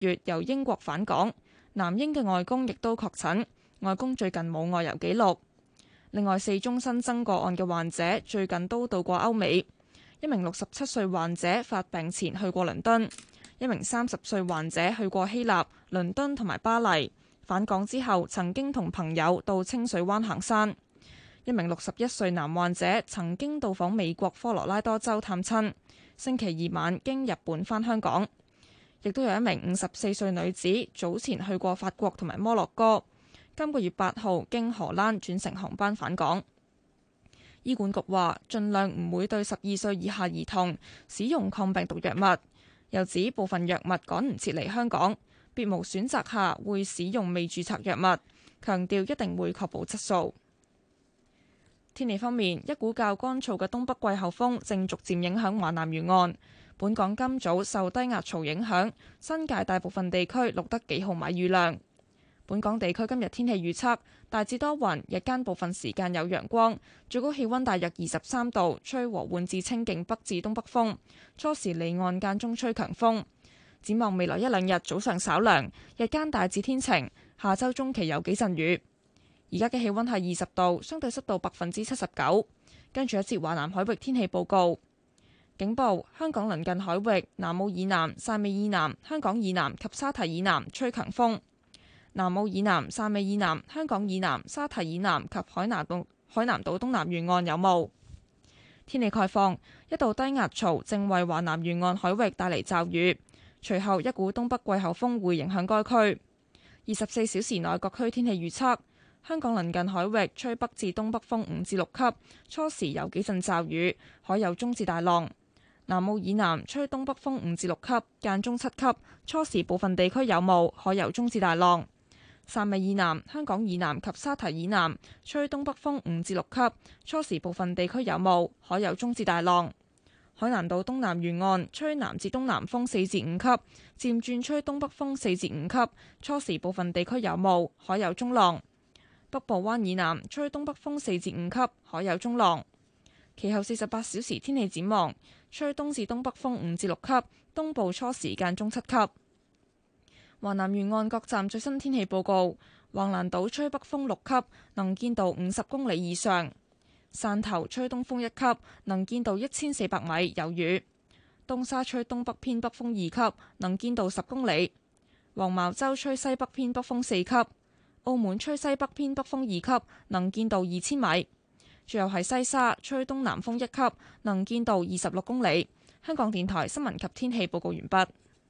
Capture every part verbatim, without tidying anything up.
月由英國返港，男嬰嘅外公亦都確診，外公最近冇外遊記錄。另外四宗新增個案嘅患者最近都到過歐美，一名六十七歲患者發病前去過倫敦，一名三十歲患者去過希臘、倫敦同埋巴黎，返港之後曾經同朋友到清水灣行山。一名六十一歲男患者曾經到訪美國科羅拉多州探親，星期二晚經日本返香港。亦都有一名五十四歲女子早前去過法國同埋摩洛哥，今個月八號經荷蘭轉乘航班返港。醫管局話盡量唔會對十二歲以下兒童使用抗病毒藥物，又指部分藥物趕唔切嚟香港，別無選擇下會使用未註冊藥物，強調一定會確保質素。天氣方面，一股較乾燥嘅東北季候風正逐漸影響華南沿岸。本港今早受低壓槽影響，新界大部分地區錄得幾毫米雨量。本港地區今日天氣預測大致多雲，日間部分時間有陽光，最高氣溫大約二十三度，吹和緩至清勁北至東北風，初時離岸間中吹強風。展望未來一兩日早上稍涼，日間大致天晴，下周中期有幾陣雨。而家嘅氣溫係二十度，相對濕度百分之七十九。跟住一節華南海域天氣報告。警報：香港鄰近海域、南澳以南、汕尾以南、香港以南及沙堤以南吹強風；南澳以南、汕尾以南、香港以南、沙堤以南及海南島海南島東南沿岸有霧。天氣概況：一道低壓槽正為華南沿岸海域帶嚟驟雨，隨後一股東北季候風會影響該區。二十四小時內各區天氣預測：香港鄰近海域吹北至東北風五至六級，初時有幾陣驟雨，海有中至大浪。南澳以南吹東北風五至六級，間中七級，初時部分地區有霧，海有中至大浪。汕尾以南、香港以南及沙堤以南吹東北風五至六級，初時部分地區有霧，海有中至大浪。海南島東南沿岸吹南至東南風四至五級，漸轉吹東北風四至五級，初時部分地區有霧，海有中浪。北部灣以南吹東北風四至五級，海有中浪。其後四十八小時天氣展望，吹東至東北風五至六級，東部初時間中七級。華南沿岸各站最新天氣報告：橫瀾島吹北風六級，能見度五十公里以上；汕頭吹東風一級，能見度一千四百米，有雨；東沙吹東北偏北風二級，能見度十公里；黃茅洲吹西北偏北風四級；澳門吹西北偏北風二級，能見度二千米。最後係西沙吹東南風一級，能見度二十六公里。香港電台新聞及天氣報告完畢。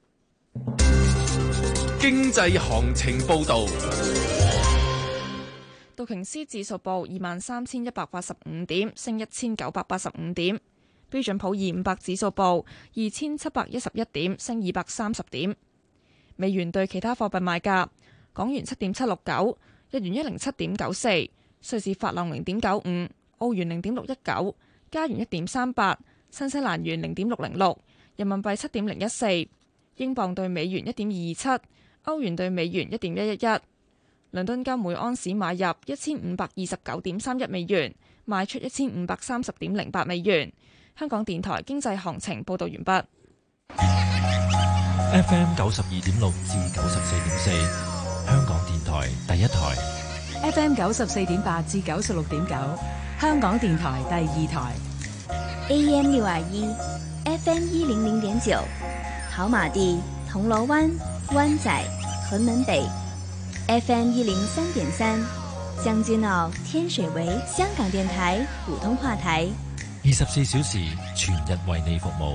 經濟行情報導。 道瓊斯指數報二萬三千一百八十五點，升一千九百八十五點。標準普爾五百指數報二千七百一十一點，升二百三十點。美元對其他貨幣賣價：港元七點七六九，日元一零七點九四，瑞士法郎零點九五。澳元零點六一九，加元一點三八，新西蘭元零點六零六，人民幣七點零一四，英鎊對美元一點二二七，歐元對美元一點一一一。倫敦金每安士買入一千五百二十九點三一美元，賣出一千五百三十點零八美元。香港電台經濟行情報道完畢。 F M 九十二點六至九十四點四，香港電台第一台。 F M 九十四點八至九十六點九，香港電台第二台。 A M 六二一 ，F M 一零零點九，跑馬地、銅鑼灣、灣仔、屯門北。F M 一零三點三，將軍澳、天水圍，香港電台普通話台。 二十四小時全日為你服務。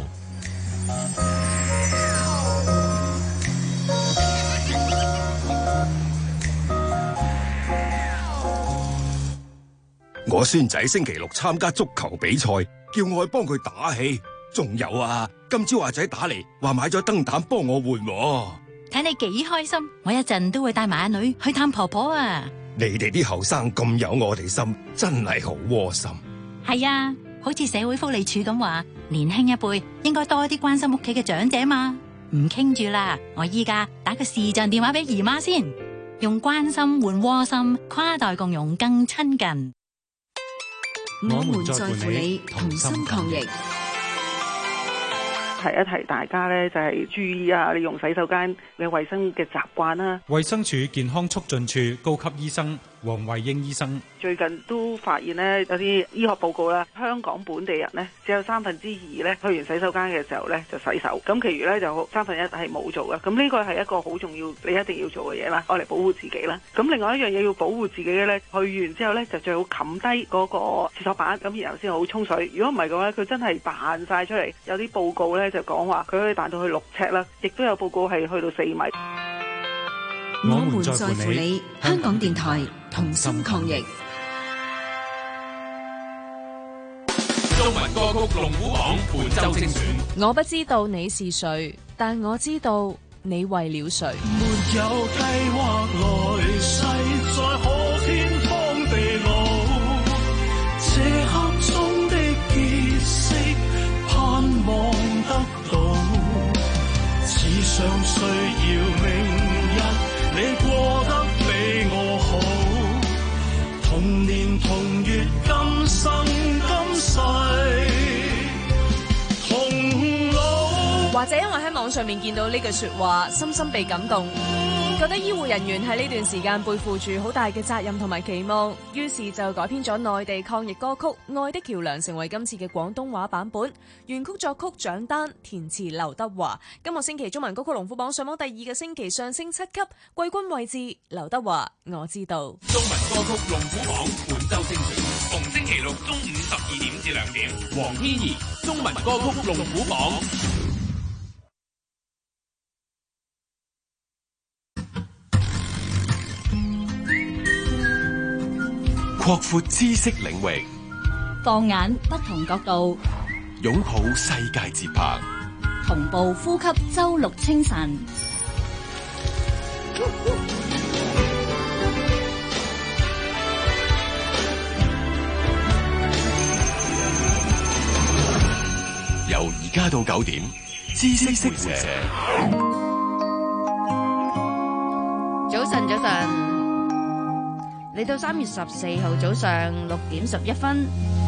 我孫仔星期六參加足球比賽，叫我去幫佢打氣。仲有啊，今朝阿仔打嚟話買咗燈膽幫我換。 睇你幾開心，我一陣都會帶埋阿女去探婆婆啊！ 你哋啲後生咁有我哋心，真係好窩心。 係啊，好似社會福利署咁話，年輕一輩應該多啲關心屋企嘅長者嘛。唔傾住啦，我依家打個視像電話俾姨媽先，用關心換窩心，跨代共融更親近。 我們在乎你，同心抗疫。 提一提大家咧，就係注意啊，你用洗手間嘅衛生嘅習慣啦。 衛生署健康促進處高級醫生黃慧英醫生最近都發現呢，有啲醫學報告啦，香港本地人呢，只有三分之二呢去完洗手間嘅時候呢就洗手，咁其餘呢就三分一係冇做嘅。咁呢個係一個好重要，你一定要做嘅嘢啦，愛嚟保護自己啦。咁另外一樣嘢要保護自己嘅呢，去完之後呢就最好冚低嗰個廁所板，咁然後先好沖水。如果唔係嘅話，佢真係扮晒出嚟。有啲報告呢就講話佢可以彈到去六尺啦，亦都有報告係去到四米。 我們在乎你，香港電台同心抗疫。 中文歌曲龍虎榜本周精選。 我不知道你是誰，但我知道你為了誰。 沒有計劃來世，在可天荒地老，這刻中的結識，盼望得到，只想需要明日你過得比我好，同年同月今生今世同老。 或者因為喺網上面見到呢句說話，深深被感動，覺得醫護人員喺呢段時間背負住好大嘅責任同埋期望，於是就改編咗內地抗疫歌曲《愛的橋樑》成為今次嘅廣東話版本，原曲作曲蔣丹，填詞劉德華。今個星期中文歌曲龍虎榜上榜第二個星期上升七級，季軍位置劉德華我知道。 中文歌曲龍虎榜本周精選，逢星期六中午十二點至兩點，黃天怡中文歌曲龍虎榜。 擴闊知識領域， 放眼不同角度， 擁抱世界節拍， 同步呼吸周六清晨。 由而家到九點，知識識社。 早晨，早晨。嚟到三月十四號早上六點十一分，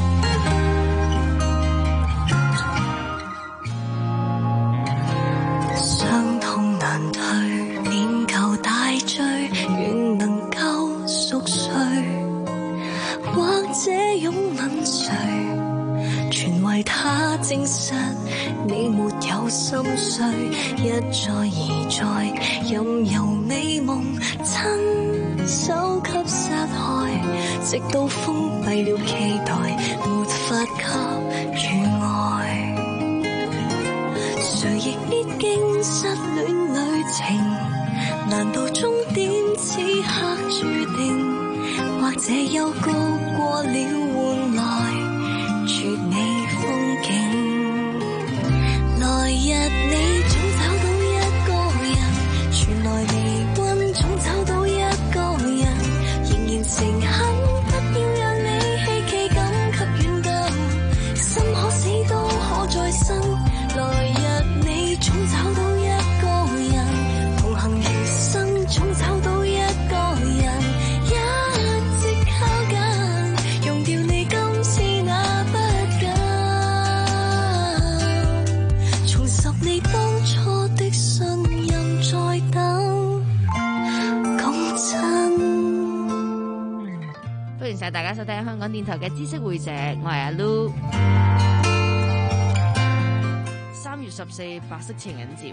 傷痛難退，念舊大醉，願能夠熟睡，或者擁吻誰，全為他證實你沒有心碎，一再而再，任由美夢親手給殺害，直到封閉了期待，沒法給予愛。誰亦必經失戀旅程，難道終點此刻注定？或者幽谷過了換來絕美風景。來日你總找到一個人，傳來微溫總找到一個人，仍然誠懇，不要讓你希冀感給軟禁，心可死都可再生。來日你總找到一個人，同行餘生總找到一個人，一直靠近，用掉你今次那不緊，重拾你當初的信任，再等講真。 歡迎晒大家收聽香港電台嘅知識會者，我係阿 Lu。三月十四白色情人節，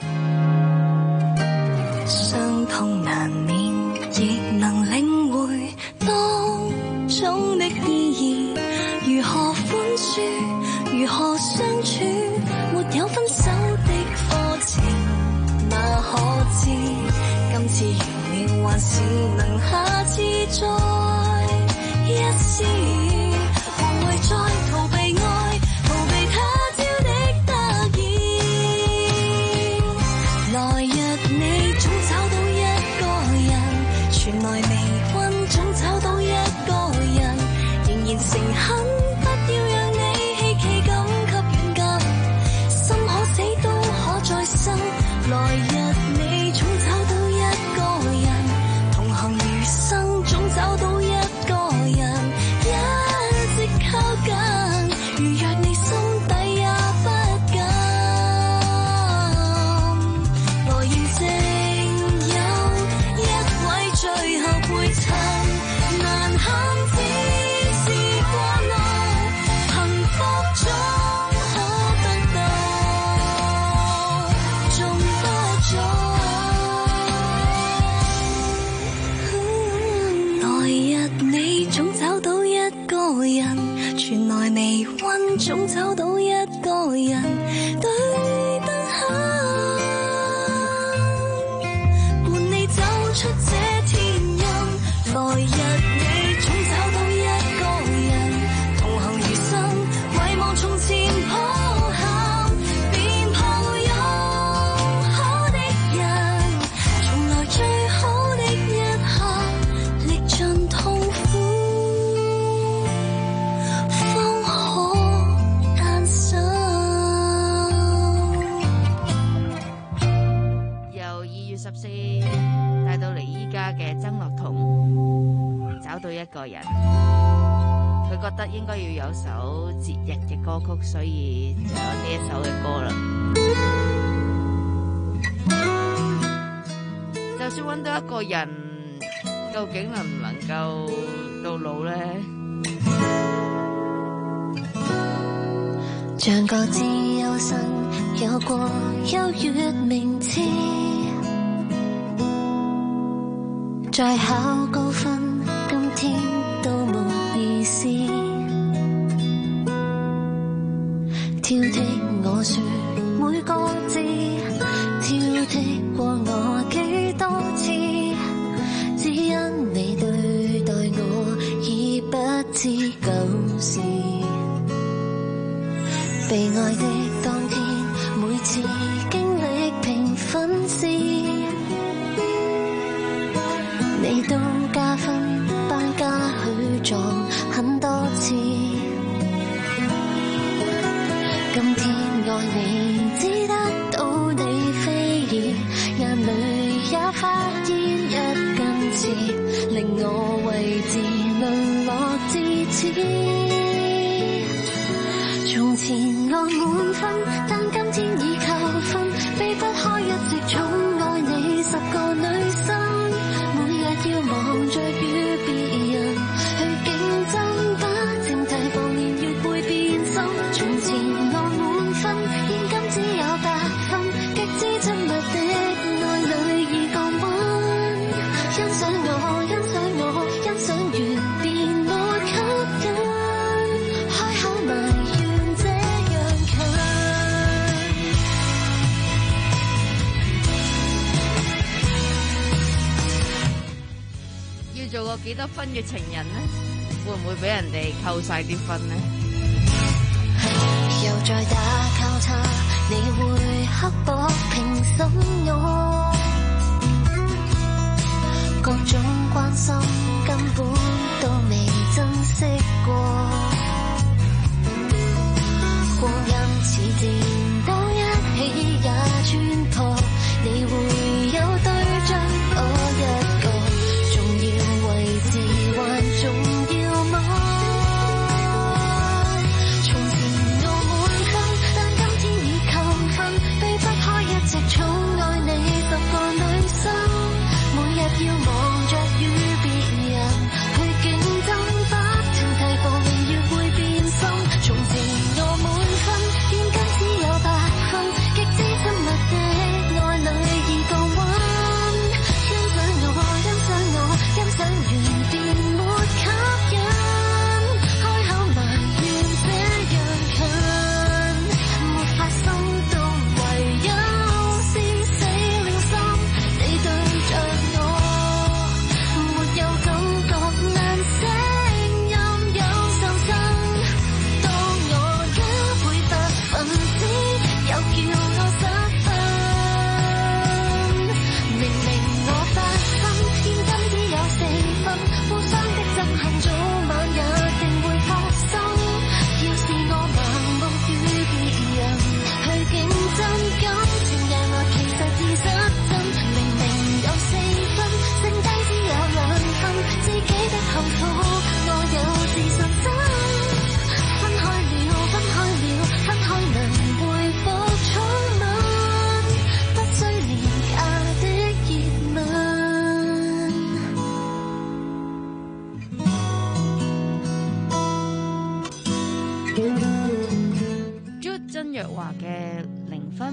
傷痛難免，亦能領會當中的意義。如何寬恕，如何相處，沒有分手的課程，哪可知今次完了，還是能下次再一試。無謂再逃避愛，逃避他朝的得意。來日你總找到一個人，傳來微溫總找到一個人，仍然誠懇，不要讓你希冀感給軟禁，心可死都可再生。來日你總找到一個人，同行餘生總找到一個人，一總找到一個人對得下，伴你走出這天陰，來日你總找到一個人同行餘生，遺忘從前抱憾，便怕會有好的人，從來最好的一刻，歷盡痛苦方可誕生。 由二月十四帶到嚟依家嘅曾樂彤，找到一個人，佢覺得應該要有首節日嘅歌曲，所以就有呢一首嘅歌啦。就算揾到一個人，究竟能唔能夠到老呢？ 像個自由身，有過優越名次，再考高分，今天都冇意思。挑剔我說每個字，挑剔過我幾多次，只因你對待我已不知舊事。被愛的當天，每次經歷評分時，你都加分頒加許狀很多次。今天愛你，只得到你非議，眼淚也發現一根刺，令我位置淪落至此。從前我滿分，但今天已扣分，避不開一直寵愛你十個女生，每日要忙着與別人去競爭，不停提防連要會變心。從前我滿分，現今只有八分，極之親密的愛侶已降溫。欣賞我，欣賞我，欣賞完便沒吸引，開口埋怨這樣近。 要做個幾多分嘅情人呢？會唔會俾人哋扣晒啲分呢？ 又再打交叉，你會刻薄評審我，各種關心根本都未珍惜過，光陰似箭都一起也穿破，你會有對象我一個，重要位置還重要嗎？從前我滿分，但今天已扣分，避不開一直寵愛你十個女生，每日要忙着與別人去競爭，不停提防連要會變心。從前我滿分，現今只有八分，極之親密的愛侶已降溫。欣賞我，欣賞我，欣賞完便沒吸引，開口埋怨這樣近，沒法心動，唯有是死了心。你對着我沒有感覺，難聲音有受傷。當我加倍百分之，又叫我失分。明明我八分，現今只有四分，互相的憎恨早晚一定會發生。要是我盲目與別人去競爭，感情讓我其實已失真。明明有四分，剩低只有兩分，自己的幸福我有自信心。分開了，分開了，分開能回復寵吻，不需廉價的熱吻。 Jude 曾若華嘅零分，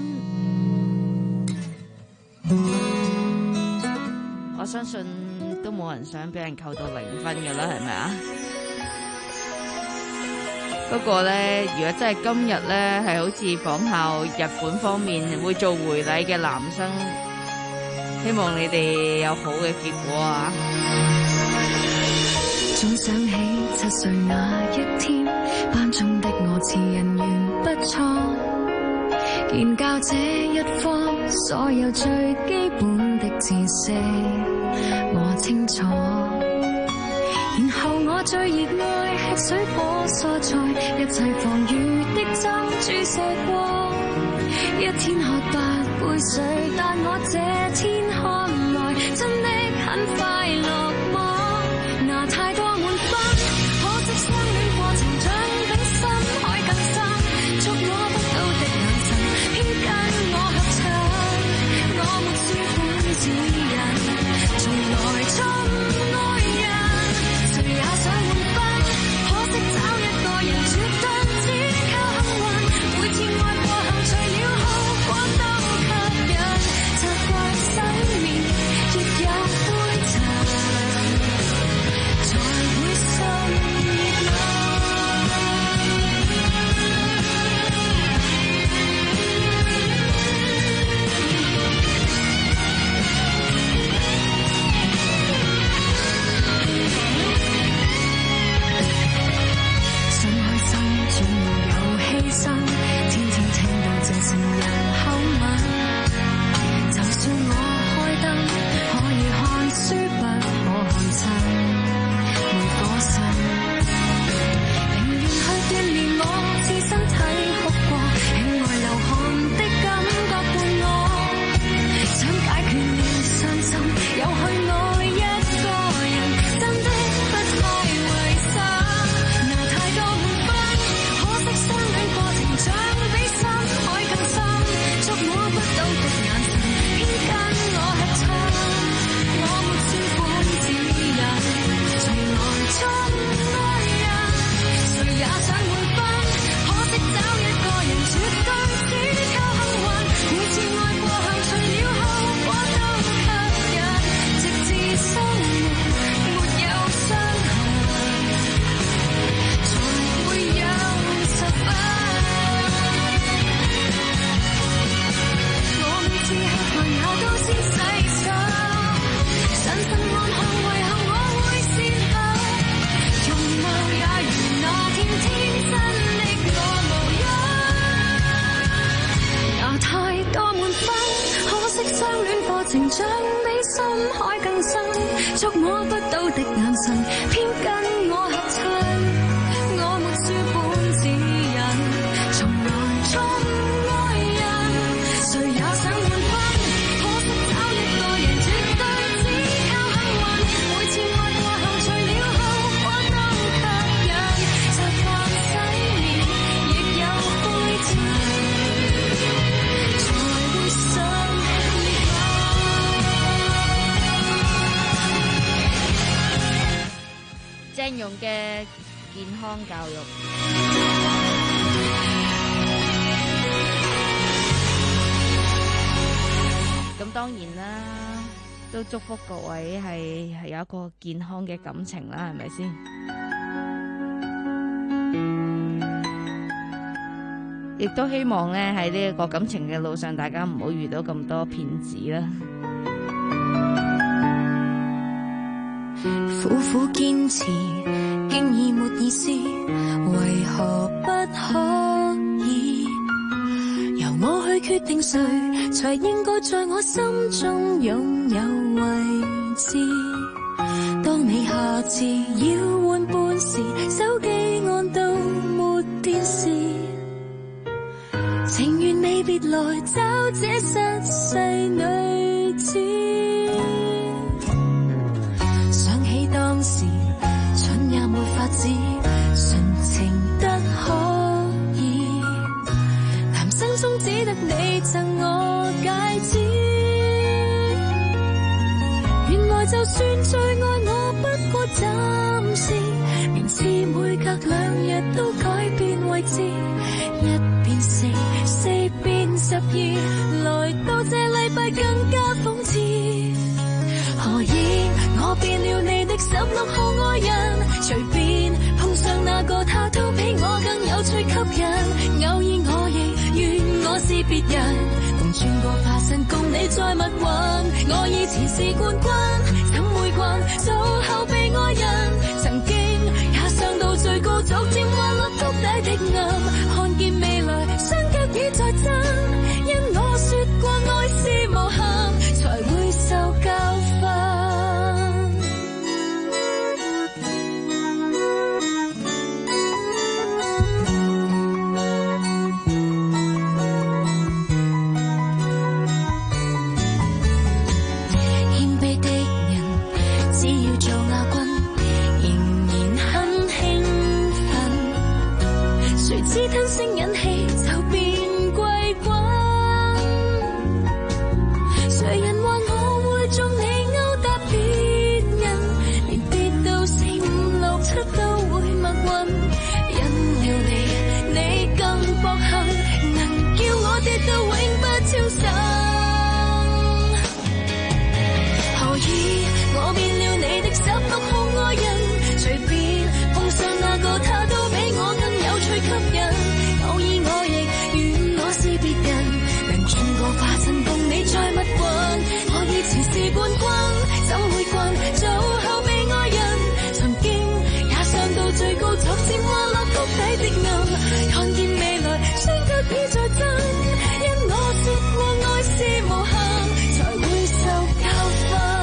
我相信都冇人想俾人扣到零分㗎啦，係咪啊？ 不過咧，如果真係今日咧係好似仿效日本方面會做回禮嘅男生，希望你哋有好嘅結果啊！ 總想起七歲那一天，班中的我似人緣不錯，研究這一科所有最基本的知識我清楚。然後我最熱愛吃水果蔬菜，一切防禦的針注射過，一天喝八杯水，但我這天看來真的很快樂嗎？拿太多滿分，可惜相戀過程長比深海更深，捉摸不到的眼神偏跟我合襯，我沒書本指引，從來錯誤愛人，誰也想滿分，可惜找一個人絕對只靠幸運，每次愛過後除了好果都吸引，習慣洗面亦有灰塵，才會心熱愛。想開心總要有犧牲，天天聽到這成人口吻，就算我開燈可以看書不可看親，每顆心寧願去鍛鍊我自身體哭過，喜愛流汗的感覺伴我，想解決了傷心又去愛一個人，真的不太衛生，拿太多滿分，可惜相戀過程長比深海更深，捉摸不到的眼神偏跟我合襯，我沒書本指引，從來錯誤愛人，誰也想滿分，可惜找一個人絕對只靠幸運，每次愛過後除了好果都吸引，直至生活沒有傷痕，才會有十分。我每次吃飯也都先洗手，慎慎按看為後我會善後，容貌也如那天天真的我無憂，拿太多滿分，可惜相戀過程長比深海更深，捉摸不到的眼神偏跟我合襯，我沒書本指引，從來錯誤愛人，誰也想滿分，可惜找一個人絕對只靠幸運，每次愛過後除了好果都吸引，習慣洗面亦有灰塵，才會想熱愛。 鄭融嘅健康教育。咁當然啦，都祝福各位係係有一個健康嘅感情啦，係咪先？亦都希望咧喺呢一個感情嘅路上，大家唔好遇到咁多騙子啦。 苦苦堅持，經已沒意思，為何不可以由我去決定誰才應該在我心中擁有位置？當你下次要換伴時，手機按到沒電視，情願你別來找這失勢女子。想起當時蠢也沒法子，純情得可以，男生中只得你贈我戒指。原來就算最愛我，不過暫時，名字每隔兩日都改變位置，一變四，四變十二，來到這禮拜更加諷刺。何以我變了你的十六號愛人，隨便碰上那個他都比我更運。我以前是冠軍，怎會慣做後備愛人？曾經也上到最高，逐漸滑落谷底的暗，看見未來雙腳已在震，因我說過愛是無限，才會受教訓。吞聲忍氣就變季軍，誰人話我會中你勾搭別人，連跌到四五六七都會默運，因了你你更博幸，能叫我跌到永不超生。何以我變了你的十六號愛人，隨便碰上那個他都比我更有趣吸引。偶爾我亦願我是別人，能轉個化身共你再蜜運。我以前是冠軍，怎會慣做後備愛人？曾經也上到最高，逐漸滑落谷底的暗，看見未來雙腳已在震，因我說過愛是無限，才會受教訓。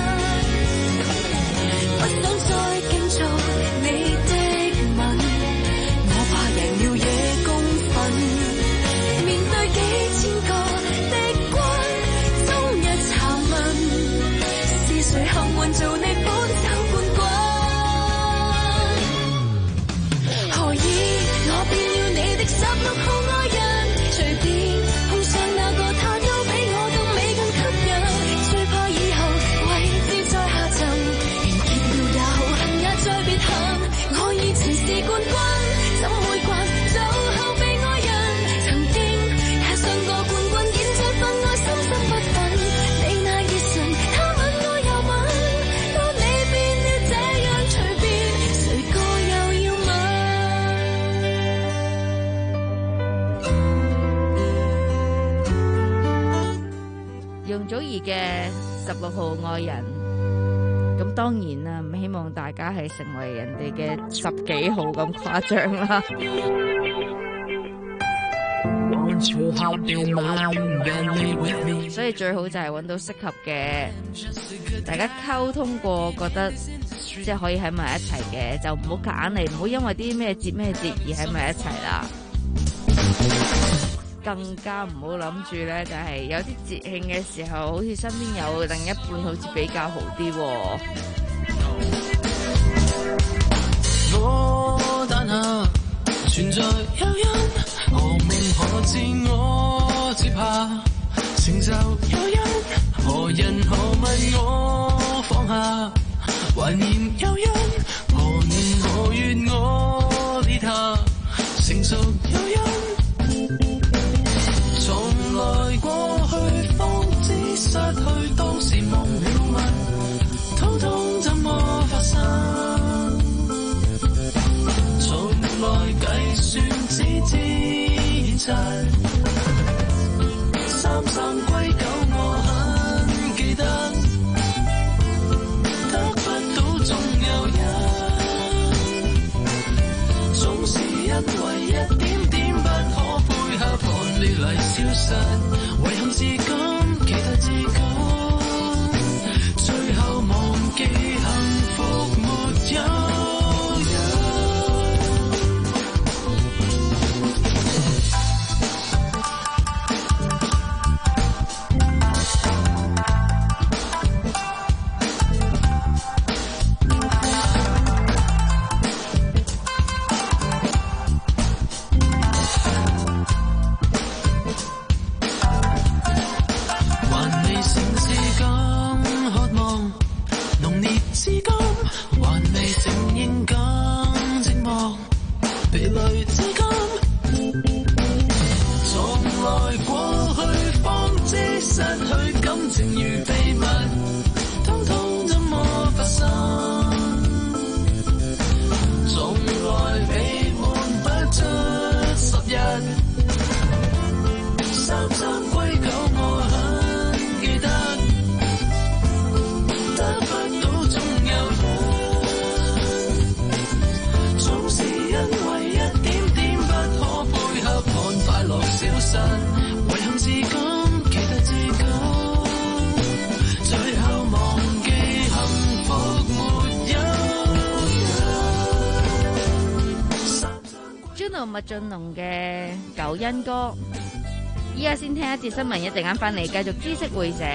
不想再競做你的吻，我怕贏了也公憤。面對幾千個敵軍，終日查問，是誰幸運做你本手冠軍？何以我變了你的十六號愛人？隨便碰上那個他都比我更美更吸引，最怕以後位置再下沉，連結了也好恨也再別恨。我以前是冠軍，怎會慣做後備愛人？曾經也上過冠軍，現在分愛深深不忿。你那熱唇，他吻我又吻，當你變了這樣隨便，誰個又要問？ 容祖兒嘅十六號愛人，咁當然啦，唔希望大家係成為人哋嘅十幾號咁誇張啦。所以最好就係揾到適合嘅，大家溝通過，覺得即係可以喺埋一齊嘅，就唔好夾硬嚟，唔好因為啲咩節咩節而喺埋一齊啦。更加唔好諗住咧，就係有啲節慶嘅時候，好似身邊有另一半，好似比較好啲喎。 我但下存在誘因，何名何自我接下成就誘因，何人何問我放下懷念誘因，何年何月我列下成熟誘因。從來過去方知失去，當時忘了問，通通怎麼發生？從來計算只知真，三三歸九我很記得，得不到總有人，總是因為一點點不可配合，看你嚟消失，遺憾至今記得至今，最後忘記幸福沒有。三三歸九我很記得。 到麥浚龍嘅《九恩歌》。依家先聽一節新聞，一陣間翻嚟繼續知識會社。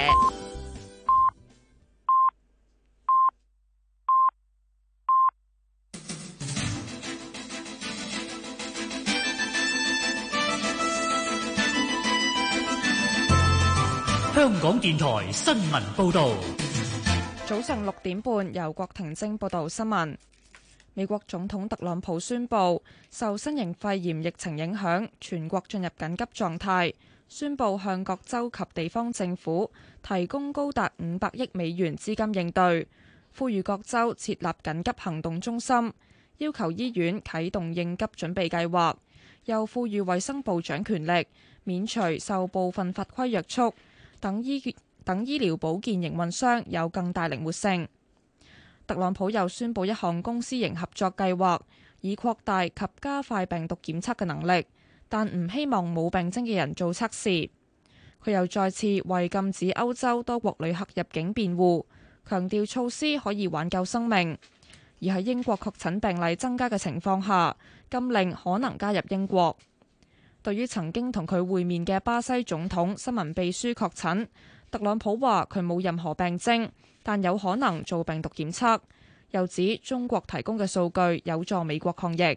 香港電台新聞報道。 早上六點半，由郭婷晶報道新聞。美國總統特朗普宣布，受新型肺炎疫情影響，全國進入緊急狀態，宣布向各州及地方政府提供高達五百億美元資金應對，呼籲各州設立緊急行動中心，要求醫院啟動應急準備計劃，又賦予衛生部長權力，免除受部分法規約束，等醫等醫療保健營運商有更大靈活性。特朗普又宣布一項公私營合作計劃，以擴大及加快病毒檢測嘅能力，但唔希望冇病徵嘅人做測試。佢又再次為禁止歐洲多國旅客入境辯護，強調措施可以挽救生命。而喺英國確診病例增加嘅情況下，禁令可能加入英國。對於曾經同佢會面嘅巴西總統新聞秘書確診，特朗普話佢冇任何病徵，但有可能做病毒檢測，又指中國提供嘅數據有助美國抗疫。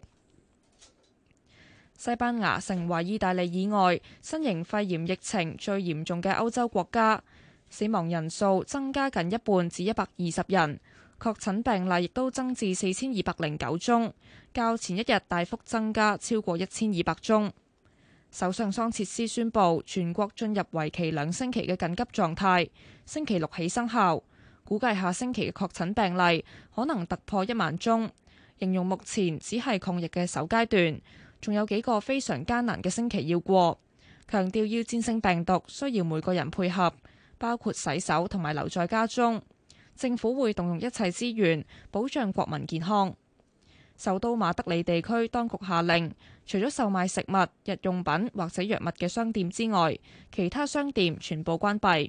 西班牙成為意大利以外新型肺炎疫情最嚴重嘅歐洲國家，死亡人數增加近一半至一百二十人，確診病例亦都增至四千二百零九宗，較前一日大幅增加超過一千二百宗。首相桑切斯宣布全國進入為期兩星期嘅緊急狀態，星期六起生效。估計下星期嘅確診病例可能突破一萬宗，形容目前只係抗疫嘅首階段，仲有幾個非常艱難嘅星期要過。強調要戰勝病毒需要每個人配合，包括洗手同埋留在家中。政府會動用一切資源保障國民健康。首都馬德里地區當局下令，除咗售賣食物、日用品或者藥物嘅商店之外，其他商店全部關閉。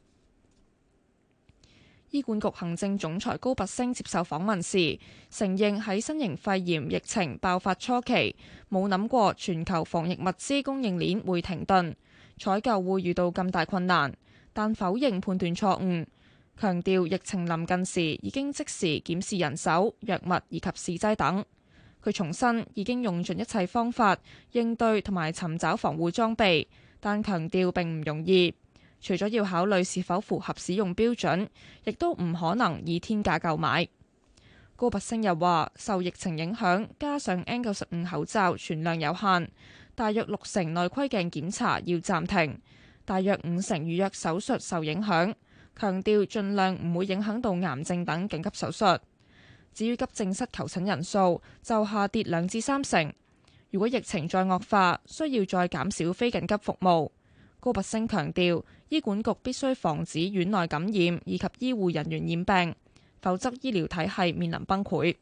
醫管局行政總裁高拔陞接受訪問時，承認喺新型肺炎疫情爆發初期，冇諗過全球防疫物資供應鏈會停頓，採購會遇到咁大困難，但否認判斷錯誤。強調疫情臨近時已經即時檢視人手、藥物以及試劑等。佢重申已經用盡一切方法應對同埋尋找防護裝備，但強調並唔容易。除咗要考慮是否符合使用標準，亦都唔可能以天價購買。高拔陞又話，受疫情影響，加上 N 九十五 口罩存量有限，大約六成內窺鏡檢查要暫停，大約五成預約手術受影響。強調盡量唔會影響到癌症等緊急手術。至於急症室求診人數就下跌兩至三成。如果疫情再惡化，需要再減少非緊急服務。高拔陞強調，醫管局必須防止院內感染以及醫護人員染病，否則醫療體系面臨崩潰。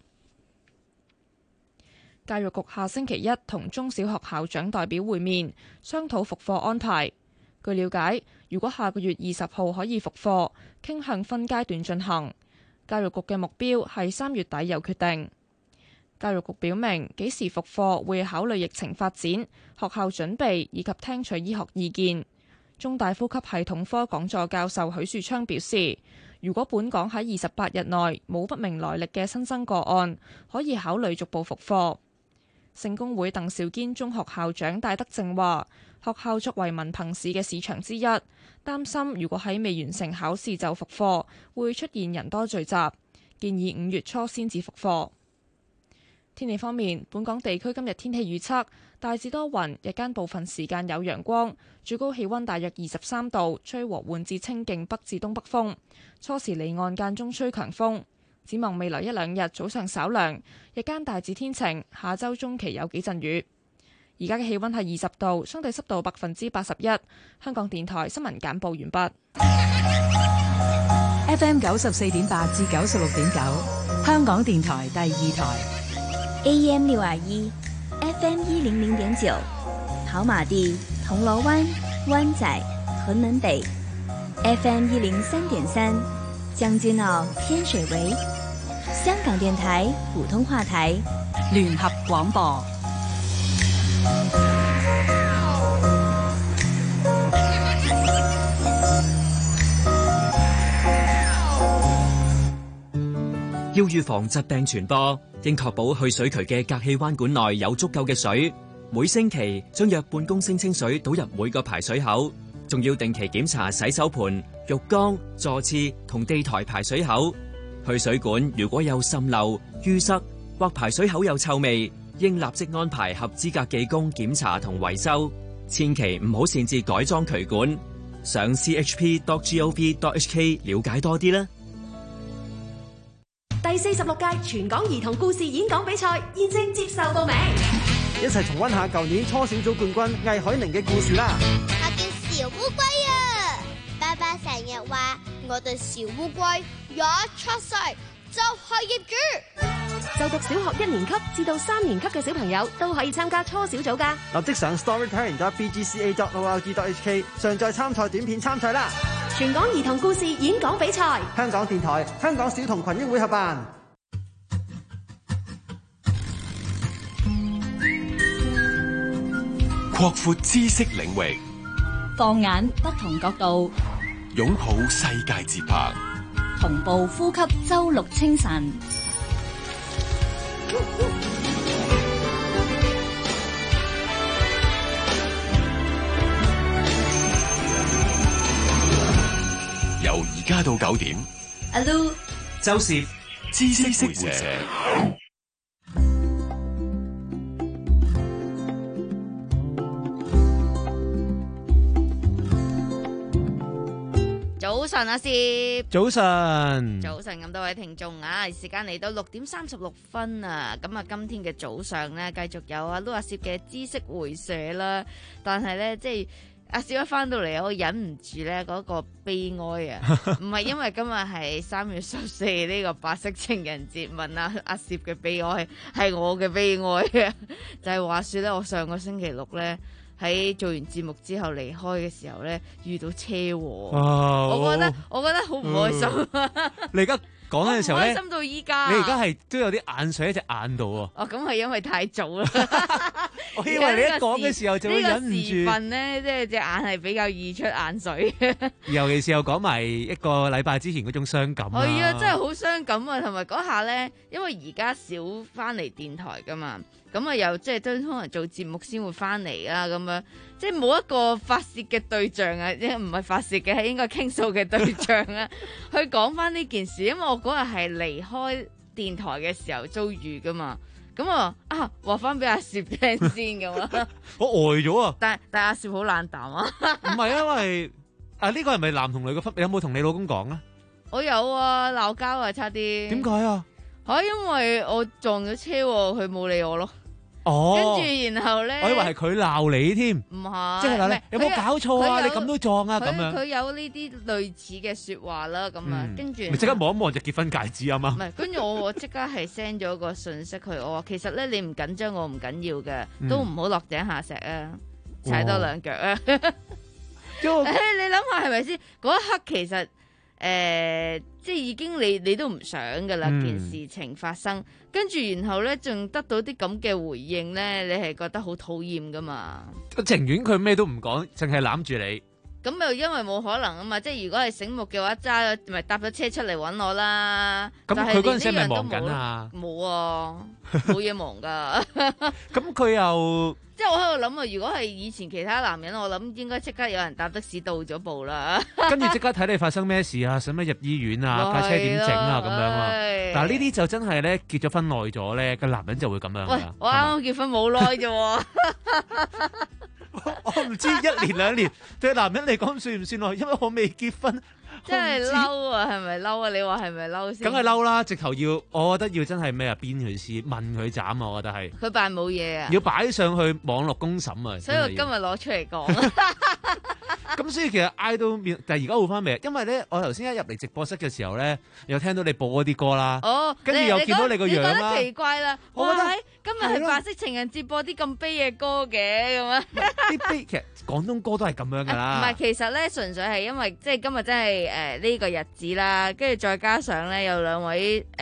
教育局下星期一同中小學校長代表會面，商討復課安排。據了解，如果下個月二十號可以復課，傾向分階段進行。教育局嘅目標係三月底有決定。教育局表明，幾時復課會考慮疫情發展、學校準備以及聽取醫學意見。中大呼吸系統科講座教授許樹昌表示，如果本港喺二十八日內冇不明來歷嘅新增個案，可以考慮逐步復課。聖公會鄧肇堅中學校長戴德正話，學校作為文憑試嘅市場之一，擔心如果喺未完成考試就復課，會出現人多聚集，建議五月初先至復課。天氣方面，本港地區今日天氣預測大致多雲，日間部分時間有陽光，最高氣溫大約二十三度，吹和緩至清勁北至東北風，初時離岸間中吹強風。展望未來一兩日早上稍涼，日間大致天晴，下周中期有幾陣雨。而家嘅氣溫係二十度，相對濕度百分之八十一。香港電台新聞簡報完畢。 F M 九十四點八至九十六點九，香港電台第二台。 A M 六二一 ，F M 一零零點九，跑馬地、銅鑼灣、灣仔、屯門北 ，F M 一零三點三，將軍澳、天水圍，香港電台普通話台， 聯合廣播。 要預防疾病傳播，應確保去水渠嘅隔氣彎管內有足夠嘅水。每星期將約半公升清水倒入每個排水口，仲要定期檢查洗手盆、浴缸、座廁同地台排水口。去水管如果有滲漏、淤塞或排水口有臭味，應立即安排合資格技工檢查同維修。千祈唔好擅自改裝渠管。上 c h p dot gov dot h k 了解多啲啦。 第四十六屆全港兒童故事演講比賽現正接受報名， 一齊重溫下舊年初小組冠軍魏海寧嘅故事啦！ 我叫小烏龜啊，爸爸成日話我哋小烏龜一出世就係業主。 就讀小學一年級至到三年級嘅小朋友都可以參加初小組㗎。 立即上 storytelling dot b g c a dot o r g dot h k 上載參賽短片參賽啦！ 全港兒童故事演講比賽， 香港電台、香港小童群益會合辦。 擴闊知識領域， 放眼不同角度， 擁抱世界節拍， 同步呼吸周六清晨。 由而家到九點， 阿 Lu、 周攝知識會社。 早晨啊，攝。 早晨。 早晨，咁多位聽眾啊，時間嚟到六點三十六分啊，咁啊，今天嘅早上呢，繼續有阿 Lu 阿攝嘅知識會社啦，但係呢，即係。阿攝一翻到嚟，我忍唔住咧嗰個悲哀啊！唔係因為今日係三月十四呢個白色情人節，問阿阿攝嘅悲哀係我嘅悲哀啊！就係、是、話說咧，我上個星期六咧喺做完節目之後離開嘅時候咧遇到車禍，啊、我覺得我覺得好唔開心。 嗯、你而家講嘅時候咧， 開心到依家， 你而家係都有啲眼水喺隻眼度喎。 哦，咁係因為太早啦。 我以為你一講嘅時候就會忍唔住。呢個時分咧，即係隻眼係比較易出眼水。 尤其是又講埋一個禮拜之前嗰種傷感。 係啊，真係好傷感啊！同埋嗰下咧，因為而家少翻嚟電台噶嘛，咁啊又即係都通常做節目先會翻嚟啦，咁樣即係冇一個發泄嘅對象啊，即係唔係發泄嘅，係應該傾訴嘅對象啊，去講翻呢件事，因為我嗰日係離開電台嘅時候遭遇噶嘛。咁啊啊話翻俾阿攝聽先咁啊！ 我呆咗啊！ 但但阿攝好冷淡啊！ 唔係因為啊呢、呢個係咪男同女嘅分？你有冇同你老公講啊？ 我有啊，鬧交啊，差啲。點解啊？ 吓，因為我撞咗車，佢冇理我咯。 哦， 跟住然後咧， 我以為係佢鬧你添， 唔係， 即係嗱，你有冇搞錯啊？你咁都撞啊？咁樣佢有呢啲類似嘅說話啦，咁啊，跟住咪即刻望一望隻結婚戒指啊嘛。 唔係，跟住我即刻係 send 咗個信息佢，我話其實咧你唔緊張，我唔緊要嘅，都唔好落井下石啊，踩多兩腳啊。誒，你諗下係咪先？嗰一刻其實。誒、呃，即係已經你你都唔想噶啦，嗯、件事情發生，跟住然後咧，仲得到啲咁嘅回應咧，你係覺得好討厭噶嘛？ 我情願佢咩都唔講，淨係攬住你。 咁又因為冇可能啊嘛，即係如果係醒目嘅話，揸咪搭咗車出嚟揾我啦。咁佢嗰陣時係咪忙緊啊？冇啊，冇嘢忙噶。 咁佢又。 即係我喺度諗啊，如果係以前其他男人，我諗應該即刻有人搭的士到咗步啦。 跟住即刻睇你發生咩事啊，使乜入醫院啊，架車點整啊咁樣啊。但係呢啲就真係咧，結咗婚耐咗咧，個男人就會咁樣。 喂，我啱啱結婚冇耐啫。 我唔知一年兩年對男人嚟講算唔算耐，因為我未結婚。 真係嬲啊，係咪嬲啊？你話係咪嬲先？ 梗係嬲啦！直頭要，我覺得要真係咩啊？鞭佢屍，問佢斬啊！我覺得係。 佢扮冇嘢啊！ 要擺上去網絡公審啊！ 所以我今日攞出嚟講。 咁所以其實嗌到面，但係而家好翻未？因為咧，我頭先一入嚟直播室嘅時候咧，又聽到你播嗰啲歌啦。 哦， 跟住又見到你個樣啦。 你覺得奇怪啦？我覺得今日係白色情人節播啲咁悲嘅歌嘅咁啊！ 啲悲其實廣東歌都係咁樣噶啦。 唔係，其實咧純粹係因為即係今日真係誒呢個日子啦，跟住再加上咧有兩位誒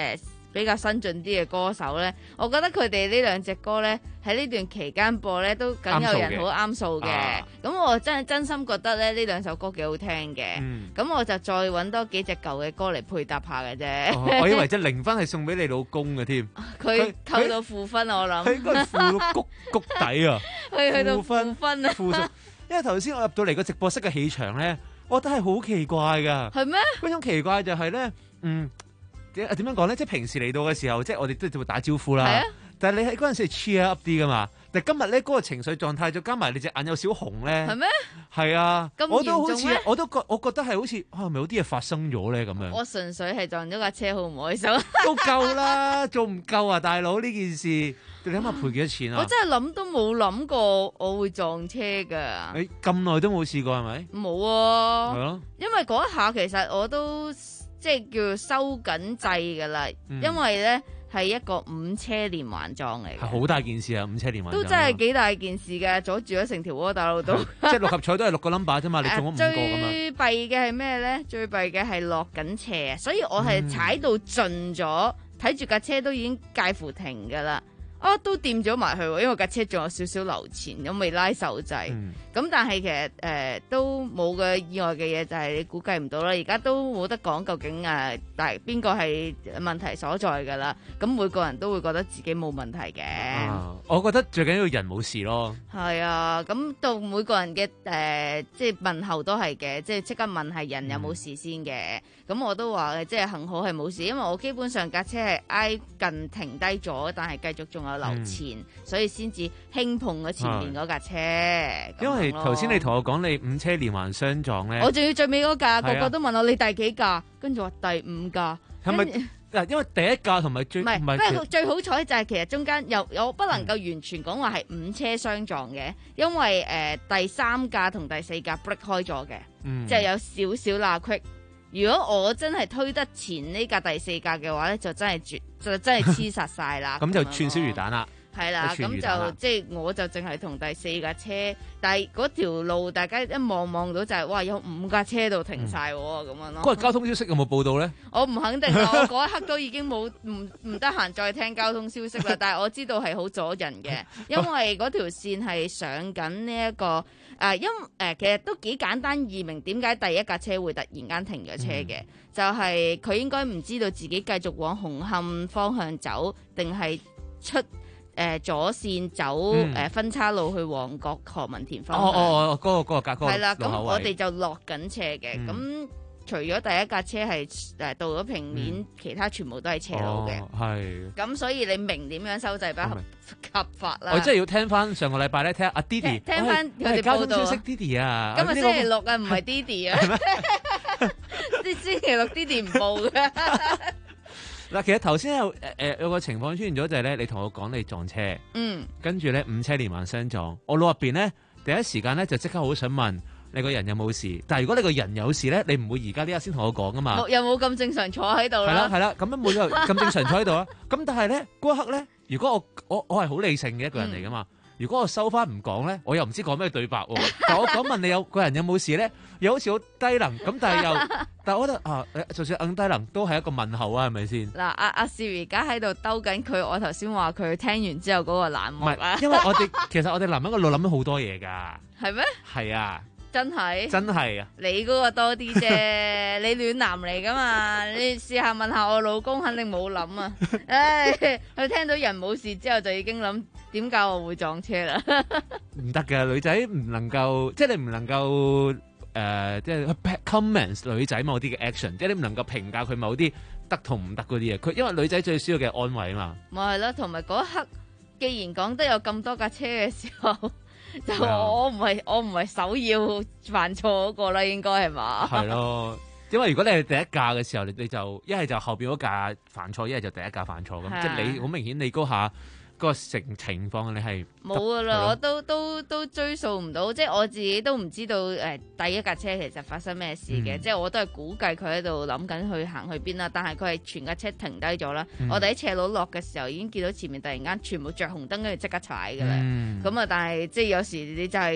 比較新進啲嘅歌手咧，我覺得佢哋呢兩隻歌咧喺呢段期間播咧都梗有人好啱數嘅。咁、啊、我真係真心覺得咧呢兩首歌幾好聽嘅。咁、嗯、我就再揾多幾隻舊嘅歌嚟配搭下嘅啫、 哦。我以為即係零分係送俾你老公嘅添。 佢扣到負分，我諗。佢應該負到谷谷底啊！ 佢去到負分啊！ 負數。因為頭先我入到嚟個直播室嘅氣場咧，我覺得係好奇怪㗎。 係咩？ 嗰種奇怪就係咧，嗯。點點樣講咧？即係平時嚟到嘅時候，即係我哋都會打招呼啦。啊、但係你喺嗰陣時係 cheer up 啲噶嘛？但係今日咧嗰個情緒狀態，再加埋你隻眼有少紅咧。係咩？係啊，我都好似，我都覺，我覺得係好似，係咪有啲嘢發生咗咧咁樣？ 我純粹係撞咗架車，好唔開心。 都夠啦，仲唔夠啊，大佬呢件事，你諗下賠幾多錢啊？ 我真係諗都冇諗過我會撞車噶。 你咁耐都冇試過係咪？ 冇啊。 係咯。 因為嗰一下其實我都。即係叫收緊掣噶啦，嗯、因為咧係一個五車連環撞嚟嘅， 係好大件事啊！五車連環撞都真係幾大件事嘅，阻住咗成條窩打路都。 即係六合彩都係六個 number 啫嘛，你中咗五個咁樣。 最弊嘅係咩咧？最弊嘅係落緊斜，所以我係踩到盡咗，睇住架車都已經介乎停噶啦。啊，都掂咗埋去，因為架車仲有少少流前，咁未拉手掣。咁、嗯、但係其實誒、呃、都冇嘅意外嘅嘢，就係你估計唔到啦。而家都冇得講究竟誒，但係邊個係問題所在㗎啦？咁每個人都會覺得自己冇問題嘅、啊。 我覺得最緊要人冇事咯。 係啊，咁到每個人嘅誒、呃，即係問候都係嘅，即係即刻問係人有冇事先嘅。咁、嗯、我都話即係幸好係冇事，因為我基本上架車係挨近停低咗，但係繼續仲有流前、嗯，所以先至輕碰咗前面嗰架車。 因為頭先你同我講你五車連環相撞咧， 我仲要最尾嗰架，個個都問我你第幾架，跟住話第五架。 係咪嗱？因為第一架同埋最唔係， 不過最好彩就係其實中間又有不能夠完全講話係五車相撞嘅、嗯，因為誒、呃、第三架同第四架 break 開咗嘅，即、嗯、係、就是、有少少罅隙。如果我真係推得前呢架第四架嘅話咧，就真係絕，就真係黐實晒啦。 咁就串燒魚蛋啦。 係啦，咁就即係我就淨係同第四架車，但係嗰條路大家一望望到就係、是、哇有五架車度停晒咁、嗯、樣咯。 嗰日交通消息有冇報道咧？ 我唔肯定，我嗰一刻都已經冇唔唔得閒再聽交通消息啦。但係我知道係好阻人嘅，因為嗰條線係上緊呢一個。誒、呃，因誒、呃，其實都幾簡單易明，點解第一架車會突然間停咗車嘅、嗯？就係、是、佢應該唔知道自己繼續往紅磡方向走，定係出誒、呃、左線走誒、嗯呃、分叉路去旺角何文田方向。 哦哦哦，嗰、那個嗰、那個格係啦，咁、那個、我哋就落緊車嘅，咁、嗯。除咗第一架車係誒到咗平面、嗯，其他全部都係斜路嘅。係、哦。咁所以你明點樣收掣不合法啦？我真係要聽翻上個禮拜咧，聽阿 Didi 聽翻佢哋報道。 消息 Didi 啊！ 今日星期六啊，唔係 Didi 啊。啲星期六 Didi 唔報嘅。 嗱，其實頭先有誒誒、呃、有個情況出現咗，就係咧，你同我講你撞車，嗯，跟住咧五車連環相撞，我腦入邊咧第一時間咧就即刻好想問。你個人有冇事？但係如果你個人有事咧，你唔會而家呢刻先同我講噶嘛？ 又冇咁正常坐喺度啦。 係啦係啦，咁樣冇理由咁正常坐喺度啊。咁但係咧嗰一刻咧，如果我我我係好理性嘅一個人嚟噶嘛、嗯，如果我收翻唔講咧，我又唔知講咩對白喎。但我講問你有個人有冇事咧，又好似好低能咁，但係又但係我覺得啊，就算硬低能都係一個問候啊，係咪先？嗱，阿阿 Siri 而家喺度兜緊佢，我頭先話佢聽完之後嗰個冷漠啊。 因為我哋其實我哋男人個腦諗咗好多嘢㗎。 係咩？係啊。 真係真係啊！ 你嗰個多啲啫，你暖男嚟噶嘛？你試下問下我老公，肯定冇諗啊！唉，佢聽到人冇事之後就已經諗點解我會撞車啦？ 唔得嘅，女仔唔能夠，即係你唔能夠誒、呃，即係 comments 女仔某啲嘅 action，即係你唔能夠評價佢某啲得同唔得嗰啲嘢。佢因為女仔最需要嘅安慰啊嘛。 咪係咯，同埋嗰一刻，既然講得有咁多架車嘅時候。就我唔係我唔係首要犯錯嗰個啦，應該係嘛？ 係咯，因為如果你係第一架嘅時候，你你就一係就後邊嗰架犯錯，一係就第一架犯錯咁，即係你好明顯你嗰下。嗰個情情況你係冇噶啦，我都都都追溯唔到，即係我自己都唔知道誒、呃、第一架車其實發生咩事嘅、嗯，即係我都係估計佢喺度諗緊去行去邊啦，但係佢係全架車停低咗啦。嗯、我哋喺斜路落嘅時候已經見到前面突然間全部着紅燈，跟住即刻踩㗎啦。咁、嗯、啊，但係即係有時你就係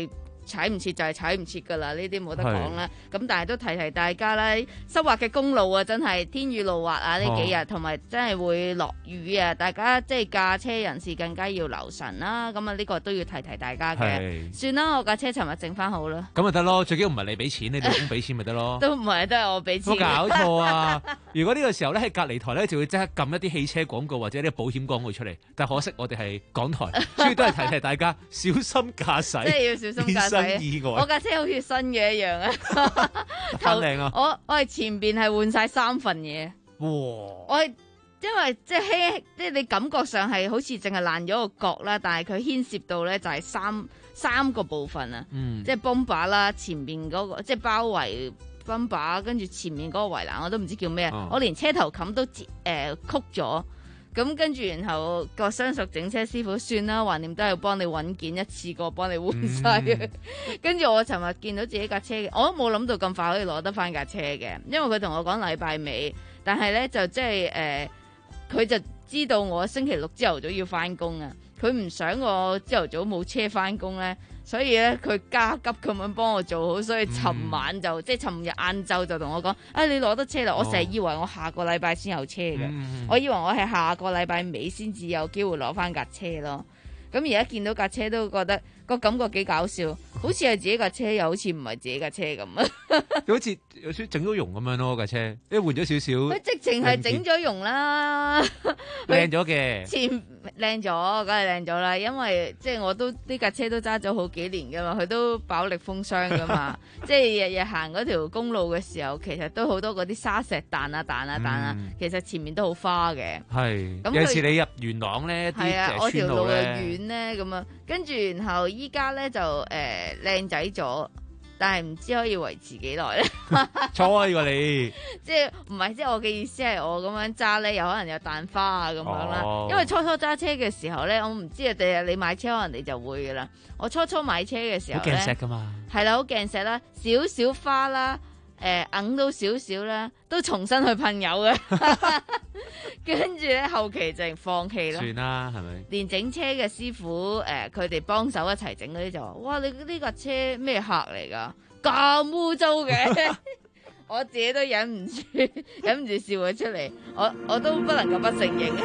踩唔切就係踩唔切㗎啦，呢啲冇得講啦。咁但係都提提大家啦，濕滑嘅公路啊，真係天雨路滑啊！呢幾日同埋真係會落雨啊，大家即係駕車人士更加要留神啦。咁啊，呢個都要提提大家嘅。算啦，我架車尋日整翻好啦。 咁咪得咯，最緊要唔係你俾錢，你老公俾錢咪得咯。 都唔係，都係我俾錢。 冇搞錯啊！如果呢個時候咧喺隔離台咧，就會即刻撳一啲汽車廣告或者啲保險廣告出嚟。但可惜我哋係港台，所以都係提提大家小心駕駛， 即係要小心駕駛。 意外， 我架車好似新嘅一樣啊！ 太靚啊！ 我我係前邊係換晒三份嘢。 哇！ 我係因為即係輕，即係你感覺上係好似淨係爛咗個角啦，但係佢牽涉到咧就係三三個部分啊。嗯，即係泵把啦，前邊嗰個即係包圍泵把，跟住前面嗰個圍欄我都唔知叫咩，哦、我連車頭冚都誒、呃、曲咗。咁跟住，然後個相熟整車師傅算啦，橫掂都係幫你揾件一次過幫你換晒嘅。嗯、跟住我尋日見到自己架車，我都冇諗到咁快可以攞得翻架車嘅，因為佢同我講禮拜尾，但係咧就即係誒，佢、呃、就知道我星期六朝頭早要翻工啊，佢唔想我朝頭早冇車翻工咧。所以咧，佢加急咁樣幫我做好，所以尋晚就、嗯、即係尋日晏晝就同我講：啊、哎，你攞得車啦！哦、我成日以為我下個禮拜先有車嘅，嗯、我以為我係下個禮拜尾先至有機會攞翻架車咯。咁而家見到架車都覺得個感覺幾搞笑，好似係自己架車，又好似唔係自己架車咁啊！ 好似有少整咗容咁樣咯，架車，因為換咗少少。 佢直情係整咗容啦， 靚咗嘅。 前靚咗，梗係靚咗啦，因為即係我都呢架車都揸咗好幾年噶嘛，佢都飽歷風霜噶嘛，即係日日行嗰條公路嘅時候，其實都好多嗰啲沙石彈啊彈啊彈啊，嗯、其實前面都好花嘅。係， 咁有時你入元朗咧， 係啊，我條路又遠咧，咁啊，跟住然後依家咧就誒靚仔咗。但係唔知可以維持幾耐咧？ 錯啊！呢個你即係唔係？即係我嘅意思係我咁樣揸咧，有可能有彈花啊咁樣啦。 哦、 因為初初揸車嘅時候咧，我唔知啊。第日你買車可能你就會噶啦。我初初買車嘅時候咧， 好鏡石噶嘛， 係啦，好鏡石啦，少少花啦，誒揞到少少啦，都重新去噴油嘅。跟住咧後期就放棄啦。 算啦，係咪？ 連整車嘅師傅誒，佢哋幫手一齊整嗰啲就話：哇！你呢架車咩客嚟㗎？咁污糟嘅，我自己都忍唔住，忍唔住笑咗出嚟。我我都不能夠不承認。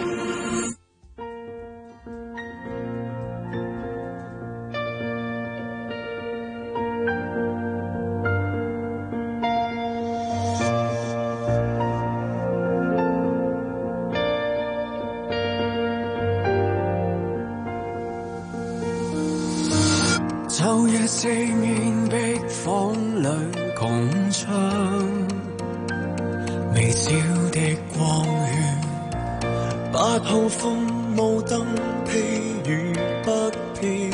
晝夜四面壁房裏窮唱，微笑的光圈，八號風霧燈披與不飄，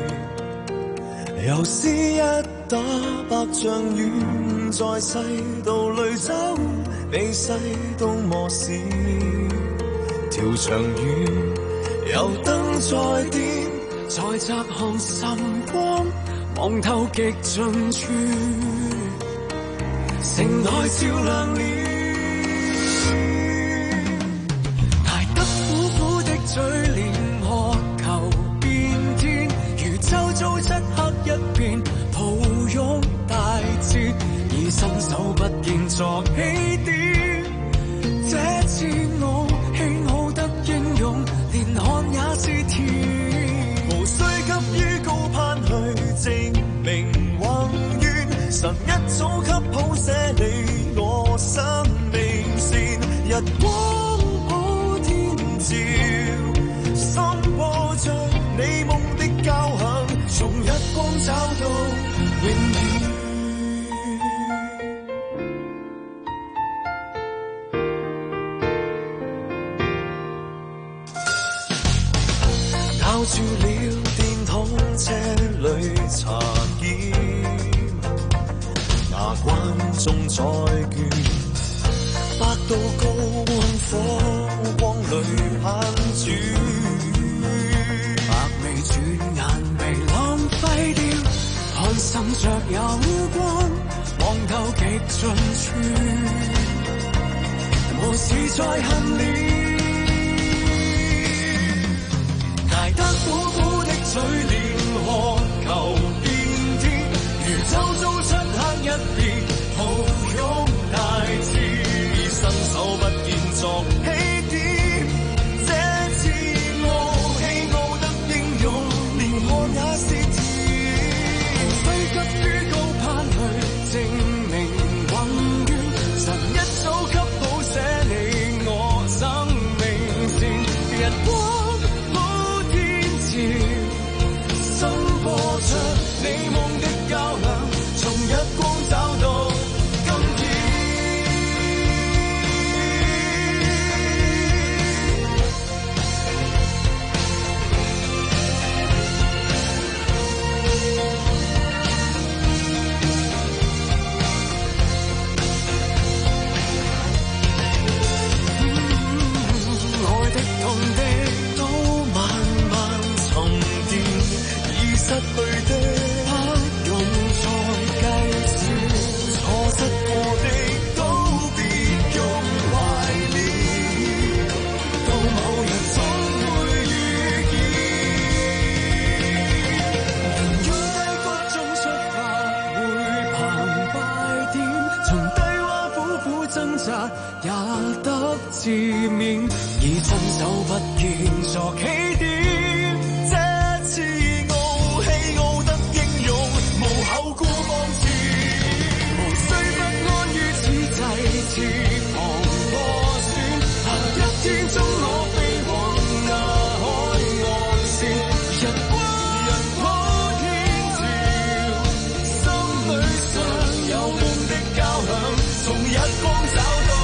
游絲一打百丈遠，在世道裏走，比世都磨少，條長遠有燈在點。在窄巷滲光，望透極盡處，城內照亮了。捱得苦苦的嘴臉，渴求變天，如周遭漆黑一片，抱擁大捷，已伸手不見作起點。這次我慶好得英勇，連汗也是甜。需急於高攀去證明宏願，神一早給譜寫你我生命線，日光普天照，心播着你夢的交響，從日光找到永遠。咬住了車裏茶檢，牙關中再倦，百度高溫火光裏攀轉，百味轉眼被浪費掉，看滲着有光，望透極盡處，無事再恨了。捱得苦苦的嘴臉，渴求變天， 作起點。這次傲氣傲得英勇，連我也是甜。無需急於高攀去證明宏願，神一早給好寫你我生命線。日光普天照，心播出你夢的較量，從日光找到今天。愛的痛的都慢慢沉澱，已失去的不用再計算，錯失過的都別用懷念，到某日總會遇見。人於低谷中出發，會澎湃點，從低洼苦苦掙扎也得自勉，以伸手不見作起點。這次傲氣傲得英勇，無後顧望前，無需不安於此際，似旁破損。下一天中我飛往那海岸線，日光人普天照，心裏常有夢的交響，從日光找到。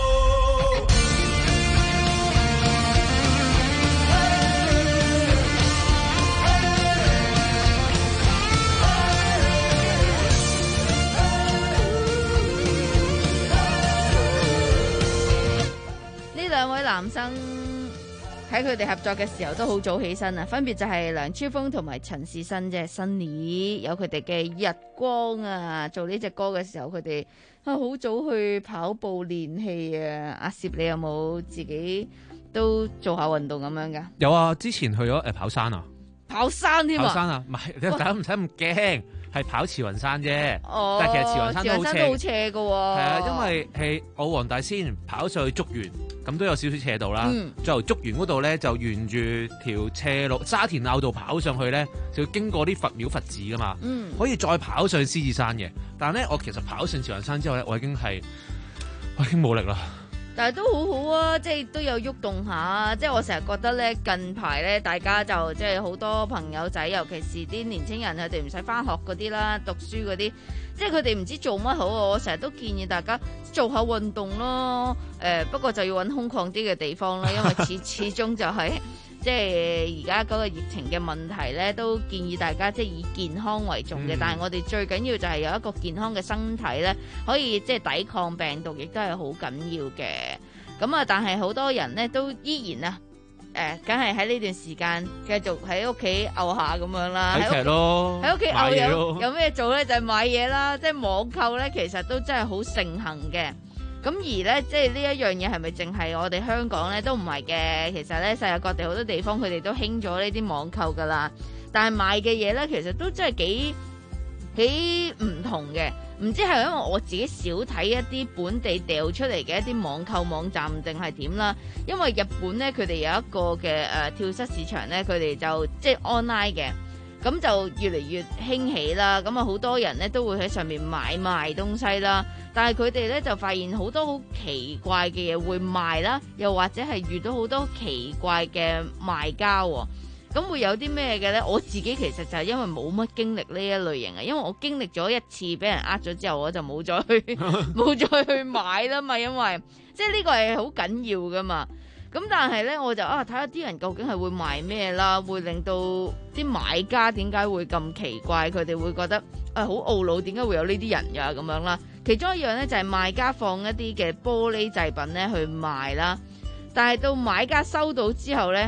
呢兩位男生喺佢哋合作嘅時候都好早起身啊，分別就係梁超峰同埋陳仕新啫。Sunny 有佢哋嘅日光啊，做呢隻歌嘅時候，佢哋啊好早去跑步練氣啊。阿攝，你有冇自己都做下運動咁樣噶？ 有啊，之前去咗誒跑山啊， 跑山添啊！ 跑山啊，唔係大家唔使咁驚，係跑慈雲山啫。 哦， 但係其實慈雲山都好斜， 都好斜噶。係啊，因為係我黃大仙跑上去竹園，咁都有少少斜度啦。 嗯， 再由竹園嗰度咧，就沿住條斜路沙田坳道跑上去咧，就要經過啲佛廟佛寺噶嘛。 嗯， 可以再跑上獅子山嘅。但係咧，我其實跑上慈雲山之後咧，我已經係我已經冇力啦。 但係都好好啊，即係都有喐動下。即係我成日覺得咧，近排咧，大家就即係好多朋友仔，尤其是啲年青人，佢哋唔使返學嗰啲啦，讀書嗰啲，即係佢哋唔知做乜好啊。我成日都建議大家做下運動咯。誒、呃，不過就要揾空曠啲嘅地方啦，因為始始終就係、是。即係而家嗰個疫情嘅問題咧，都建議大家即係以健康為重嘅。嗯、但係我哋最緊要就係有一個健康嘅身體咧，可以即係抵抗病毒，亦都係好緊要嘅。咁啊，但係好多人咧都依然啊，誒，梗係喺呢段時間繼續喺屋企漚下咁樣啦。 睇劇咯， 喺屋企漚有有咩做咧？就係、是、買嘢啦。即係網購咧，其實都真係好盛行嘅。咁而咧，即係呢一樣嘢係咪淨係我哋香港咧？都唔係嘅。其實咧，世界各地好多地方佢哋都興咗呢啲網購噶啦。但係賣嘅嘢咧，其實都真係幾幾唔同嘅。唔知係因為我自己少睇一啲本地掉出嚟嘅一啲網購網站定係點啦？因為日本咧，佢哋有一個嘅誒、呃、跳蚤市場咧，佢哋就即係 online 嘅。咁就越嚟越興起啦，咁啊好多人咧都會喺上面買賣東西啦，但係佢哋咧就發現好多好奇怪嘅嘢會賣啦，又或者係遇到好多奇怪嘅賣家喎，咁會有啲咩嘅咧？我自己其實就係因為冇乜經歷呢一類型啊，因為我經歷咗一次俾人呃咗之後，我就冇再去冇再去買啦嘛，因為即係呢個係好緊要噶嘛。咁但係咧，我就啊睇下啲人究竟係會賣咩啦，會令到啲買家點解會咁奇怪？佢哋會覺得啊好懊惱，點解會有呢啲人㗎咁樣啦？其中一樣咧就係賣家放一啲嘅玻璃製品咧去賣啦，但係到買家收到之後咧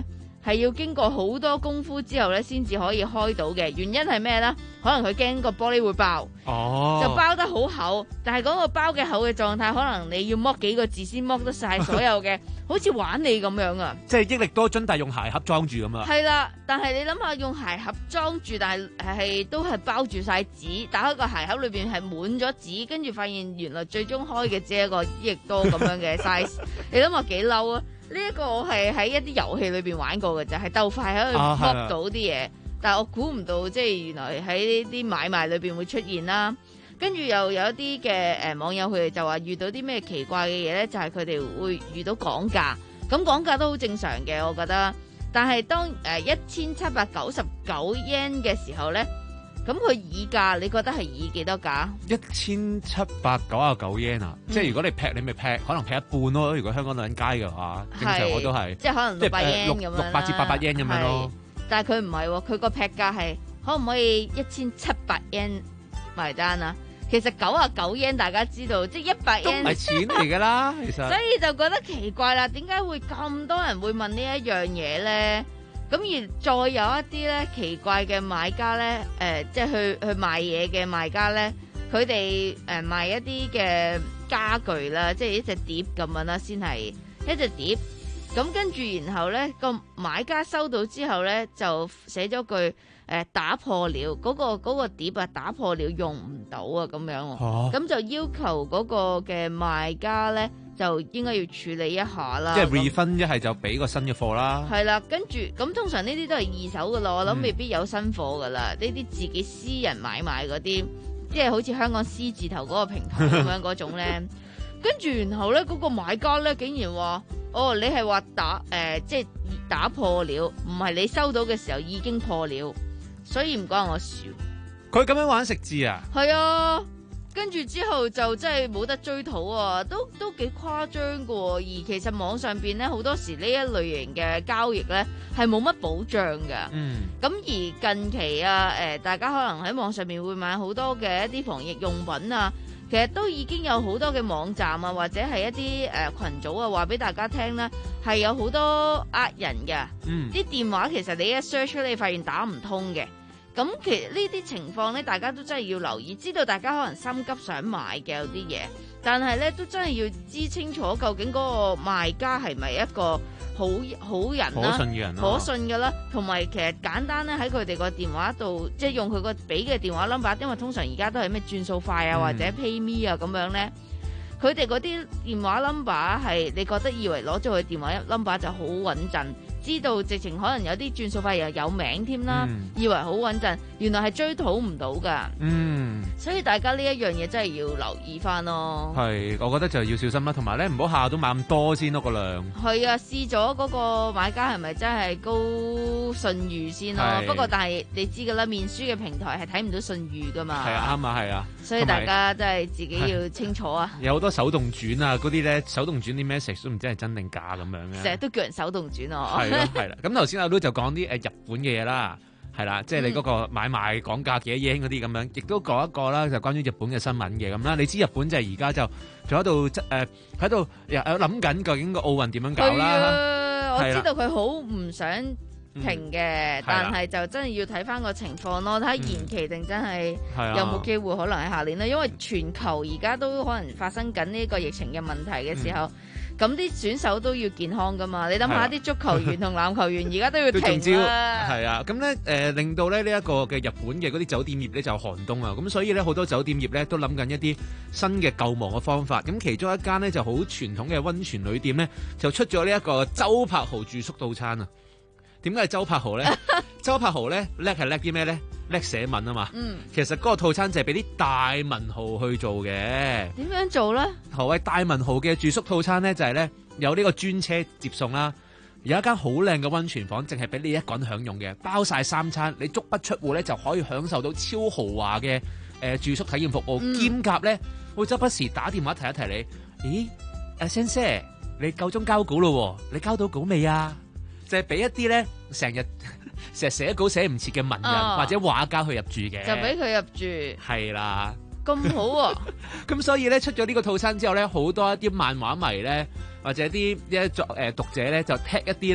係要經過好多功夫之後咧，先至可以開到嘅。原因係咩咧？可能佢驚個玻璃會爆， 哦， 就包得好厚。但係嗰個包嘅厚嘅狀態，可能你要剝幾個字先剝得晒所有嘅，好似玩你咁樣啊！ 即係益力多樽，但係用鞋盒裝住咁啊！ 係啦，但係你諗下，用鞋盒裝住，但係係都係包住晒紙，打開個鞋盒裏邊係滿咗紙，跟住發現原來最終開嘅只係一個益力多咁樣嘅 size， 你諗下幾嬲啊！呢、這、一個我係喺一啲遊戲裏邊玩過嘅，就係鬥快喺度剝到啲嘢，但係我估唔到即係原來喺呢啲買賣裏邊會出現啦。跟住又有一啲嘅誒網友佢哋就話遇到啲咩奇怪嘅嘢咧，就係佢哋會遇到講價，咁講價都好正常嘅，我覺得。但係當誒一千七百九十九 yen 嘅時候咧，咁佢議價，你覺得係議幾多價？ 一千七百九十九 yen 啊！即係如果你劈，你咪劈，可能劈一半咯。如果香港女人街嘅話，正常我都係， 即係可能六百 yen 咁樣啦， 六百至八百 yen 咁樣咯。 但係佢唔係喎，佢個劈價係可唔可以一千七百 yen 埋單啊？其實九啊九 yen 大家知道，即係一百 yen 都唔係錢嚟㗎啦，其實。 所以就覺得奇怪啦，點解會咁多人會問呢一樣嘢咧？咁而再有一啲咧奇怪嘅買家咧，誒、呃，即係去去賣嘢嘅賣家咧，佢哋誒賣一啲嘅家具啦，即係一隻碟咁樣啦，先係一隻碟。咁跟住然後咧個買家收到之後咧，就寫咗句誒、呃、打破了，嗰、嗰個嗰、嗰個碟啊打破了用唔到啊咁樣，咁、啊、就要求嗰個嘅賣家咧就應該要處理一下啦。 即係 refund 一係就俾個新嘅貨啦。 係啦，跟住咁通常呢啲都係二手噶啦，我諗未必有新貨噶啦。呢、嗯、啲自己私人買賣嗰啲，即係好似香港 C 字頭嗰個平台咁樣嗰種咧。跟住然後咧嗰、嗰個買家咧竟然話：哦，你係話打誒、呃，即係打破了，唔係你收到嘅時候已經破了，所以唔關我事。 佢咁樣玩食字啊？ 係啊。跟住之後就真係冇得追討啊，都都幾誇張噶。而其實網上邊咧好多時呢一類型嘅交易咧係冇乜保障噶。嗯。咁而近期啊，誒、呃、大家可能喺網上面會買好多嘅一啲防疫用品啊，其實都已經有好多嘅網站啊，或者係一啲誒、呃、群組啊，話俾大家聽咧係有好多呃人嘅。嗯。啲電話其實你一 search 出，你發現打唔通嘅。咁其實呢啲情況咧，大家都真係要留意，知道大家可能心急想買嘅有啲嘢，但係咧都真係要知清楚究竟嗰個賣家係咪一個好好人啦、 可信嘅人啦、 可信嘅啦，同埋其實簡單咧喺佢哋個電話度，即係用佢個俾嘅電話 number， 因為通常而家都係咩轉數快啊、嗯、或者 PayMe 啊咁樣咧，佢哋嗰啲電話 number 係你覺得以為攞咗佢電話 number 就好穩陣。知道直情可能有啲轉數快又有名添啦、嗯，以為好穩陣，原來係追討唔到噶。嗯，所以大家呢一樣嘢真係要留意翻咯。 係，我覺得就要小心啦，同埋咧唔好下下都買咁多先咯個量。 係啊，試咗嗰個買家係咪真係高信譽先咯？不過但係你知噶啦，面書嘅平台係睇唔到信譽噶嘛。 係啊，啱啊，係啊。 所以大家真係自己要清楚啊。 有好多手動轉啊，嗰啲咧手動轉啲 message 都唔知係真定假咁樣嘅。 成日都叫人手動轉啊。 係啦，咁頭先阿 Lu 就講啲誒日本嘅嘢啦，係啦，即係你嗰個買賣講價幾多 yen 嗰啲咁樣，亦都講一個啦，就關於日本嘅新聞嘅咁啦。你知日本就係而家就仲喺度誒喺度又諗緊究竟個奧運點樣搞啦？ 我知道佢好唔想停嘅、嗯，但係就真係要睇翻個情況咯，睇下延期定真係有冇機會可能係下年咧、嗯，因為全球而家都可能發生緊呢個疫情嘅問題嘅時候。嗯咁啲選手都要健康噶嘛？你諗下啲足球員同籃球員而家都要停啦。 係啊，咁咧誒令到咧呢一個嘅日本嘅嗰啲酒店業咧就寒冬啊，咁所以咧好多酒店業咧都諗緊一啲新嘅救亡嘅方法。咁其中一間咧就好傳統嘅溫泉旅店咧就出咗呢一個周柏豪住宿套餐啊。點解係周柏豪咧？周柏豪咧叻係叻啲咩咧？叻寫文啊嘛。嗯。其實嗰個套餐就係俾啲大文豪去做嘅。 點樣做咧？ 何謂大文豪嘅住宿套餐咧？就係、是、咧有呢個專車接送啦，有一間好靚嘅溫泉房，淨係俾你一個人享用嘅，包晒三餐，你足不出戶咧就可以享受到超豪華嘅誒住宿體驗服務，嗯、兼夾咧會周不時打電話提一提你。咦？阿先生，你夠鐘交稿咯？你交到稿未啊？就係、是、俾一啲咧成日成日寫稿寫唔切嘅文人、哦、或者畫家去入住嘅， 就俾佢入住。 係啦， 咁好喎、啊！ 咁所以咧出咗呢個套餐之後咧，好多一啲漫畫迷咧或者啲一作誒讀者咧就踢一啲咧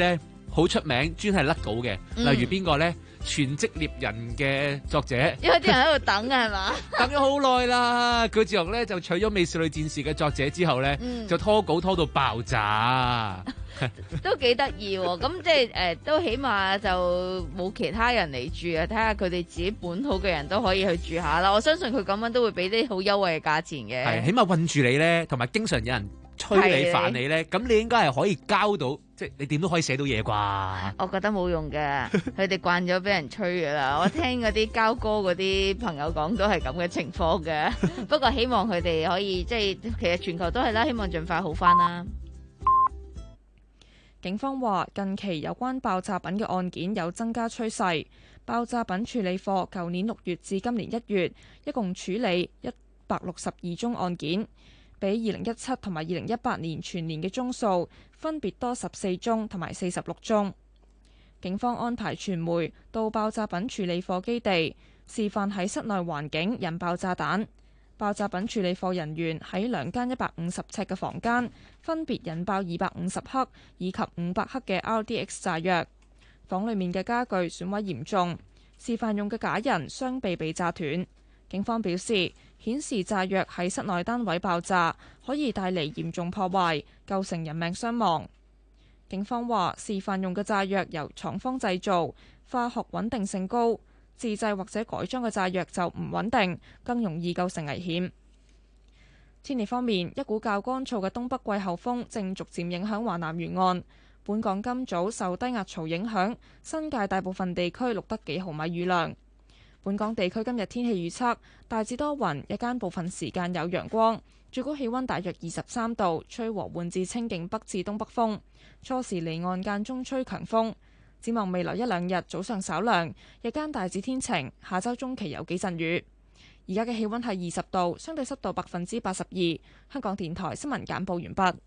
好出名，專係甩稿嘅， 嗯例如邊個咧？全職獵人嘅作者， 因為啲人喺度等啊，係嘛？ 等咗好耐啦。佢自從咧就取咗《美少女戰士》嘅作者之後咧， 嗯就拖稿拖到爆炸。 都幾得意喎，咁即係誒，都起碼就冇其他人嚟住啊！睇下佢哋自己本土嘅人都可以去住下啦。我相信佢咁樣都會俾啲好優惠嘅價錢嘅。 係，起碼韞住你咧，同埋經常有人催你係煩你咧，咁你應該係可以交到，即係你點都可以寫到嘢啩？ 我覺得冇用嘅，佢哋慣咗俾人吹噶啦。我聽嗰啲交歌嗰啲朋友講都係咁嘅情況嘅。不過希望佢哋可以即係其實全球都係啦，希望盡快好翻啦。 警方話，近期有關爆炸品嘅案件有增加趨勢。爆炸品處理課舊年六月至今年一月，一共處理一百六十二宗案件，比二零一七同埋二零一八年全年嘅宗數分別多十四宗同埋四十六宗。警方安排傳媒到爆炸品處理課基地示範喺室內環境引爆炸彈。爆炸品處理課人員喺兩間一百五十尺嘅房間，分別引爆二百五十克以及五百克嘅 R D X 炸藥。房裡面嘅家具損毀嚴重，示範用嘅假人雙臂被炸斷。警方表示，顯示炸藥喺室內單位爆炸可以帶嚟嚴重破壞，構成人命傷亡。警方話，示範用嘅炸藥由廠方製造，化學穩定性高。自製或者改裝嘅炸藥就唔穩定，更容易構成危險。天氣方面，一股較乾燥嘅東北季候風正逐漸影響華南沿岸。本港今早受低壓槽影響，新界大部分地區錄得幾毫米雨量。本港地區今日天氣預測大致多雲，日間部分時間有陽光，最高氣溫大約二十三度，吹和緩至清勁北至東北風，初時離岸間中吹強風。展望未來一兩日早上稍涼，日間大致天晴，下周中期有幾陣雨。而家嘅氣溫係二十度，相對濕度百分之八十二。香港電台新聞簡報完畢。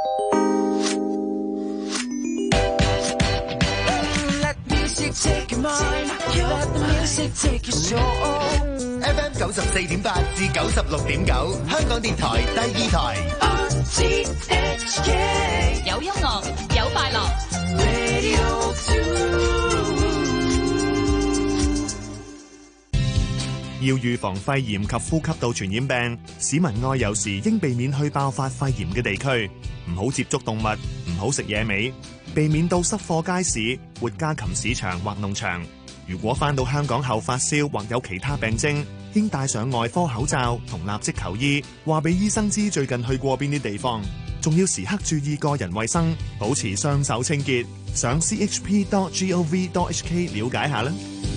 F M 九十四點八至九十六點九，香港電台第二台。 有音樂，有快樂。 要預防肺炎及呼吸道傳染病，市民外遊時應避免去爆發肺炎嘅地區，唔好接觸動物，唔好食野味，避免到濕貨街市、活家禽市場或農場。如果返到香港後發燒或有其他病徵，應戴上外科口罩同立即求醫，話俾醫生知最近去過邊啲地方，仲要時刻注意個人衛生，保持雙手清潔。上 c h p dot gov dot h k 了解下啦。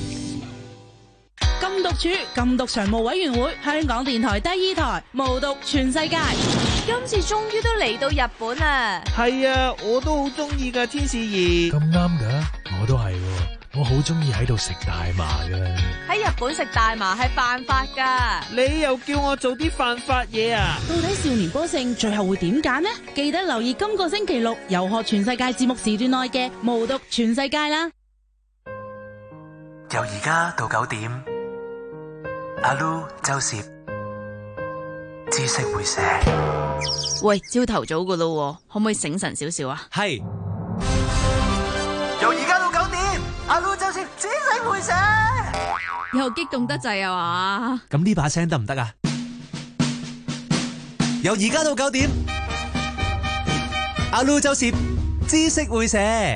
禁毒處禁毒常務委員會，香港電台第二台，無毒全世界。 今次終於都嚟到日本啦！ 係啊，我都好中意噶天使兒。 咁啱噶，我都係，我好中意喺度食大麻噶。 喺日本食大麻係犯法噶。 你又叫我做啲犯法嘢啊？ 到底少年歌聲最後會點揀呢？記得留意今個星期六遊學全世界節目時段內嘅無毒全世界啦。 由而家到九點，阿 Lu 周攝知識會寫。 喂，朝頭早噶咯，可唔可以醒神少少啊？ 係。 由而家到九點，阿 Lu 周攝知識會寫。 又激動得滯啊嘛！ 咁呢把聲得唔得啊？由而家到九點，阿 Lu 周攝知識會寫。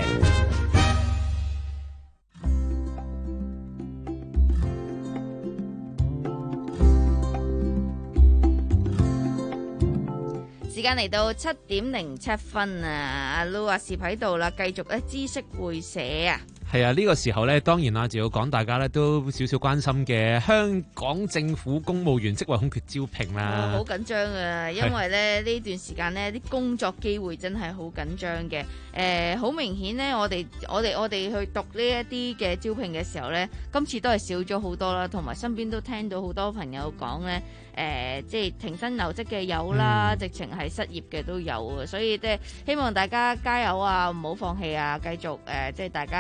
時間嚟到七點零七分啊！阿 Lu 阿攝喺度啦，繼續咧知識會寫啊！ 係啊，呢個時候咧，當然啦，就要講大家咧都少少關心嘅香港政府公務員職位空缺招聘啦。 好緊張啊，因為咧呢段時間咧啲工作機會真係好緊張嘅。誒，好明顯咧，我哋我哋我哋去讀呢一啲嘅招聘嘅時候咧，今次都係少咗好多啦，同埋身邊都聽到好多朋友講咧。誒、呃，即係停薪留職嘅有啦，嗯、直情係失業嘅都有啊，所以即係希望大家加油啊，唔好放棄啊，繼續誒、呃，即係大家一齊跨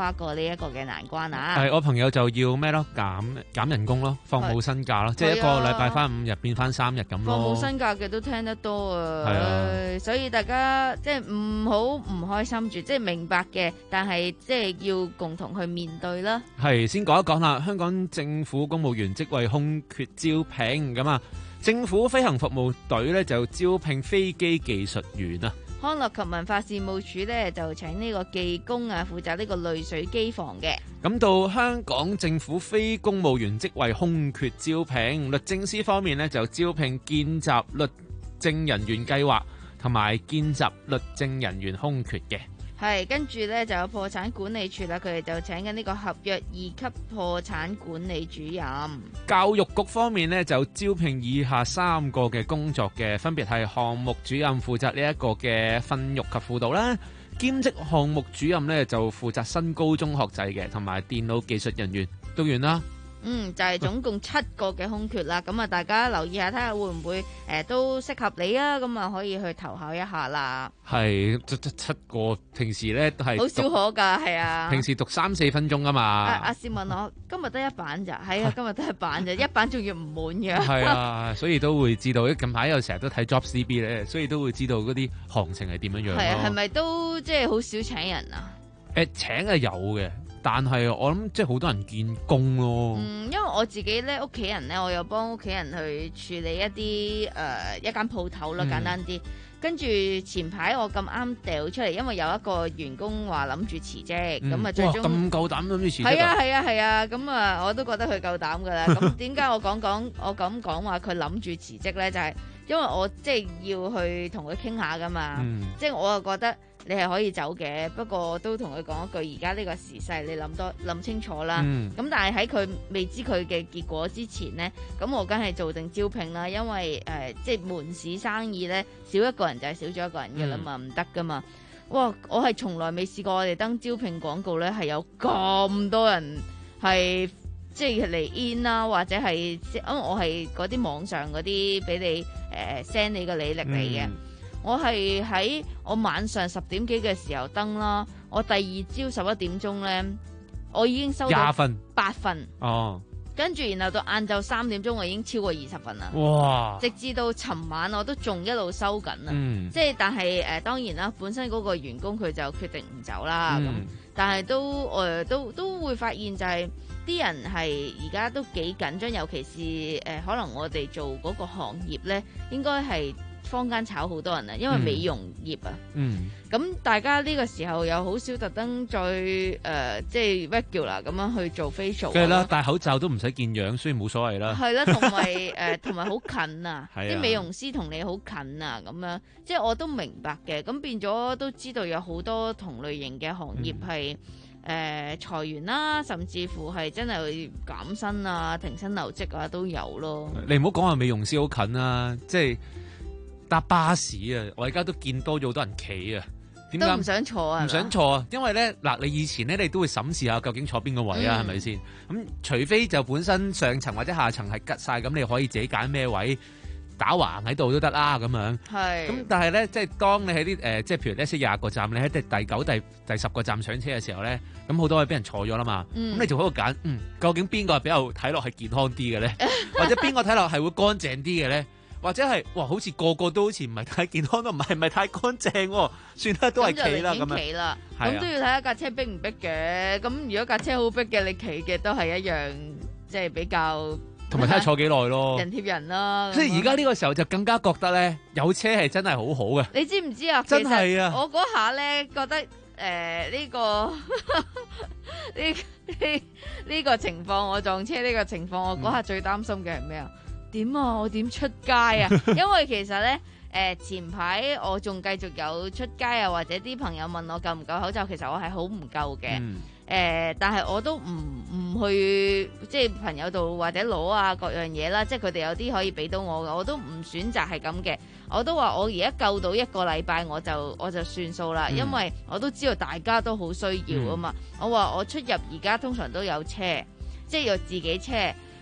跨過呢一個嘅難關啊！ 係我朋友就要咩咯？減減人工咯，放冇薪假咯，即係一個禮拜翻五日變翻三日咁咯。 放冇薪假嘅都聽得多啊！ 係啊， 所以大家即係唔好唔開心住，即係明白嘅，但係即係要共同去面對啦。 係先講一講啦，香港政府公務員職位空缺招聘咁啊，政府飛行服務隊咧就招聘飛機技術員啊。 康樂及文化事務署咧就請呢個技工啊，負責呢個濾水機房嘅。 咁到香港政府非公務員職位空缺招聘，律政司方面咧就招聘見習律政人員計劃同埋見習律政人員空缺嘅。 係，跟住咧就有破產管理處啦，佢哋就請緊呢個合約二級破產管理主任。 教育局方面咧就招聘以下三個嘅工作嘅，分別係項目主任負責呢一個嘅訓育及輔導啦，兼職項目主任咧就負責新高中學制嘅，同埋電腦技術人員都完啦。 嗯，就係、是、總共七個嘅空缺啦，咁啊大家留意下睇下會唔會誒、呃、都適合你啊，咁啊可以去投考一下啦。 係七七個，平時咧都係好少可噶，係啊。 平時讀三四分鐘啊嘛。阿阿師問我今日得一版咋？係啊，今日得一版咋，一版仲要唔滿嘅。 係啊，所以都會知道。近排又成日都睇 Job C B 咧，所以都會知道嗰啲行情係點樣樣。 係啊，係咪都即係好少請人啊？ 誒、呃，請係有嘅。但係我諗即係好多人見工咯。 嗯，因為我自己咧屋企人咧，我有幫屋企人去處理一啲誒、呃、一間鋪頭啦，簡單啲。跟住前排我咁啱掉出嚟，因為有一個員工話諗住辭職，咁啊、嗯、最終咁夠膽諗住辭職。 係啊係啊係啊，咁啊，啊我都覺得佢夠膽噶啦。咁點解我講講我咁講話佢諗住辭職咧？就係、是、因為我即係要去同佢傾下噶嘛，嗯、即係我又覺得。你係可以走嘅，不過都同佢講一句，而家呢個時勢你諗多諗清楚啦。咁、嗯、但係喺佢未知佢嘅結果之前呢，咁我梗係做定招聘啦，因為誒、呃、即係門市生意呢，少一個人就係少咗一個人嘅啦嘛，唔得噶嘛。哇！我係從來未試過我哋登招聘廣告呢，係有咁多人係即係嚟 in 啦，或者係因為我係嗰啲網上嗰啲俾你誒 send、呃、你個履歷嚟嘅。嗯我係喺我晚上十點幾嘅時候登啦，我第二朝十一點鐘咧，我已經收到八份，八份哦，跟住然後到晏晝三點鐘，我已經超過二十份啦。哇！直至到尋晚我都仲一路收緊啊，嗯、即係但係誒、呃，當然啦，本身嗰個員工佢就決定唔走啦。咁、嗯、但係都誒、呃、都都會發現就係、是、啲人係而家都幾緊張，尤其是誒、呃、可能我哋做嗰個行業咧，應該係。坊間炒好多人啊，因為美容業啊，咁、嗯、大家呢個時候又好少特登再誒、呃，即係 regular 咁樣去做 facial。 梗係啦，戴口罩都唔使見樣，所以冇所謂啦。 係啦，同埋誒，同埋好近啊，啲美容師同你好近啊，咁樣即係我都明白嘅。咁變咗都知道有好多同類型嘅行業係誒、嗯呃、裁員啦，甚至乎係真係減薪啊、停薪留職啊都有咯。 你唔好講話美容師好近啊，即係。搭巴士啊！我而家都見多咗好多人企啊，點解都唔想坐啊？ 唔想坐啊，因為咧嗱，你以前咧你都會審視下究竟坐邊個位啊，係咪先？咁除非就本身上層或者下層係吉晒，咁你可以自己揀咩位打橫喺度都得啦，咁樣。係。咁但係咧，即係當你喺啲誒，即係譬如咧，先廿個站，你喺第第九、第第十個站上車嘅時候咧，咁好多位俾人坐咗啦嘛。咁、嗯、你就喺度揀，嗯，究竟邊個係比較睇落係健康啲嘅咧？或者邊個睇落係會乾淨啲嘅咧？或者係哇，好似個個都好似唔係太健康，都唔係唔係太乾淨喎，算啦，都係企啦咁樣。企啦， 咁都要睇下架車逼唔逼嘅。咁如果架車好逼嘅，你企嘅都係一樣，即係比較同埋睇下坐幾耐咯， 人貼人啦。 即係而家呢個時候就更加覺得咧，有車係真係好好嘅。 你知唔知啊？ 真係啊！ 我嗰下咧覺得誒呢、呃這個呢呢呢個情況，我撞車呢個情況，我嗰下最擔心嘅係咩啊？點啊！我點出街啊？因為其實咧，誒、呃、前排我仲繼續有出街啊，或者啲朋友問我夠唔夠口罩，其實我係好唔夠嘅。誒、嗯呃，但係我都唔唔去即係朋友度或者攞啊各樣嘢啦，即係佢哋有啲可以俾到我嘅，我都唔選擇係咁嘅。我都話我而家夠到一個禮拜我就我就算數啦，嗯、因為我都知道大家都好需要啊嘛。嗯、我話我出入而家通常都有車，即係有自己車。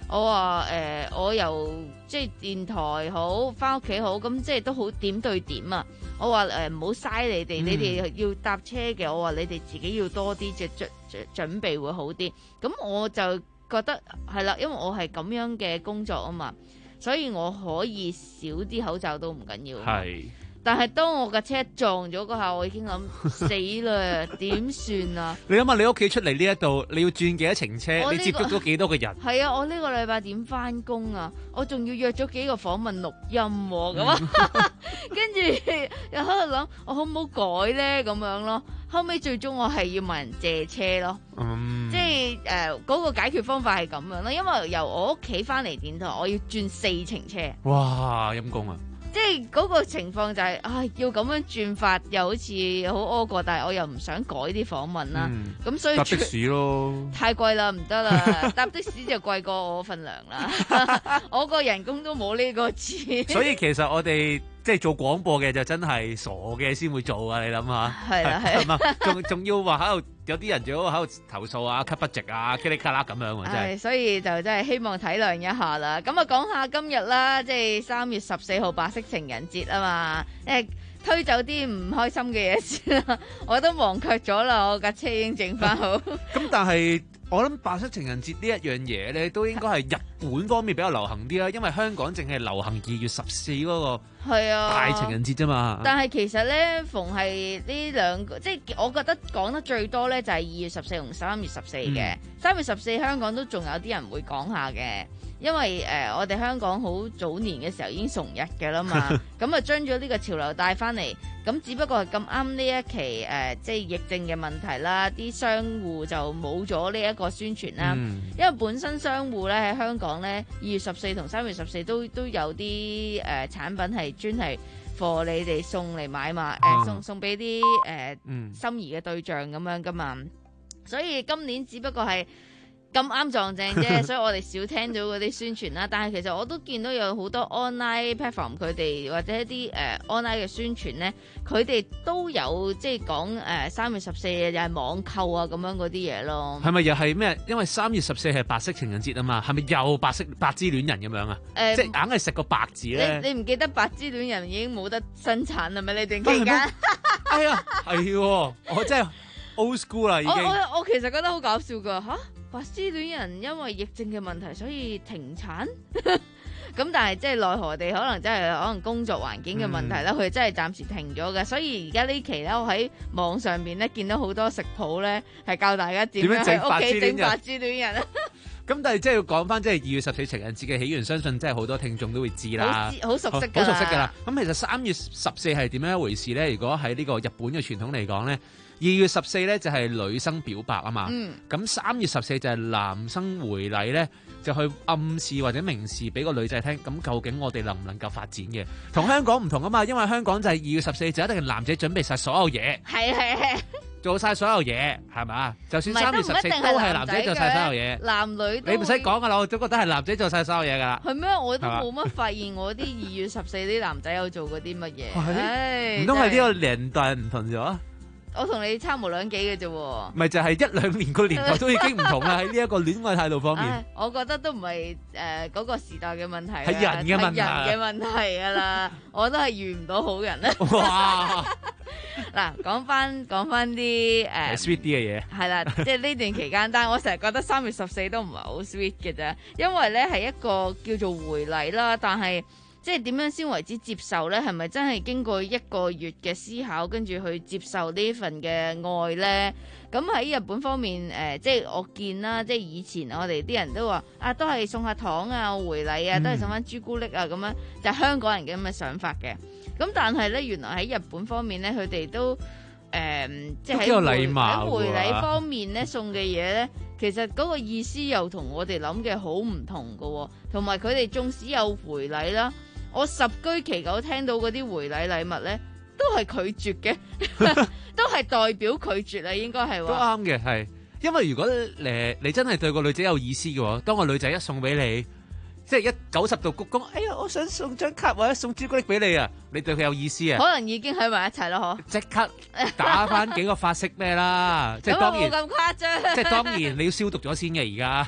我話誒、呃，我由即係電台好，翻屋企好，咁即係都好點對點啊！我話誒唔好嘥你哋，嗯、你哋要搭車嘅，我話你哋自己要多啲即係準準準備會好啲。咁我就覺得係啦，因為我係咁樣嘅工作啊嘛，所以我可以少啲口罩都唔緊要。係。但係當我架車撞咗嗰下，我已經諗死啦，點算啊？ 你諗下，你屋企出嚟呢一度，你要轉幾多程車？ 這個、 你接觸咗幾多個人？ 係啊，我呢個禮拜點翻工啊？我仲要約咗幾個訪問錄音咁啊，跟住又喺度諗，我好唔好改咧？咁樣咯，後尾最終我係要問人借車咯，嗯、即係誒嗰個解決方法係咁樣咯，因為由我屋企翻嚟電台，我要轉四程車。 哇，陰公啊！ 即係嗰個情況就係、是，唉，要咁樣轉法，又好似好屙過，但係我又唔想改啲訪問啦，咁、嗯、所以搭的士咯， 太貴啦，唔得啦，搭的士就貴過我份糧啦，我個人工都冇呢個錢。 所以其實我哋即係做廣播嘅就真係傻嘅先會做啊！你諗下， 係啦係嘛，仲仲要話喺度有啲人仲喺度投訴啊，cut budget啊，噼里卡啦咁樣啊，真係。 所以就真係希望體諒一下啦。咁啊，講下今日啦，即係三月十四號白色情人節啊嘛，誒推走啲唔開心嘅嘢先啦。我都忘卻咗啦，我架車已經整翻好。 咁但係我諗白色情人節呢一樣嘢咧，都應該係日本方面比較流行啲啦，因為香港淨係流行二月十四嗰個係啊大情人節啫嘛。 但係其實咧，逢係呢兩個，即係我覺得講得最多咧，就係二月十四同三月十四嘅。三月十四香港都仲有啲人會講下嘅。因為誒、呃，我哋香港好早年嘅時候已經崇日嘅啦嘛，咁啊將咗呢個潮流帶翻嚟，咁只不過係咁啱呢一期誒、呃，即係疫症嘅問題啦，啲商戶就冇咗呢一個宣傳啦。嗯、因為本身商戶咧喺香港咧，二月十四同三月十四都都有啲誒、呃、產品係專係貨你哋送嚟買嘛，誒、呃、送送俾啲誒心儀嘅對象咁樣噶嘛，所以今年只不過係咁啱撞正啫，所以我哋少聽到嗰啲宣傳啦。但係其實我都見到有好多 online platform 佢哋或者一啲誒、呃、online 嘅宣傳咧，佢哋都有即係講誒三月十四又係網購啊咁樣嗰啲嘢咯。 係咪又係咩？因為三月十四係白色情人節啊嘛，係咪又白色白之戀人咁樣啊？誒、呃，即係硬係食個白字咧。 你你唔記得白之戀人已經冇得生產啦咩？呢段期間？ 哎呀，係，我真係 old school 啦已經。 我我我其實覺得好搞笑噶吓。白絲戀人因為疫症嘅問題，所以停產。咁但係即係奈何地，可能真係可能工作環境嘅問題啦，佢、嗯、真係暫時停咗嘅。所以而家呢期咧，我喺網上邊咧見到好多食譜咧，係教大家點樣喺屋企整白絲戀人。 咁但係即係要講翻，即係二月十四情人節嘅起源，相信即係好多聽眾都會知啦， 好熟悉， 好熟悉噶啦。咁其實三月十四係點樣一回事咧？如果喺呢個日本嘅傳統嚟講咧，二月十四咧就係女生表白啊嘛。咁三、嗯、月十四就係男生回禮咧，就去暗示或者明示俾個女仔聽。咁究竟我哋能唔能夠發展嘅？同香港唔同啊嘛，因為香港就係二月十四就一定係男仔準備晒所有嘢。係係係。做晒所有嘢係咪？就算三月十四都係男仔做晒所有嘢， 男女你唔使講噶啦，我都覺得係男仔做晒所有嘢噶啦。 係咩？我都冇乜發現我啲二月十四啲男仔有做過啲乜嘢。 唔通係呢個年代唔同咗？ 我同你差無兩幾嘅啫。 咪就係一兩年個年代都已經唔同啦。喺呢一個戀愛態度方面， 我覺得都唔係誒嗰個時代嘅問題， 係人嘅問題， 係人嘅問題噶啦。我都係遇唔到好人啦。哇！嗱，講翻講翻啲誒 sweet 啲嘅嘢， 係啦，即係呢段期間，但係我成日覺得三月十四都唔係好 sweet 嘅啫，因為咧係一個叫做回禮啦，但係即係點樣先為之接受咧？係咪真係經過一個月嘅思考，跟住去接受呢份嘅愛咧？咁喺日本方面，誒、呃，即係我見啦，即係以前我哋啲人都話啊，都係送下糖啊，回禮啊，都係送翻朱古力啊，咁樣就係香港人嘅咁嘅想法嘅。咁但係咧，原來喺日本方面咧，佢哋都誒、呃，即係喺回喺回禮方面咧送嘅嘢咧，其實嗰個意思又同我哋諗嘅好唔同噶、哦，同埋佢哋縱使有回禮啦，我十居其九聽到嗰啲回禮禮物咧，都係拒絕嘅，都係代表拒絕啦，應該係都啱嘅，係因為如果誒你真係對個女仔有意思嘅話，當個女仔一送俾你。即係一九十度鞠躬，哎呀，我想送張卡或者送朱古力俾你啊！你對佢有意思啊？ 可能已經喺埋一齊咯，嗬！ 即刻打翻幾個法式咩啦？即係當然冇咁誇張。 即係當然你要消毒咗先嘅而家。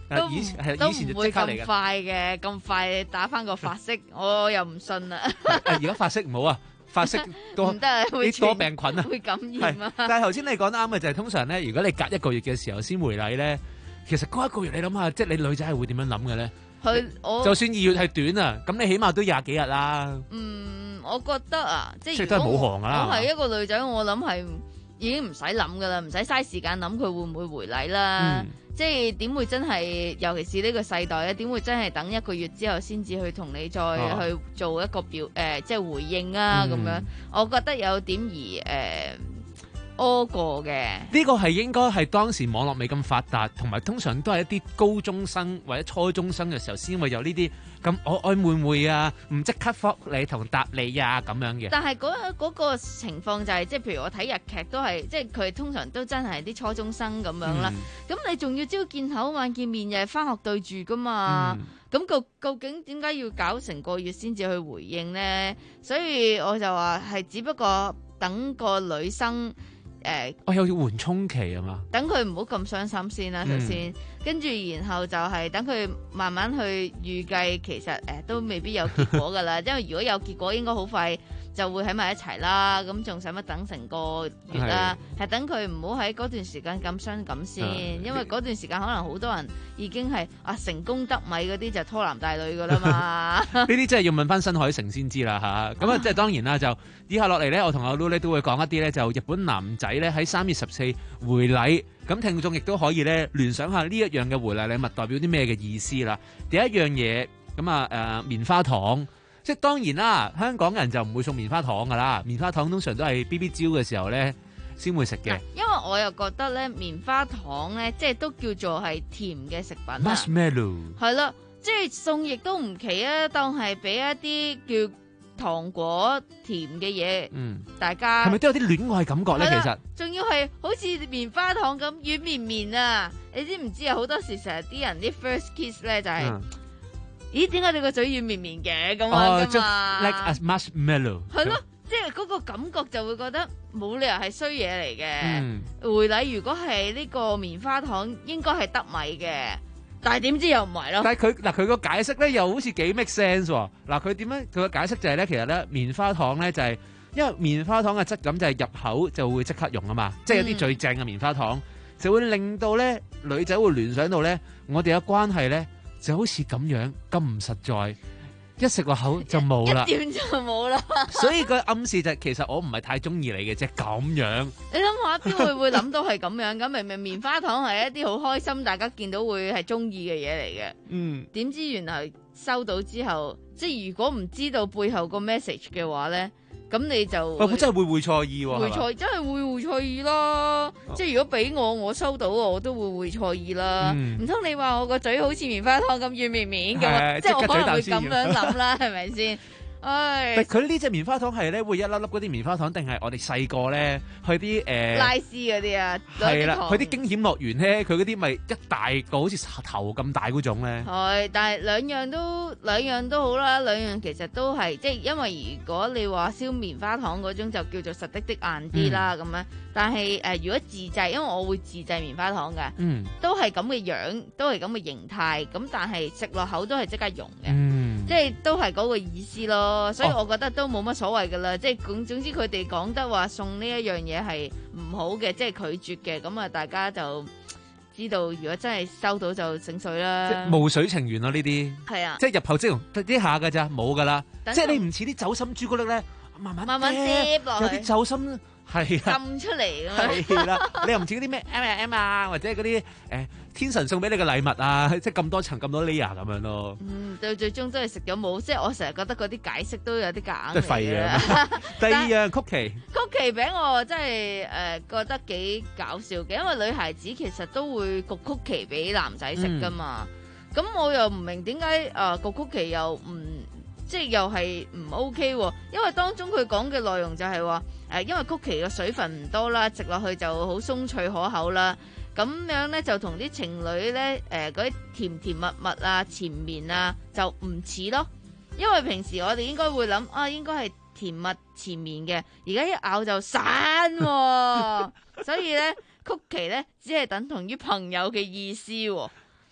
都以前係都以前就唔會即刻嚟嘅。 咁快嘅，咁快打翻個法式，我又唔信啦。 誒而家法式唔好啊，法式多唔得啊，會啲多傳病菌啊。 會感染係啊。 但係頭先你講得啱嘅就係通常咧，如果你隔一個月嘅時候先回禮咧，其實嗰一個月你諗下，即係你女仔係會點樣諗嘅咧？ 佢我就算二月係短啊，咁你起碼都廿幾日啦。 嗯，我覺得啊，即即係都係係如果我冇行㗎啦我係一個女仔，我諗係已經唔使諗噶啦，唔使嘥時間諗佢會唔會回禮啦。 嗯即係點會真係，尤其是呢個世代咧，點會真係等一個月之後先至去同你再去做一個表誒、呃，即係回應啊咁、 嗯樣。我覺得有點而誒。呃屙過嘅， 呢個係應該係當時網絡未咁發達，同埋通常都係一啲高中生或者初中生嘅時候先會有呢啲咁曖曖昧昧啊，唔即刻覆你同答你啊咁樣嘅。 但係嗰嗰個情況就係、是，即係譬如我睇日劇都係，即係佢通常都真係啲初中生咁樣啦。咁、嗯、你仲要朝見口晚見面，又係返學對住噶嘛？咁、嗯、究究竟點解要搞成個月先至去回應呢？所以我就話係只不過等個女生。誒、呃， 我、哦、有要緩衝期啊嘛， 等佢唔好咁傷心先啦，首先，跟住、嗯、然後就係等佢慢慢去預計，其實誒、呃、都未必有結果噶啦，因為如果有結果，應該好快就會喺埋一齊啦。咁仲使乜等成個月啦？係等佢唔好喺嗰段時間咁傷感先，因為嗰段時間可能好多人已經係啊成功得米嗰啲就拖男帶女噶啦嘛。 呢啲真係要問翻新海誠先知啦吓。咁啊，即係當然啦，就以下落嚟咧，我同阿 Lu 咧都會講一啲咧，就日本男仔咧喺三月十四回禮，咁聽眾亦都可以咧聯想下呢一樣嘅回禮禮物代表啲咩嘅意思啦。第一樣嘢咁啊誒棉花糖。即係當然啦，香港人就唔會送棉花糖噶啦，棉花糖通常都係 B B 蕉嘅時候咧先會食嘅。 因為我又覺得咧，棉花糖咧，即係都叫做係甜嘅食品啊。 Marshmallow 係啦，即係送亦都唔奇啊，當係俾一啲叫糖果甜嘅嘢，嗯，大家係咪都有啲戀愛感覺咧？其實仲要係好似棉花糖咁軟綿綿啊！你知唔知啊？好多時成日啲人啲 first kiss 咧就係、是。嗯咦？點解你個嘴軟綿綿嘅咁樣㗎嘛 ？Like a marshmallow。 係咯，即係嗰個感覺就會覺得冇理由係衰嘢嚟嘅。 嗯、 回禮如果係呢個棉花糖，應該係得米嘅，但係點知又唔係咯。 但係佢嗱佢個解釋咧，又好似幾 make sense 喎。嗱佢點樣？佢個解釋就係咧，其實咧棉花糖咧就係、是、因為棉花糖嘅質感就係入口就會即刻溶啊嘛，即係有啲最正嘅棉花糖、嗯、就會令到咧女仔會聯想到咧我哋嘅關係咧。就好似咁樣咁唔實在，一食落口就冇啦， 一掂就冇啦。 所以個暗示就係、其實我唔係太中意你嘅啫，咁樣。 你諗下，邊會會諗到係咁樣？咁明明棉花糖係一啲好開心，大家見到會係中意嘅嘢嚟嘅。嗯，點知原來收到之後，即係如果唔知道背後個 message 嘅話咧。咁你就， 喂、哦，真係會會錯意喎， 會錯真係會會錯意啦。哦、即係如果俾我，我收到我都會會錯意啦。唔通、嗯、你話我個嘴好似棉花糖咁軟綿綿嘅，即係我可能會咁樣諗啦，係咪先？唉， 佢呢隻棉花糖係咧會一粒粒嗰啲棉花糖，定係我哋細個咧去啲誒、呃、 拉絲嗰啲啊？ 係啦，去啲驚險樂園咧，佢嗰啲咪一大個好似頭咁大嗰種咧。 係，但係兩樣都兩樣都好啦，兩樣其實都係即係因為如果你話燒棉花糖嗰種就叫做實的的硬啲啦咁、嗯、樣，但係誒、呃、如果自製，因為我會自製棉花糖嘅，嗯，都係咁嘅樣，都係咁嘅形態，咁但係食落口都係即刻溶嘅，嗯，即係都係嗰個意思咯。所以我覺得都冇乜所謂噶啦，即係總總之佢哋講得話送呢一樣嘢係唔好嘅，即係拒絕嘅，咁啊大家就知道，如果真係收到就醒水啦。 即係無水情緣咯呢啲，係啊，即係入口即溶一下噶咋，冇噶啦。即係你唔似啲酒心朱古力咧，慢慢慢慢接落去， 有啲酒心。係啦， 浸出嚟㗎嘛。 係啦，你又唔似嗰啲咩 M M 啊，或者嗰啲誒天神送俾你嘅禮物啊，即係咁多層咁多 layer 咁樣咯。嗯， 到最終都係食咗冇，即係我成日覺得嗰啲解釋都有啲夾硬。 即係廢嘅。第二樣曲奇， 曲奇餅我真係誒、呃、覺得幾搞笑嘅，因為女孩子其實都會焗曲奇俾男仔食㗎嘛。咁、嗯、我又唔明點解誒焗曲奇又唔即係又係唔 OK 喎？因為當中佢講嘅內容就係話。誒，因為曲奇嘅水分唔多啦，食落去就好鬆脆可口啦。咁樣咧就同啲情侶咧，誒嗰啲甜甜蜜蜜啊、纏綿啊，就唔似咯。因為平時我哋應該會諗啊，應該係甜蜜纏綿嘅，而家一咬就散喎。所以咧，曲奇咧只係等同於朋友嘅意思喎。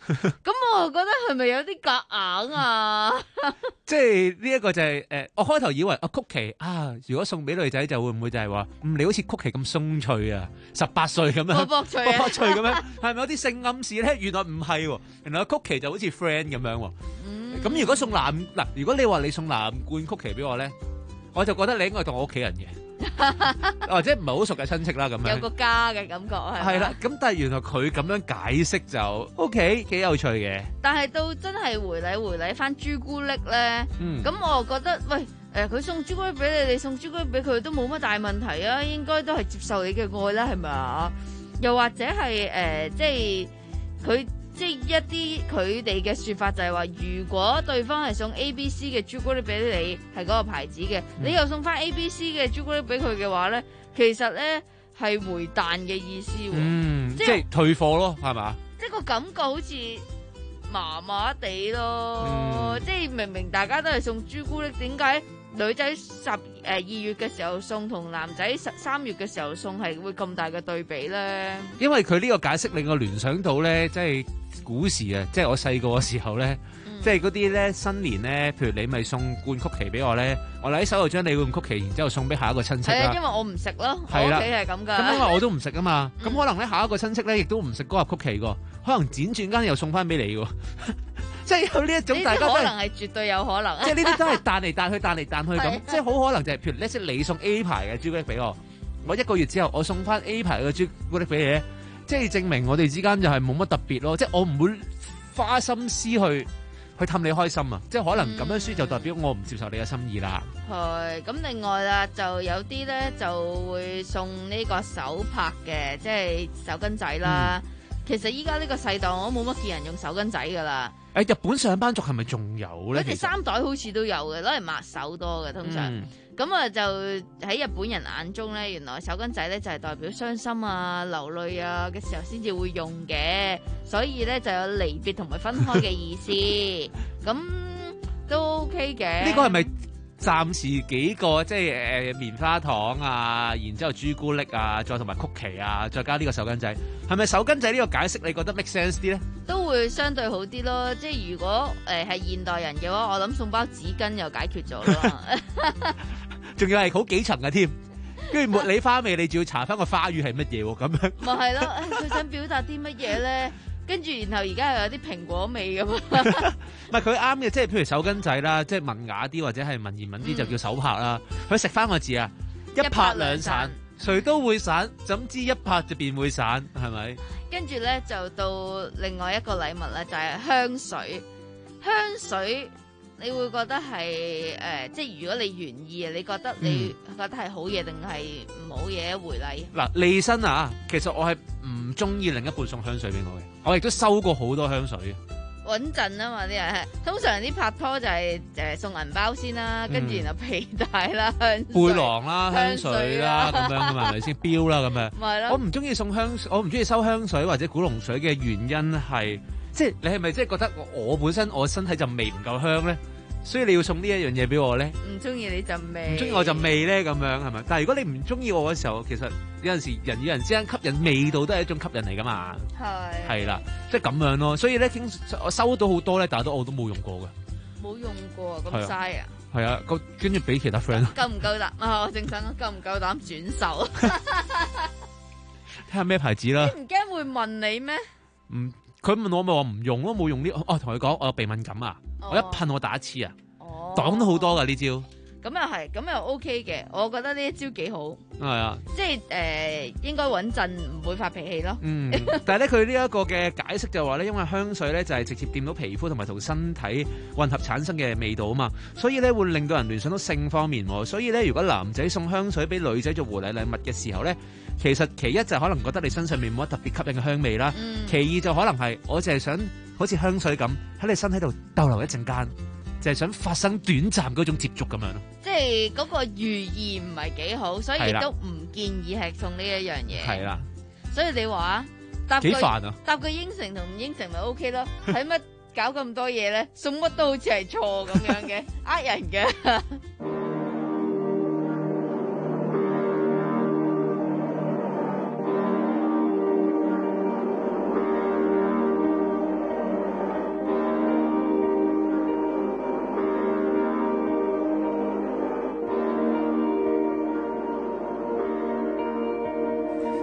咁我覺得係咪有啲夾硬啊？ 即係呢一個就係、是、誒、呃，我開頭以為啊曲奇啊，如果送俾女仔就會唔會就係話，嗯，你好似曲奇咁鬆脆啊，十八歲咁樣， 卜卜脆啊卜卜脆咁樣，係咪有啲性暗示咧？原來唔係喎，原來個曲奇就好似 friend 咁樣喎。咁、嗯、如果送藍嗱，如果你話你送藍罐曲奇俾我咧，我就覺得你應該當我屋企人嘅。或者唔係好熟嘅親戚啦，咁樣有個家嘅感覺係。 係啦，咁但係原來佢咁樣解釋就 OK， 幾有趣嘅。 但係到真係回禮回禮翻朱古力咧，咁、嗯、我又覺得喂誒，佢、呃、送朱古力俾你，你送朱古力俾佢都冇乜大問題啊，應該都係接受你嘅愛啦，係咪啊？又或者係誒、呃，即係佢。即係一啲佢哋嘅說法就係話，如果對方係送 A B C 嘅朱古力俾你，係嗰個牌子嘅、嗯，你又送翻 A B C 嘅朱古力俾佢嘅話咧，其實咧係回彈嘅意思喎。嗯，即係退貨咯，係嘛？ 即係個感覺好似麻麻地咯。嗯、即係明明大家都係送朱古力，點解女仔十誒二月嘅時候送同男仔十三月嘅時候送係會咁大嘅對比咧？因為佢呢個解釋令我聯想到咧，即係。古時啊，即係我細個嘅時候咧、嗯，即係嗰啲咧新年咧，譬如你咪送罐曲奇俾我咧，我喺手度將你罐曲奇，然之後送俾下一個親戚啦。 係啊，因為我唔食咯，我屋企係咁噶。 咁因為我都唔食啊嘛，咁、嗯、可能咧下一個親戚咧亦都唔食嗰盒曲奇噶，可能輾轉間又送翻俾你噶，即係有呢一種大家都可能係絕對有可能。 即係呢啲都係彈嚟彈去，彈嚟彈去咁，即係好可能就係、是、譬如呢，即係你送 A 牌嘅朱古力俾我，我一個月之後我送翻 A 牌嘅朱古力俾你，即係證明我哋之間就係冇乜特別咯，即係我唔會花心思去去氹你開心啊！即係可能咁樣輸就代表我唔接受你嘅心意啦。 係咁，另外啦，就有啲咧就會送呢個手拍嘅，即係手巾仔啦。嗯、其實依家呢個世代我都冇乜見人用手巾仔噶啦。 誒、欸，日本上班族係咪仲有咧？ 佢哋衫袋好似都有嘅，攞嚟抹手多嘅通常。咁、嗯、啊，就喺日本人眼中咧，原來手巾仔咧就係、是、代表傷心啊、流淚啊嘅時候先至會用嘅，所以咧就有離別同埋分開嘅意思。咁都 OK 嘅。呢個係咪暫時幾個即係誒、呃、棉花糖啊，然之後朱古力啊，再同埋曲奇啊，再加呢個手巾仔，係咪手巾仔呢個解釋你覺得 make sense 啲咧？ 都會相對好啲咯，即係如果誒係、呃、現代人嘅話，我諗送包紙巾又解決咗咯。 仲要係好幾層嘅添，跟住茉莉花味，你仲要查翻個花語係乜嘢喎？咁樣咪係咯？佢想表達啲乜嘢咧？跟住然後而家又有啲蘋果味咁。 唔係佢啱嘅，即係譬如手巾仔啦，即係文雅啲或者係文言文啲就叫手拍啦。佢食翻個字啊，一拍兩散，誰都會散，怎知一拍就便會散，係咪？ 跟住咧就到另外一個禮物咧，就係、是、香水。香水你會覺得係誒、呃，即係如果你願意啊，你覺得你覺得係好嘢定係唔好嘢回禮？嗱， 利申啊，其實我係唔中意另一半送香水俾我嘅，我亦都收過好多香水。 穩陣啊嘛，啲人係通常啲拍拖就係誒送銀包先啦，跟、嗯、住然後皮帶啦、香背囊啦、香水啦咁樣噶嘛，係咪先標啦咁樣？係咯。我唔中意送香，我唔中意收香水或者古龍水嘅原因係，即係你係咪即係覺得我本身我身體陣味唔夠香咧？所以你要送呢一樣嘢俾我咧？ 唔中意你陣味， 唔中意我陣味咧，咁樣係咪？但係如果你唔中意我嘅時候，其實有陣時人與人之間吸引味道都係一種吸引嚟噶嘛。係係啦，即係咁樣咯。所以咧，我收到好多咧，但係都我都冇用過嘅。 冇用過啊？咁嘥啊？ 係啊，跟住俾其他 friend 咯。 夠唔夠膽啊？我正想夠唔夠膽轉手？ 睇下咩牌子啦。 你唔驚會問你咩？ 唔。佢問我咪話唔用咯，冇用呢。哦，同佢講我有鼻敏感啊，哦、我一噴我打一次啊，擋都好多噶呢招。 咁又係，咁又 OK 嘅，我覺得呢一招幾好。係啊， 即係誒、呃，應該穩陣，唔會發脾氣咯。 嗯，但係咧，佢呢一個嘅解釋就話咧，因為香水咧就係直接掂到皮膚同埋同身體混合產生嘅味道啊嘛，所以咧會令到人聯想到性方面。所以咧，如果男仔送香水俾女仔做回禮禮物嘅時候咧，其實其一就可能覺得你身上面冇乜特別吸引嘅香味啦、嗯，其二就可能係我淨係想好似香水咁喺你身體度逗留一陣間，就係、是、想發生短暫嗰種接觸咁樣咯。 即係嗰個寓意唔係幾好，所以亦都唔建議係送呢一樣嘢。係啦，所以你話答句煩啊，答句應承同唔應承咪 OK 咯？睇乜搞咁多嘢咧？送乜都好似係錯咁樣嘅，呃人嘅。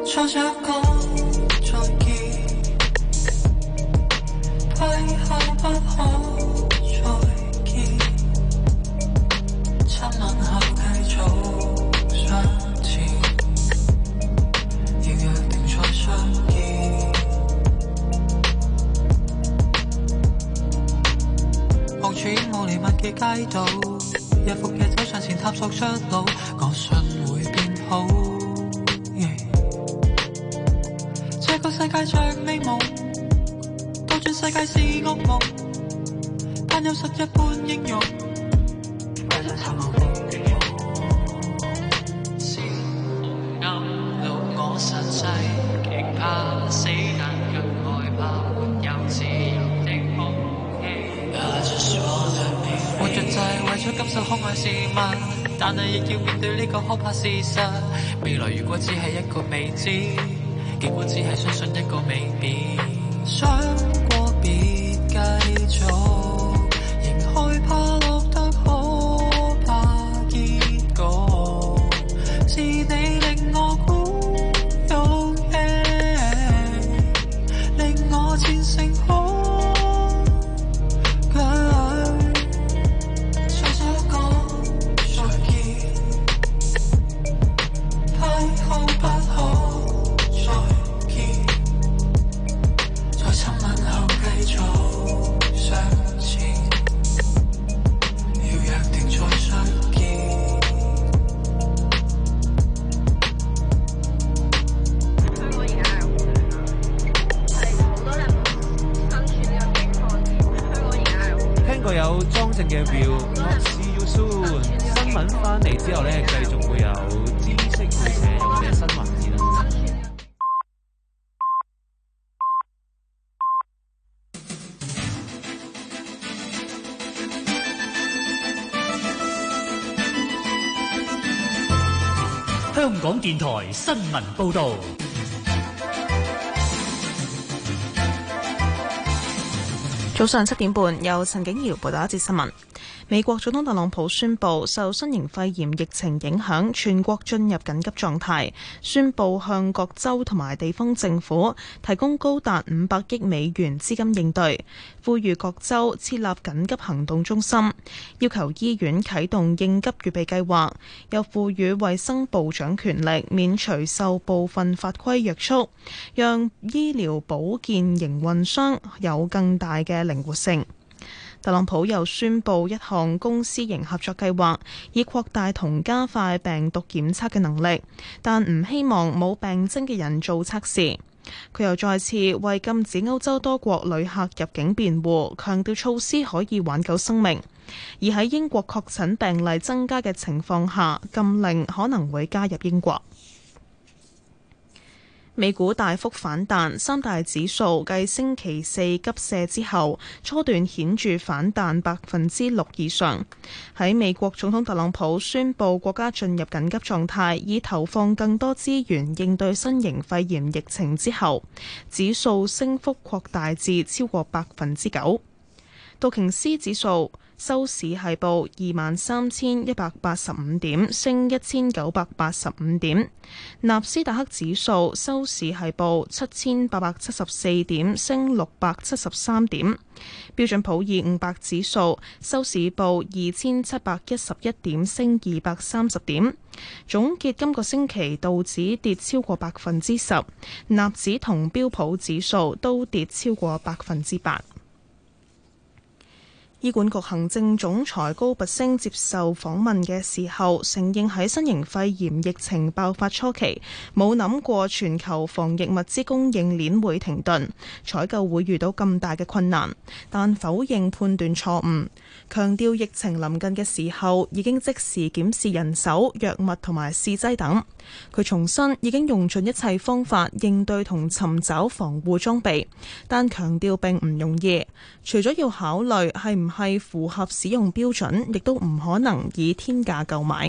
再這個再見，閉口不可再見，親吻後繼續向前，要約定再相見。望住霧彌漫嘅街道，日復日走上前探索出路，我信會變好。Yeah. 這個世界像美夢，倒轉世界是噩夢，但有實一般英勇。是暗路我身世，極怕死，但更害怕沒有自由的空氣。活着就係為咗感受可愛事物，但係亦要面對呢個可怕事實。未來如果只係一個未知，結果只係相信一個未必。想過別繼續，仍害怕落得可怕結局。是你令我鼓勇氣，令我戰勝恐懼。再這個再見，閉口不可再見，在親吻後繼續向前，要約定再相見。香港而家係好係好多人身處呢個境況。香港而家係聽過有莊正嘅 Will Not See You Soon， 新聞翻嚟之後咧，繼續會有知識會社有我哋嘅新環節啦。 香港電台新聞報導。 早上七點半，由陳景瑤報道一節新聞。美國總統特朗普宣布受新型肺炎疫情影響，全國進入緊急狀態，宣布向各州同埋地方政府提供高達五百億美元資金應對，呼籲各州設立緊急行動中心，要求醫院啟動應急預備計劃，又賦予衛生部長權力免除受部分法規約束，讓醫療保健營運商有更大嘅靈活性。特朗普又宣布一項公私營合作計劃，以擴大同加快病毒檢測嘅能力，但唔希望冇病徵嘅人做測試。佢又再次為禁止歐洲多國旅客入境辯護，強調措施可以挽救生命。而喺英國確診病例增加嘅情況下，禁令可能會加入英國。美股大幅反彈，三大指數繼星期四急瀉之後，初段顯著反彈百分之六以上。喺美國總統特朗普宣布國家進入緊急狀態，以投放更多資源應對新型肺炎疫情之後，指數升幅擴大至超過百分之九。道瓊斯指數收市係報二萬三千一百八十五點，升一千九百八十五點。納斯達克指數收市係報七千八百七十四點，升六百七十三點。標準普爾五百指數收市報二千七百一十一點，升二百三十點。總結今個星期道指跌超過百分之十，納指同標普指數都跌超過百分之八。醫管局行政總裁高拔陞接受訪問嘅時候，承認喺新型肺炎疫情爆發初期，冇諗過全球防疫物資供應鏈會停頓，採購會遇到咁大嘅困難，但否認判斷錯誤，強調疫情臨近嘅時候已經即時檢視人手、藥物同埋試劑等。佢重申已經用盡一切方法應對同尋找防護裝備，但強調並唔容易，除咗要考慮係唔係符合使用標準，亦都唔可能以天價購買。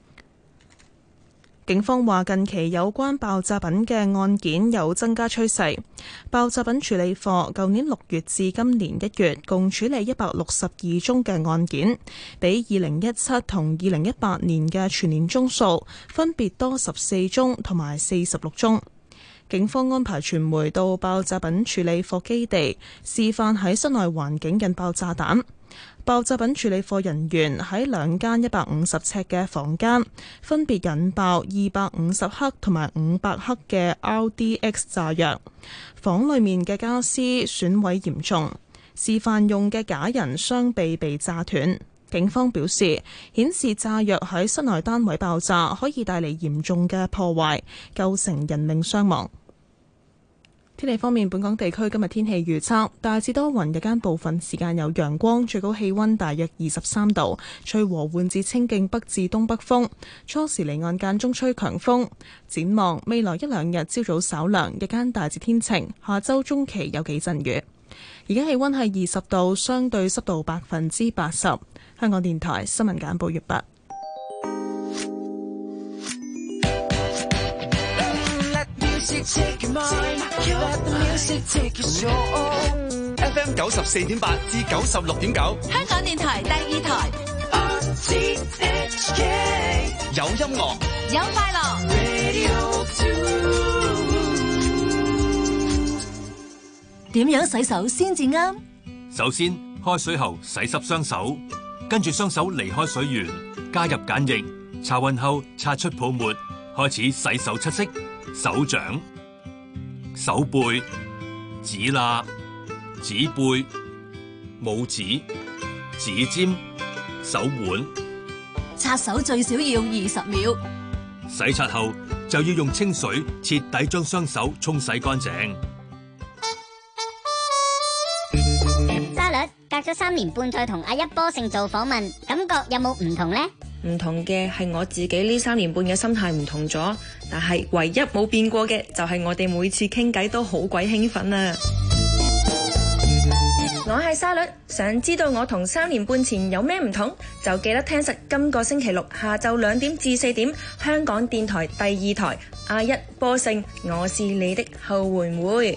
警方話近期有關爆炸品嘅案件有增加趨勢。爆炸品處理課舊年六月至今年一月共處理一百六十二宗嘅案件，比二零一七同二零一八年嘅全年宗數分別多十四宗同埋四十六宗。 警方安排傳媒到爆炸品處理貨基地示範喺室內環境引爆炸彈。爆炸品處理貨人員喺兩間一百五十尺嘅房間，分別引爆二百五十克同埋五百克嘅 R D X 炸藥，房裡面嘅家私損毀嚴重，示範用嘅假人雙臂被炸斷。警方表示，顯示炸藥喺室內單位爆炸可以帶嚟嚴重嘅破壞，構成人命傷亡。天氣方面，本港地區今日天氣預測大致多雲，日間部分時間有陽光，最高氣溫大約二十三度，吹和緩至清勁北至東北風，初時離岸間中吹強風。展望未來一兩日，朝早稍涼，日間大致天晴，下周中期有幾陣雨。而家氣溫係二十度，相對濕度百分之八十。香港電台新聞簡報完畢。 F M 九十四點八至九十六點九， 香港電台第二台。 有音樂， 有快樂。點樣洗手先至啱？ 首先，開水後洗濕雙手，跟住雙手離開水源，加入鹼液，擦勻後擦出泡沫，開始洗手七式：手掌、手背、指罅、指背、拇指、指尖、手腕。 擦手最少要二十秒。 洗刷後就要用清水徹底將雙手沖洗乾淨。 沙律隔咗三年半再同阿一波勝做訪問，感覺有冇唔同呢？ 唔同嘅係我自己呢三年半嘅心態唔同咗，但係唯一冇變過嘅就係我哋每次傾偈都好鬼興奮啊！我係沙律，想知道我同三年半前有咩唔同，就記得聽實今個星期六下晝兩點至四點，香港電台第二台阿一波勝，我是你的後援會。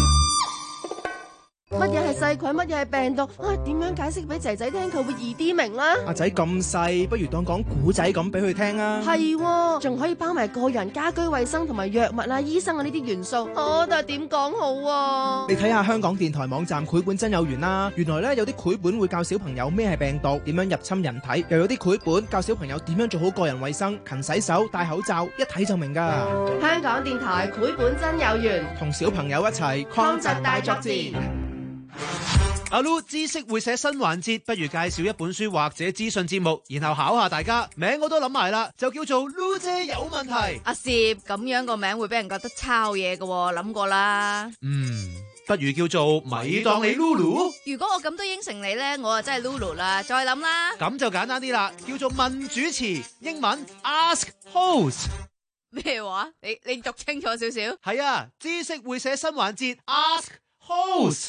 乜嘢係細菌，乜嘢係病毒啊？點樣解釋俾仔仔聽佢會易啲明啦？ 阿仔咁細，不如當講古仔咁俾佢聽啊！ 係，仲可以包埋個人家居衛生同埋藥物啊、醫生啊呢啲元素。哦，但係點講好啊？ 你睇下香港電台網站繪本真有緣啦，原來咧有啲繪本會教小朋友咩係病毒，點樣入侵人體，又有啲繪本教小朋友點樣做好個人衛生、勤洗手、戴口罩，一睇就明噶。 香港電台繪本真有緣， 同小朋友一齊抗疾大作戰。 阿 Lu 知識會寫新環節，不如介紹一本書或者資訊節目，然後考下大家。名我都諗埋啦，就叫做 Lu 姐有問題。 阿攝咁樣個名會俾人覺得抄嘢嘅，諗過啦。 嗯，不如叫做咪當你 Lulu。 如果我咁都應承你咧，我啊真係 Lulu 啦。再諗啦。 咁就簡單啲啦，叫做問主持，英文 Ask Host。 咩話？你你讀清楚少少。 係啊，知識會寫新環節 Ask Host。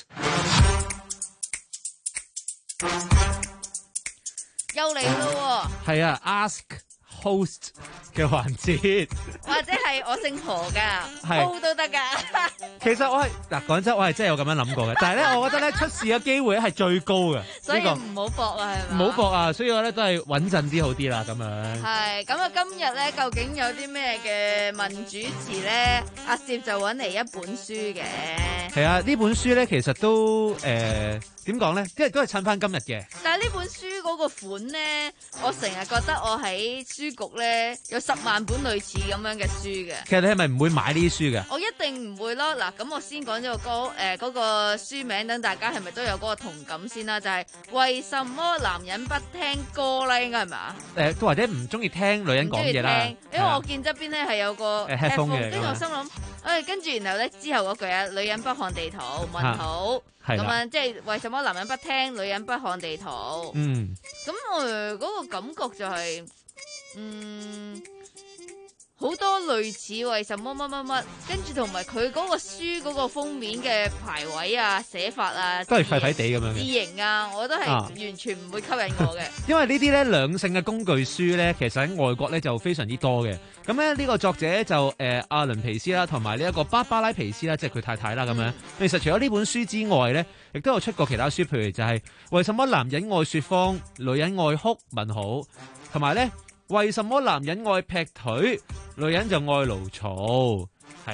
又嚟咯喎！ 係啊 ，Ask Host 嘅環節， 或者係我姓何噶，Ho 都得噶。 其實我係嗱，講真，我係真係有咁樣諗過嘅，但係咧，我覺得咧出事嘅機會咧係最高嘅， 所以唔好搏啊，係咪？唔好搏啊，所以我咧都係穩陣啲好啲啦，咁樣。 係咁啊！今日咧究竟有啲咩嘅問主持咧？阿攝就揾嚟一本書嘅。 係啊，呢本書咧其實都誒。呃點講咧？因為都係襯翻今日嘅。 但係呢本書嗰個款咧，我成日覺得我喺書局咧有十萬本類似咁樣嘅書嘅。 其實你係咪唔會買呢啲書嘅？ 我一定唔會咯。嗱，咁我先講咗個歌，誒、呃，嗰、那個書名，等大家係咪都有嗰個同感先啦？就係、是、為什麼男人不聽歌咧？應該係咪啊？誒、 呃，或者唔中意聽女人講嘢啦。 因為我見側邊咧係有個 headphone 嘅， 跟住我心諗，誒、哎，跟住然後咧之後嗰句啊，女人不看地圖，問號。咁啊，即係為什麼男人不聽，女人不看地圖？ 嗯， 咁我嗰個感覺就係、是，嗯，好多類似為什麼乜乜乜，跟住同埋佢嗰個書嗰個封面嘅排位啊、寫法啊， 都係廢廢地咁樣嘅字形啊，我都係完全唔會吸引我嘅。 因為呢啲咧兩性嘅工具書咧，其實喺外國咧就非常之多嘅。咁咧呢個作者就誒、呃、阿倫皮斯啦，同埋呢一個芭芭拉皮斯啦，即係佢太太啦咁樣。其實除咗呢本書之外咧，亦都有出過其他書，譬如就係、是、為什麼男人愛說謊，女人愛哭問號，同埋咧為什麼男人愛劈腿，女人就愛牢騷，係啦。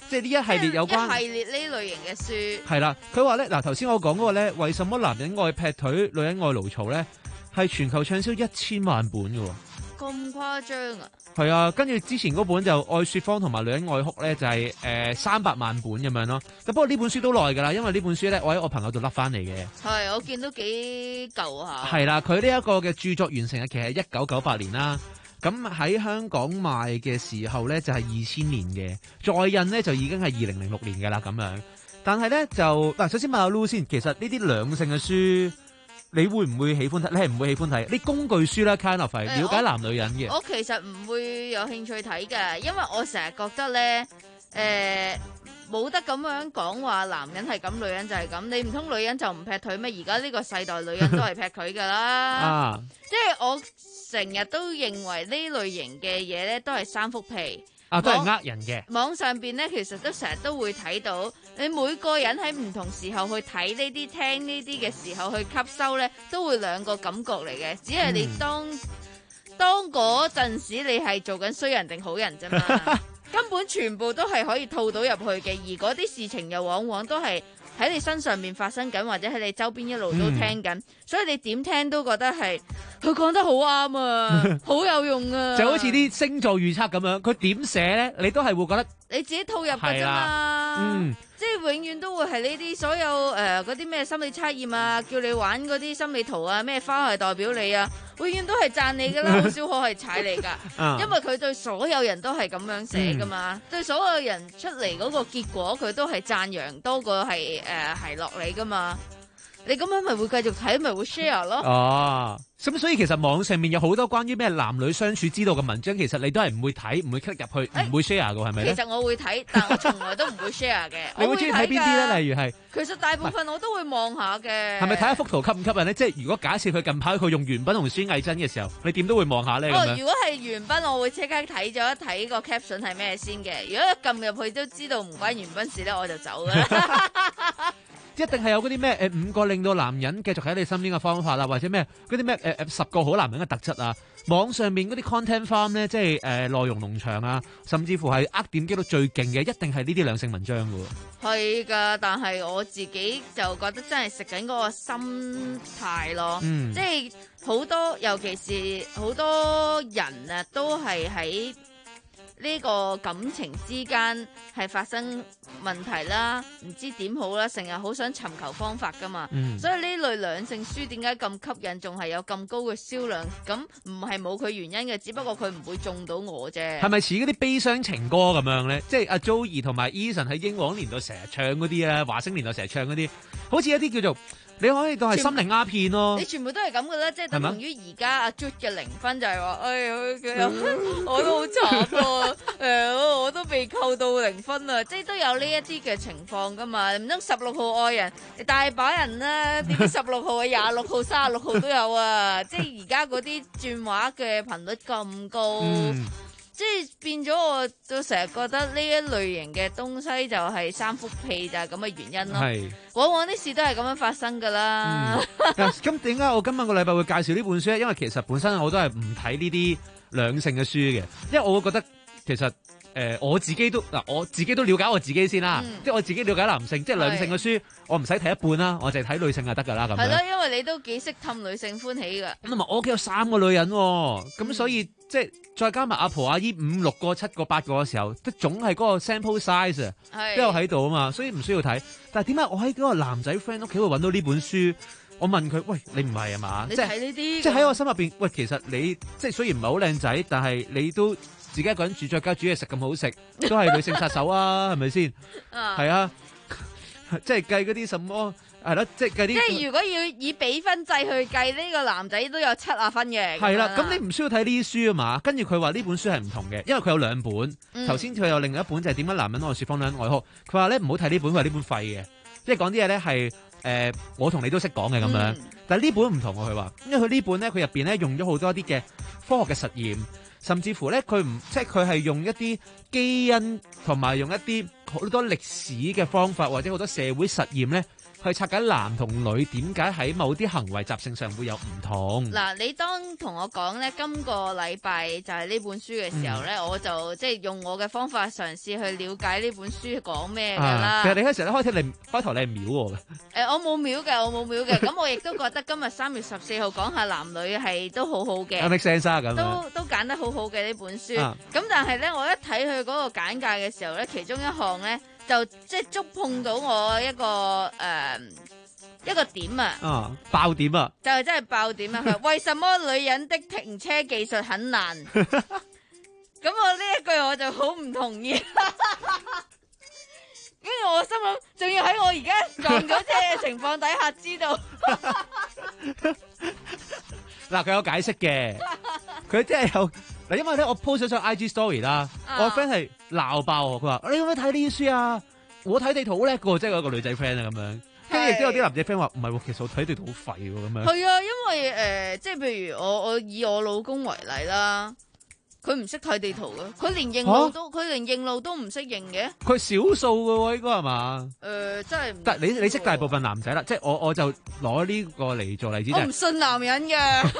即係呢一系列有關一系列呢類型嘅書。 係啦，佢話咧嗱，頭先我講嗰個咧，為什麼男人愛劈腿，女人愛嘮嘈咧，係全球暢銷一千萬本嘅喎。 咁誇張啊！ 係啊，跟住之前嗰本就愛說謊同埋女人愛哭咧，就係誒三百萬本咁樣咯。不過呢本書都耐㗎啦，因為呢本書咧，我喺我朋友度甩翻嚟嘅。 係，我見到幾舊下。 係啦，佢呢一個嘅著作完成日期係一九九八年啦。咁喺香港賣嘅時候咧就係二千年嘅，再印咧就已經係二零零六年㗎啦咁樣。但係咧就嗱，首先問下 Lu 先，其實呢啲兩性嘅書。你會唔會喜歡睇？你係唔會喜歡睇？啲工具書啦 kind of 係了解男女人嘅。 我其實唔會有興趣睇嘅，因為我成日覺得咧，誒冇得咁樣講話男人係咁，女人就係咁。你唔通女人就唔劈腿咩？而家呢個世代女人都係劈腿㗎啦。啊！即係我成日都認為呢類型嘅嘢咧，都係三幅皮。 啊，都係呃人嘅。 網上邊咧，其實都成日都會睇到，你每個人喺唔同時候去睇呢啲、聽呢啲嘅時候去吸收咧，都會兩個感覺嚟嘅。只係你當、嗯、當嗰陣時，你係做緊衰人定好人啫嘛。根本全部都係可以套到入去嘅，而嗰啲事情又往往都係喺你身上面發生緊，或者喺你周邊一路都聽緊，嗯、所以你點聽都覺得係佢講得好啱啊，好有用啊！ 就好似啲星座預測咁樣，佢點寫咧，你都係會覺得你自己套入㗎啫嘛。嗯，即係永遠都會係呢啲所有誒嗰啲咩心理測驗啊，叫你玩嗰啲心理圖啊，咩花係代表你啊，永遠都係讚你㗎啦，好少可係踩你㗎，啊、因為佢對所有人都係咁樣寫㗎嘛，嗯、對所有人出嚟嗰個結果，佢都係讚揚多過係誒係落你㗎嘛。你咁樣咪會繼續睇，咪會 share 咯。 哦，咁所以其實網上面有好多關於咩男女相處之道嘅文章，其實你都係唔會睇，唔會 click 入去，唔、欸、會 share 嘅，係咪咧？ 其實我會睇，但我從來都唔會 share 嘅。 你會中意睇邊啲咧？例如係， 其實大部分我都會望下嘅。 係咪睇一幅圖吸唔吸引咧？即係如果假設佢近排佢用鉛筆同孫藝珍嘅時候，你點都會望下咧。 哦，如果係鉛筆，我會即刻睇咗一睇個 caption 係咩先嘅。如果一撳入去都知道唔關鉛筆事咧，我就走㗎啦。 一定係有嗰啲咩誒五個令到男人繼續喺你身邊嘅方法啦，或者咩嗰啲咩誒誒十個好男人嘅特質啊。網上面嗰啲 content farm 咧，即係誒內容農場啊，甚至乎係呃點擊到最勁嘅，一定係呢啲兩性文章㗎喎。係㗎，但係我自己就覺得真係食緊嗰個心態咯，嗯、即係好多，尤其是好多人啊，都係喺呢個感情之間係發生問題啦，唔知點好啦，成日好想尋求方法噶嘛，嗯、所以呢類兩性書點解咁吸引，仲係有咁高嘅銷量？咁唔係冇佢原因嘅，只不過佢唔會中到我啫。 係咪似嗰啲悲傷情歌咁樣咧？即係阿 Joey 同埋 Eason 喺英皇年代成日唱嗰啲咧，華星年代成日唱嗰啲，好似一啲叫做。你可以當係心靈鴉片咯， 你全部都係咁噶啦，即係等同於而家阿 Jude 嘅零分就係話，哎呀，我都好慘啊，誒，我都被扣到零分啊，即係都有呢一啲嘅情況噶嘛，唔通十六號愛人，大把人啦，點知十六號啊、廿六號、三十六號都有啊，即係而家嗰啲轉畫嘅頻率咁高。嗯，即係變咗，我就成日覺得呢一類型嘅東西就係三幅屁，就係咁嘅原因咯。係，往往啲事都係咁樣發生噶啦。 咁點解我今晚個禮拜會介紹呢本書咧？因為其實本身我都係唔睇呢啲兩性嘅書嘅，因為我會覺得其實誒、呃、我自己都嗱我自己都了解我自己先啦，嗯、即係我自己了解男性，即係兩性嘅書，我唔使睇一半啦，我淨係睇女性就得噶啦咁。係咯，因為你都幾識氹女性歡喜噶。 咁同埋我屋企有三個女人，咁、嗯、所以即係。再加埋阿婆阿姨五六個、七個、八個嘅時候，都總係嗰個 sample size 啊，都有喺度啊嘛，所以唔需要睇。但係點解我喺嗰個男仔 friend 屋企會揾到呢本書？我問佢：喂，你唔係啊嘛？ 你睇呢啲， 即係喺我心入邊，喂，其實你即係雖然唔係好靚仔，但係你都自己一個人住，再加煮嘢食咁好食，都係女性殺手啊，係咪先？係啊，即係計嗰啲什麼？係咯，即係計啲。即係如果要以比分制去計，呢、呢個男仔都有七啊分嘅。 係啦，咁你唔需要睇呢啲書啊嘛。跟住佢話呢本書係唔同嘅，因為佢有兩本。頭先佢有另一本就係點解男人愛說謊，女人愛哭。佢話咧唔好睇呢本，佢話呢本廢嘅，即係講啲嘢咧係誒我同你都識講嘅咁樣。嗯、但係呢本唔同喎，佢話，因為佢呢本咧佢入邊咧用咗好多啲嘅科學嘅實驗，甚至乎咧佢唔即係佢係用一啲基因同埋用一啲好多歷史嘅方法或者好多社會實驗咧。 去拆解男同女點解喺某啲行為習性上會有唔同。 嗱，你當同我講咧，今個禮拜就係呢本書嘅時候咧，嗯、我就即係用我嘅方法嘗試去了解呢本書講咩㗎啦。 啊、其實你嗰時咧開頭你開頭你係秒我嘅。誒、 呃，我冇秒嘅，我冇秒嘅。咁我亦都覺得今日三月十四號講下男女係都好好嘅。 make sense 啊，咁都都揀得好好嘅呢本書。咁、啊、但係咧，我一睇佢嗰個簡介嘅時候咧，其中一項咧就即係觸碰到我一個誒。呃一個點啊！ 啊，爆點啊！ 就係真係爆點啊！佢為什麼女人的停車技術很難？咁我呢一句我就好唔同意。跟住我心諗，仲要喺我而家撞咗車嘅情況底下知道。 嗱，佢有解釋嘅，佢真係有嗱，因為咧我 post 咗上 I G story 啦，啊、我 friend 係鬧爆我，佢話你可唔可以睇呢啲書啊？我睇地圖好叻嘅，即係有一個女仔 friend 啊咁樣。跟住亦都有啲男仔 friend 話唔係喎，其實我睇地圖好廢喎咁樣。係啊，因為誒、呃，即係譬如我我以我老公為例啦，佢唔識睇地圖嘅，佢連認路都佢、啊、連認路都唔識認嘅。佢少數嘅喎，應該係嘛？ 誒、呃，真係唔。 但你你識大部分男仔啦，即係我我就攞呢個嚟做例子。 我唔信男人嘅，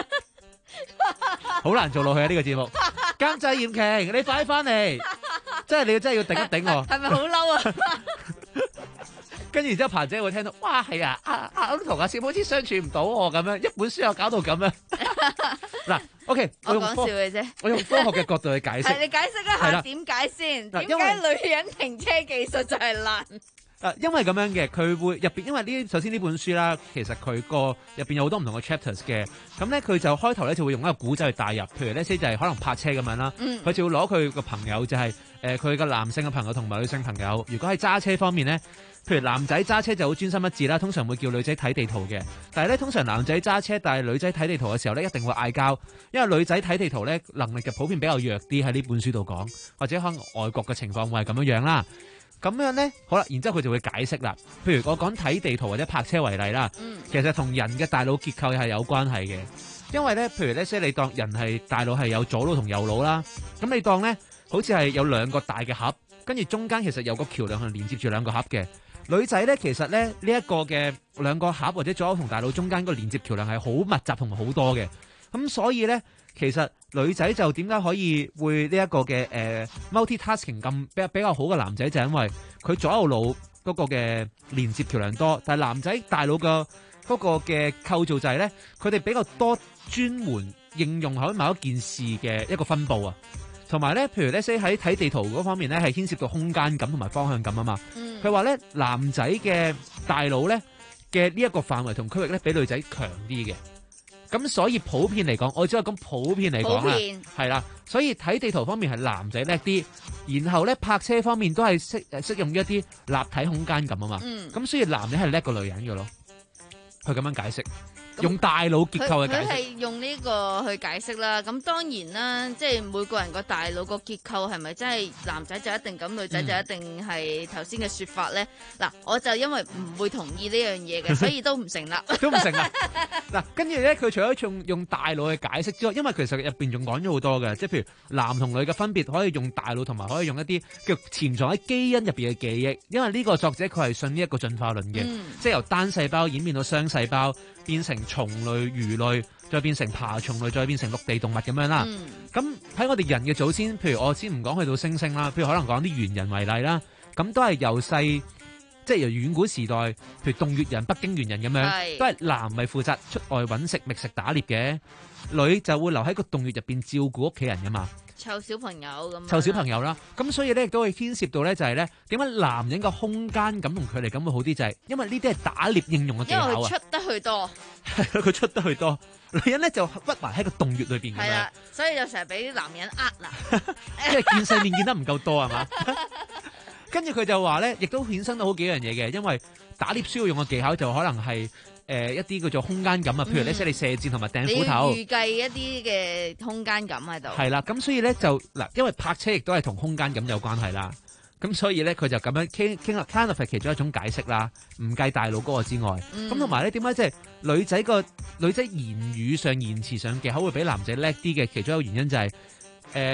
好難做落去啊！呢、呢個節目監製嚴瓊，你快翻嚟，即係你真係要頂一頂我。 係咪好嬲啊？ 跟住然之後，彭姐會聽到，哇，係啊，啊啊，我同阿小寶之相處唔到喎，咁樣一本書又搞到咁樣。嗱，OK， 我講笑嘅啫， 我用科學嘅角度去解釋。 係你解釋一下點解先？點解女人停車技術就係難？ 啊，因為咁樣嘅，佢會入邊，因為呢首先呢本書啦，其實佢個入邊有好多唔同嘅 chapters 嘅，咁咧佢就開頭咧就會用一個古仔去帶入，譬如呢些就係可能泊車咁樣啦，佢、嗯、就會攞佢個朋友就係誒佢嘅男性嘅朋友同埋女性朋友，如果喺揸車方面咧。譬如男仔揸車就好專心一致啦，通常會叫女仔睇地圖嘅。但係咧，通常男仔揸車，但係女仔睇地圖嘅時候咧，一定會嗌交，因為女仔睇地圖咧能力就普遍比較弱啲，喺呢本書度講，或者可能外國嘅情況會係咁樣樣啦。咁樣咧，好啦，然之後佢就會解釋啦。譬如我講睇地圖或者泊車為例啦，嗯、其實同人嘅大腦結構係有關係嘅。因為咧，譬如咧，即係你當人係大腦係有左腦同右腦啦，咁你當咧好似係有兩個大嘅盒，跟住中間其實有個橋梁係連接住兩個盒嘅。女仔咧，其實咧呢一、這個嘅兩個盒或者左腦同大腦中間個連接橋梁係好密集同埋好多嘅，咁所以咧其實女仔就點解可以會呢一個嘅誒、呃、multi-tasking 咁比較比較好嘅男仔，就係因為佢左右腦嗰個嘅連接橋梁多，但係男仔大腦嘅嗰個嘅構造就係咧，佢哋比較多專門應用喺某一件事嘅一個分佈啊。同埋咧，譬如咧，即喺睇地圖嗰方面咧，係牽涉到空間感同埋方向感啊嘛。佢話咧，男仔嘅大腦咧嘅呢一個範圍同區域咧，比女仔強啲嘅。咁所以普遍嚟講，我只係講普遍嚟講啦，係啦。所以睇地圖方面係男仔叻啲，然後咧泊車方面都係適誒適用於一啲立體空間感啊嘛。咁、嗯、所以男人係叻過女人嘅咯。佢咁樣解釋。用大腦結構去解釋，佢係用呢個去解釋啦。咁當然啦，即係每個人個大腦個結構係咪真係男仔就一定咁，女仔就一定係頭先嘅說法咧？嗱、嗯，我就因為唔會同意呢樣嘢嘅，所以都唔成立， 都唔成立。嗱，跟住咧，佢除咗用用大腦去解釋之外，因為其實入邊仲講咗好多嘅，即係譬如男同女嘅分別，可以用大腦同埋可以用一啲叫潛藏喺基因入邊嘅記憶。因為呢個作者佢係信呢一個進化論嘅，嗯、即係由單細胞演變到雙細胞。變成蟲類、魚類，再變成爬蟲類，再變成陸地動物咁樣啦。咁喺、嗯、我哋人嘅祖先，譬如我先唔講去到猩猩啦，譬如可能講啲猿人為例啦，咁都係由細，即係由遠古時代，譬如洞穴人、北京猿人咁樣，是都係男咪負責出外揾食、覓食、打獵嘅，女就會留喺個洞穴入邊照顧屋企人噶嘛。 湊小朋友咁， 湊小朋友啦，咁所以咧亦都會牽涉到咧，就係咧點解男人個空間感同距離感會好啲，就係、是、因為呢啲係打獵應用嘅技巧啊。因為佢出得去多，係佢出得去多，女人咧就屈埋喺個洞穴裏邊。係啦， 所以就成日俾啲男人呃啦， 因為見世面見得唔夠多係嘛。跟住佢就話咧，亦都衍生到好幾樣嘢嘅，因為打獵需要用嘅技巧就可能係。誒、呃、一啲叫做空間感啊，譬如咧，即係你射箭同埋掟斧頭， 你預計一啲嘅空間感喺度。 係啦，咁所以咧就嗱，因為泊車亦都係同空間感有關係啦。咁所以咧，佢就咁樣傾傾啦 kind of 係其中一種解釋啦，唔計大腦嗰個之外。咁同埋咧，點解即係女仔個女仔言語上言辭上嘅口會比男仔叻啲嘅？其中一個原因就係、是、誒、呃，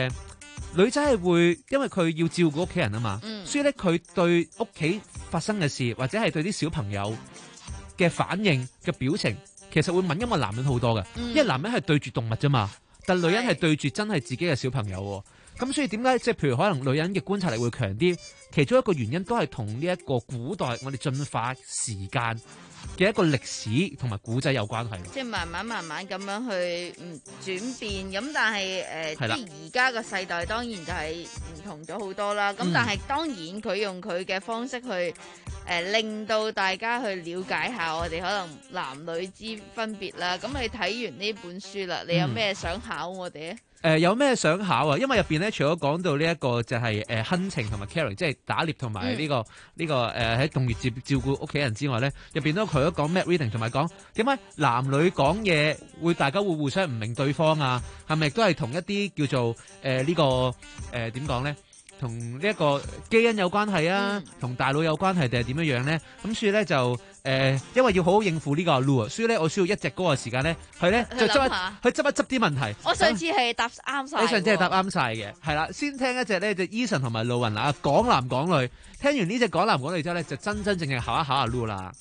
女仔係會因為佢要照顧屋企人啊嘛， 嗯、 所以咧佢對屋企發生嘅事或者係對啲小朋友嘅反應嘅表情，其實會敏感過男人好多嘅， 嗯、 因為男人係對住動物啫嘛，但女人係對住真係自己嘅小朋友，咁所以點解即係譬如可能女人嘅觀察力會強啲，其中一個原因都係同呢一個古代我哋進化時間嘅一個歷史同埋古仔有關係， 即係慢慢慢慢咁樣去嗯轉變，咁但係誒、呃，即係而家個世代當然就係唔同咗好多啦。咁、嗯、但係當然佢用佢嘅方式去誒、呃、令到大家去了解下我哋可能男女之分別啦。咁你睇完呢本書啦，你有咩想考我哋咧？ 誒、呃、有咩想考啊？因為入邊咧，除咗講到呢一個就係誒hunting情同埋 caring，即係打獵同埋呢個呢、嗯這個誒喺洞穴照照顧屋企人之外咧，入邊都佢都講 map reading 同埋講點解男女講嘢會大家會互相唔明對方啊？係咪都係同一啲叫做誒、呃這個呃、呢個誒點講咧？同呢一個基因有關係啊，同、嗯、大腦有關係定係點樣樣咧？咁所以咧就誒、呃，因為要好好應付呢個阿 Lu 啊，所以咧我需要一隻歌嘅時間咧，係咧就執一去執一執啲問題。 我上次係答啱晒， 你上次係答啱晒嘅，係啦。先聽一隻咧，就 Eason 同埋路雲啊，港男港女。聽完呢隻港男港女之後咧，就真真正正考一考阿 Lu 啦。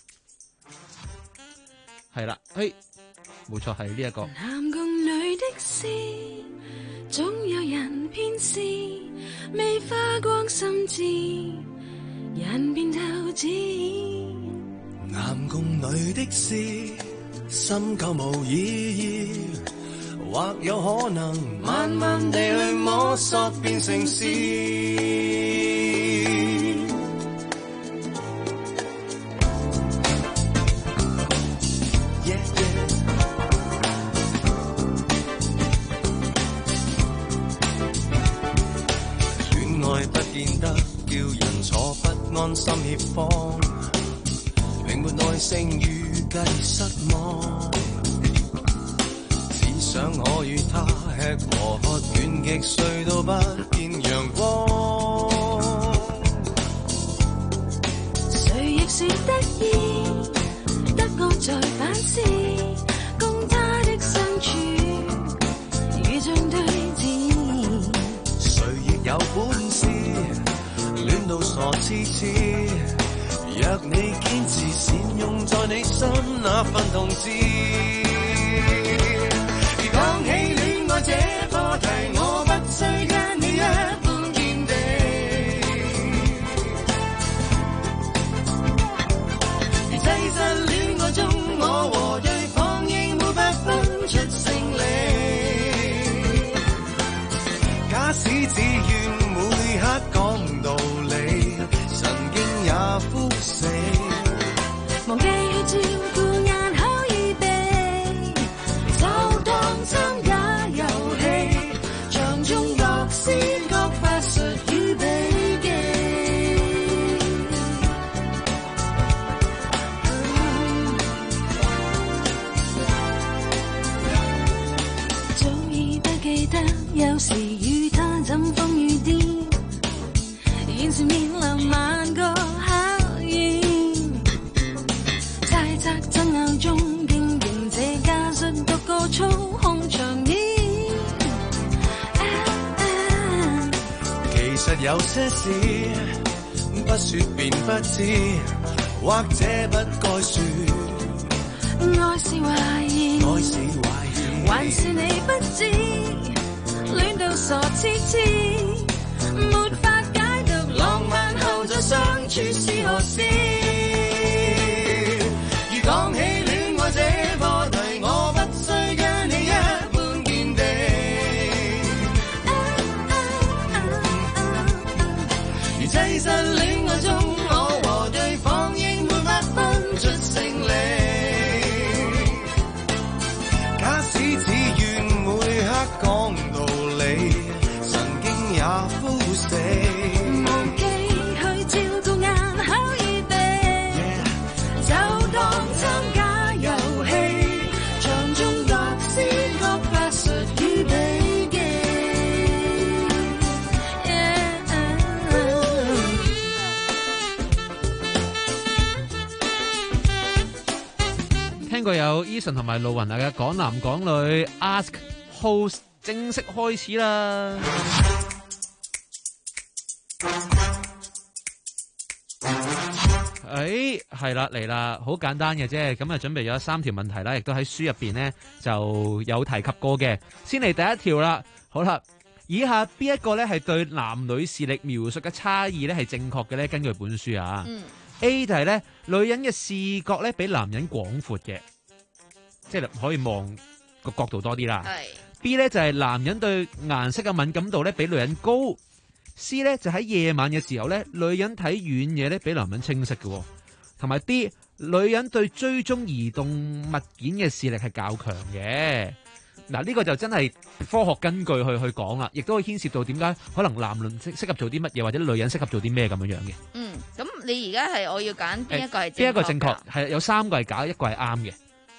係啦，嘿，冇錯係呢一個。 男共女的事，總有人偏私，未花光心智，人便透支。 男共女的事，深究無意義，或有可能慢慢地去摸索變成事。Yeah, yeah. 戀愛不見得叫人坐不安心協方，並沒耐性預計失望，只想我與他吃和喝，遠極睡到不見陽光。 誰亦說得意，得我在反思，共他的相處與像對峙。 誰亦有本事，戀到傻痴痴。若你堅持善用在你心那份同志，而講起戀愛這課題，我不需跟你一般見地。而擠實戀愛中，我和對方應沒法分出勝利。假使只願每刻講道理，神經也枯死。 忘記去照顧眼口耳鼻，就當參加遊戲，場中各施各法術與秘技。早已不記得，有時與他怎風雨顛，現時面臨萬個考驗。猜測爭拗中，經營這家術獨個操控場面。啊啊、 其實有些事不說便不知，或者不該說。 愛是懷疑， 愛是懷疑， 還是你不知，戀到傻痴痴，沒法解讀浪漫後再相處是何事。 講起戀愛這課題，我不需跟你一般見地。而擠實戀愛中，我和對方應沒法分出勝利。假使只願每刻講道理，神經也枯死。 忘記去照顧眼口耳鼻， Yeah. 就當參加遊戲，場中各施各法術與秘技。 聽過有 Eason 同埋路雲啊嘅港男港女 Ask Host 正式開始啦！ 誒，係啦，嚟啦，好簡單嘅啫。咁啊，準備咗三條問題啦，亦都喺書入邊呢就有提及過嘅。先嚟第一條啦，好啦，以下邊一個咧係對男女視力描述嘅差異咧係正確嘅咧？根據本書啊、嗯、，A 就係咧女人嘅視覺咧比男人廣闊嘅，即係可以望個角度多啲啦。B 咧就係男人對顏色嘅敏感度咧比女人高。C 咧就喺夜晚嘅時候咧，女人睇遠嘢咧比男人清晰嘅，同埋 D 女人對追蹤移動物件嘅視力係較強嘅。嗱，呢個就真係科學根據去去講啦，亦都會牽涉到點解可能男人適適合做啲乜嘢，或者女人適合做啲咩咁樣樣嘅。 嗯，咁你而家係我要揀邊一個係邊一個正確？係有三個係假，一個係啱嘅。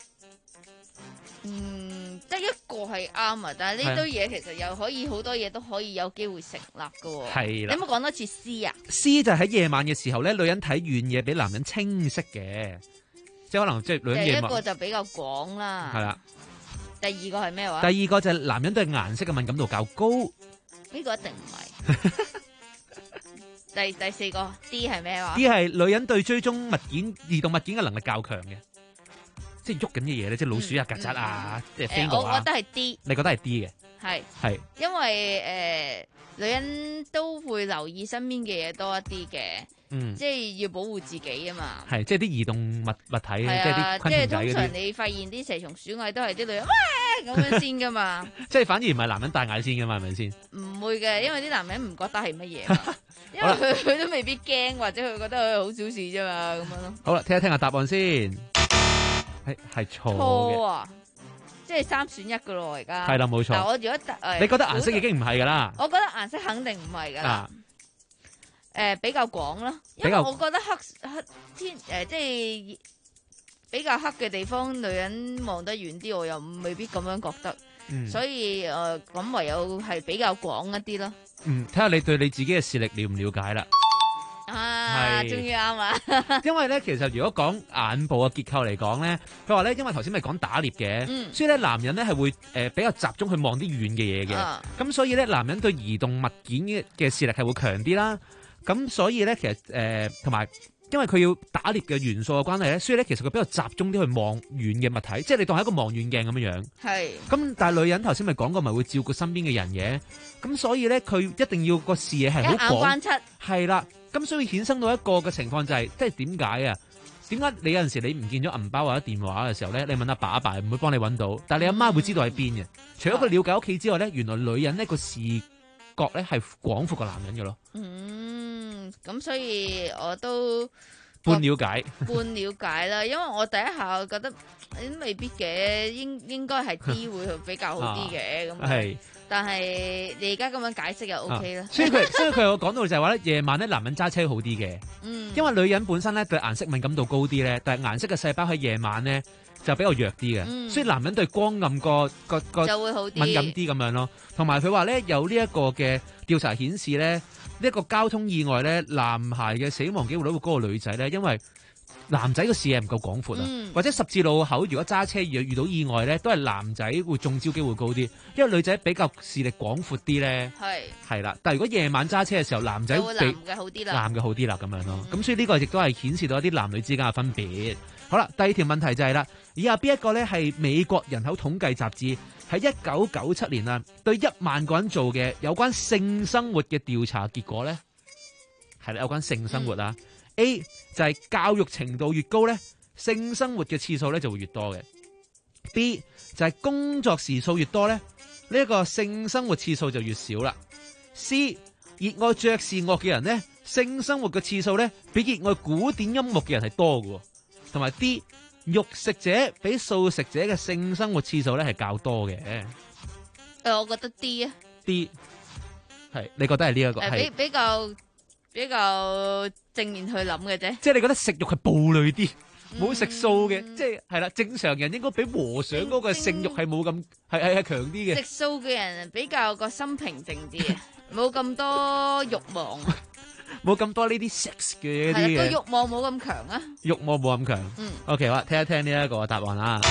嗯，得一個係啱啊，但係呢堆嘢其實又可以好多嘢都可以有機會成立㗎喎。係啦，你有冇講多次 C 啊 ？C 就係喺夜晚嘅時候咧，女人睇遠嘢比男人清晰嘅，即係可能即係女人夜晚。 第一個就比較廣啦。係啦。第二個係咩話？ 第二個就係男人對顏色嘅敏感度較高。 呢個一定唔係。第第四個 D 係咩話 ？D 係女人對追蹤物件、移動物件嘅能力較強嘅。即係喐緊嘅嘢咧，即係老鼠啊、曱甴啊，即係飛過啊。 我覺得係 D。 你覺得係 D 嘅？ 係係， 因為誒女人都會留意身邊嘅嘢多一啲嘅，嗯，即係要保護自己啊嘛。係， 即係啲移動物物體，即係啲昆蟲仔嗰啲。即係通常你發現啲蛇蟲鼠蟻都係啲女人哇咁樣先噶嘛。即係反而唔係男人大嗌先噶嘛，係咪先？唔會嘅，因為啲男人唔覺得係乜嘢，因為佢佢都未必驚，或者佢覺得佢好小事啫嘛，咁樣咯。好啦，聽一聽下答案先。係係錯嘅，啊，即係三選一噶咯，而家係啦，冇錯。但我如果誒，你覺得顏色已經唔係噶啦？我覺得顏色肯定唔係噶啦。誒、啊呃，比較廣啦，因為我覺得黑黑天誒、呃，即係比較黑嘅地方，女人望得遠啲，我又未必咁樣覺得。嗯、所以誒，咁、呃、唯有係比較廣一啲咯。嗯，睇下你對你自己嘅視力了唔了解啦。啊，終於啱啦！因為咧，其實如果講眼部嘅結構嚟講咧，佢話咧，因為頭先咪講打獵嘅，嗯、所以咧男人咧係會誒、呃、比較集中去望啲遠嘅嘢嘅，咁、啊、所以咧男人對移動物件嘅嘅視力係會強啲啦。咁所以咧，其實誒同埋，因為佢要打獵嘅元素嘅關係咧，所以咧其實佢比較集中啲去望遠嘅物體，即係你當係一個望遠鏡咁樣樣。係。咁但係女人頭先咪講過，咪會照顧身邊嘅人嘅，咁所以咧佢一定要個視野係好廣。一眼關七。係啦。咁所以衍生到一個嘅情況就係、是，即係點解啊？點解你有陣時你唔見咗銀包或者電話嘅時候咧，你問阿爸阿爸唔會幫你揾到，但係你阿媽會知道喺邊嘅。除咗佢了解屋企之外咧，原來女人呢個視覺咧係廣闊過男人嘅咯。嗯，咁所以我都半了解，半了解啦。因為我第一下覺得都未必嘅，應應該係 D 會比較好啲嘅咁。係。但係你而家咁樣解釋又 OK 啦、啊，所以佢所以佢有講到就係話咧，夜晚咧男人揸車好啲嘅，嗯，因為女人本身咧對顏色敏感度高啲咧，但係顏色嘅細胞喺夜晚咧就比較弱啲嘅，嗯、所以男人對光暗個個個就會好啲敏感啲咁樣咯。同埋佢話咧有呢一個嘅調查顯示咧，呢、這、一個交通意外咧，男孩嘅死亡機會率會高過女仔咧，因為男仔個視野唔夠廣闊啊，嗯、或者十字路口如果揸車遇遇到意外咧，都係男仔會中招機會高啲，因為女仔比較視力廣闊啲咧，係係啦。但係如果夜晚揸車嘅時候，男仔比男嘅好啲啦，男嘅好啲啦咁樣咯。咁、嗯、所以呢個亦都係顯示到一啲男女之間嘅分別。好啦，第二條問題就係、是、啦，以下邊一個咧係美國人口統計雜誌喺一九九七年啊對一萬個人做嘅有關性生活嘅調查結果咧，係啦，有關性生活啊。嗯 A 就係教育程度越高咧，性生活嘅次數咧就會越多嘅。B 就係工作時數越多咧，呢一個性生活次數就越少啦。C 熱愛爵士樂嘅人咧，性生活嘅次數咧比熱愛古典音樂嘅人係多嘅。同埋 D 肉食者比素食者嘅性生活次數咧係較多嘅。誒，我覺得 D 啊。D 係你覺得係呢一個係比比較。比較正面去諗嘅啫，即係你覺得食慾係暴戾啲，冇食素嘅，即係係啦。正常人應該比和尚嗰個性慾係冇咁係係係強啲嘅。食素嘅人比較個心平靜啲，冇咁多慾望，冇咁多呢啲 sex 嘅啲嘅。個慾望冇咁強啊，慾望冇咁強。嗯，OK，好啦，聽一聽呢一個答案啦。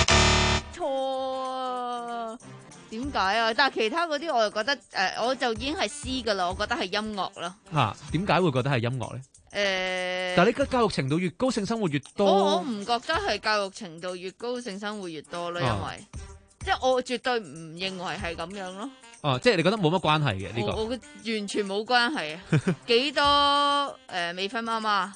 錯。點解啊？但係其他嗰啲我就覺得誒、呃，我就已經係 C 噶啦，我覺得係音樂咯。吓、啊，點解會覺得係音樂咧？ 誒， 但係你教育程度越高，性生活越多。 我我唔覺得係教育程度越高，性生活越多咯，因為、 啊、 即係我絕對唔認為係咁樣咯。 哦、啊，即係你覺得冇乜關係嘅呢個？ 我我完全冇關係啊！幾多誒、呃、未婚媽媽，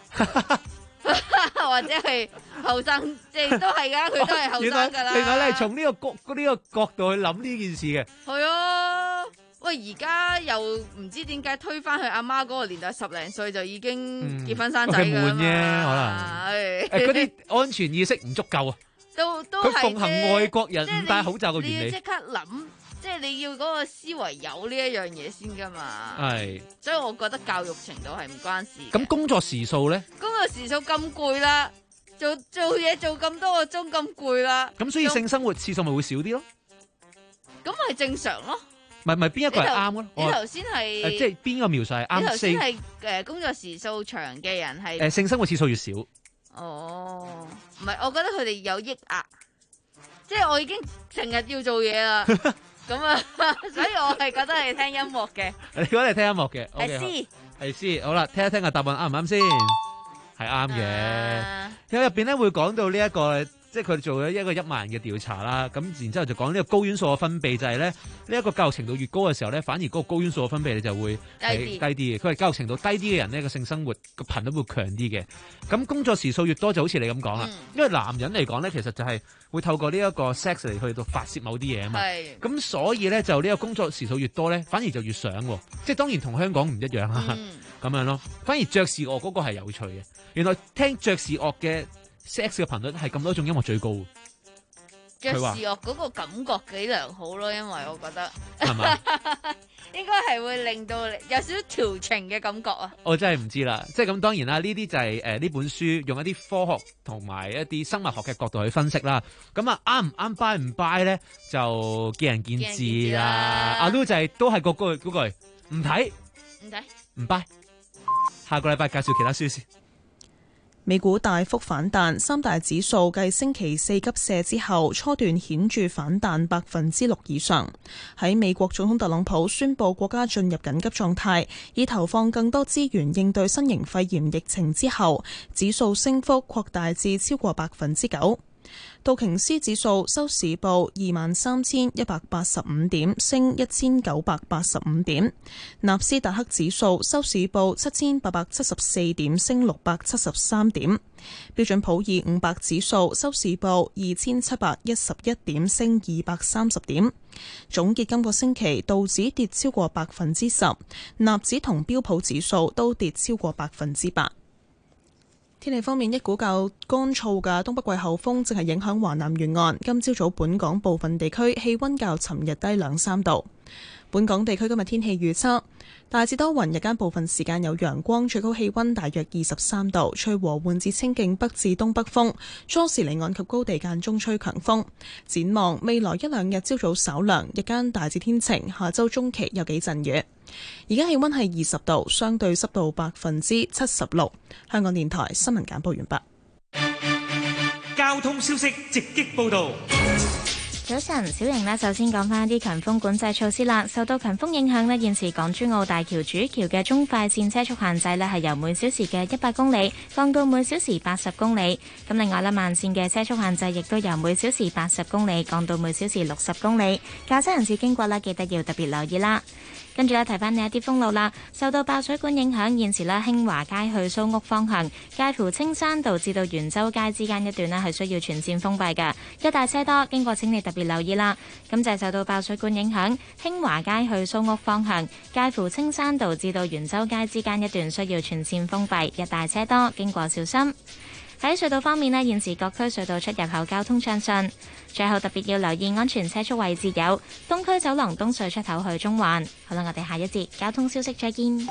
或者係後生，即係都係噶，佢都係後生噶啦。 原來你係從呢個角呢、呢個角度去諗呢件事嘅。 係啊。喂，而家又唔知點解推翻去阿媽嗰個年代，十零歲就已經結婚生仔㗎嘛？ 悶啫，可能誒嗰啲安全意識唔足夠啊。 都都係佢奉行外國人唔戴口罩嘅原理。 你要即刻諗，即係你要嗰個思維有呢一樣嘢先㗎嘛。係，所以我覺得教育程度係唔關事。 咁工作時數咧？ 工作時數咁攰啦，做做嘢做咁多個鐘咁攰啦。 咁所以性生活次數咪會少啲咯？ 咁咪正常咯。 唔係唔係邊一個係啱咯？ 你頭先係即係邊個描述係啱？ 你頭先係誒工作時數長嘅人係誒性生活次數越少。 哦，唔係，我覺得佢哋有抑壓，即係我已經成日要做嘢啦，咁啊，所以我係覺得係聽音樂嘅。 你覺得係聽音樂嘅？ 係 C， 係 C。好啦，聽一聽個答案啱唔啱先？係啱嘅。因為入邊咧會講到呢一個。即係佢哋做咗一個一萬人嘅調查啦，咁然之後就講呢個睾丸素嘅分泌就係咧，呢一個教育程度越高嘅時候咧，反而嗰個睾丸素嘅分泌你就會係低啲嘅。佢係教育程度低啲嘅人咧，個性生活個頻率會強啲嘅。咁工作時數越多就好似你咁講啦，嗯、因為男人嚟講咧，其實就係會透過呢一個 sex 嚟去到發泄某啲嘢啊嘛。係。咁所以咧就呢個工作時數越多咧，反而就越想喎。即係當然同香港唔一樣啦，咁、嗯、樣咯。反而爵士樂嗰個係有趣嘅。原來聽爵士樂嘅sex 嘅頻率係咁多種音樂最高， 爵士樂嗰個感覺幾良好咯，因為我覺得係咪應該係會令到你有少少調情嘅感覺啊！ 我真係唔知啦，即係咁當然啦，呢啲就係誒呢本書用一啲科學同埋一啲生物學嘅角度去分析啦。咁啊啱唔啱 buy 唔 buy 咧，就見仁見智啦。阿 Lu 就係都係嗰句嗰句，唔睇唔睇唔 buy。下個禮拜介紹其他書先。 美股大幅反彈，三大指數繼星期四急瀉之後，初段顯著反彈百分之六以上。喺美國總統特朗普宣布國家進入緊急狀態，以投放更多資源應對新型肺炎疫情之後，指數升幅擴大至超過百分之九。道瓊斯指數收市報二萬三千一百八十五點，升一千九百八十五點。納斯達克指數收市報七千八百七十四點，升六百七十三點。標準普爾五百指數收市報二千七百一十一點，升二百三十點。總結今個星期，道指跌超過百分之十，納指同標普指數都跌超過百分之八。天氣方面，一股較乾燥嘅東北季候風正係影響華南沿岸。今朝早本港部分地區氣溫較尋日低兩三度。本港地區今日天氣預測大致多雲，日間部分時間有陽光，最高氣溫大約二十三度，吹和緩至清勁北至東北風，初時離岸及高地間中吹強風。展望未來一兩日朝早稍涼，日間大致天晴，下周中期有幾陣雨。而家氣溫係二十度，相對濕度百分之七十六。香港電台新聞簡報完畢。 交通消息直擊報道。 早晨，小瑩呢，首先講翻啲強風管制措施啦。受到強風影響呢，現時港珠澳大橋主橋嘅中快線車速限制呢係由每小時嘅一百公里降到每小時八十公里。咁另外呢，慢線嘅車速限制亦都由每小時八十公里降到每小時六十公里。駕駛人士經過呢，記得要特別留意啦。跟住咧，提翻你一啲封路啦。受到爆水管影響，現時咧興華街去蘇屋方向，介乎青山道至到元州街之間一段咧係需要全線封閉嘅，一帶車多，經過請你特別留意啦。咁就係受到爆水管影響，興華街去蘇屋方向，介乎青山道至到元州街之間一段需要全線封閉，一帶車多，經過小心。喺隧道方面呢，現時各區隧道出入口交通暢順。最後特別要留意安全車速位置有東區走廊東隧出口去中環。好啦，我哋下一節交通消息再見。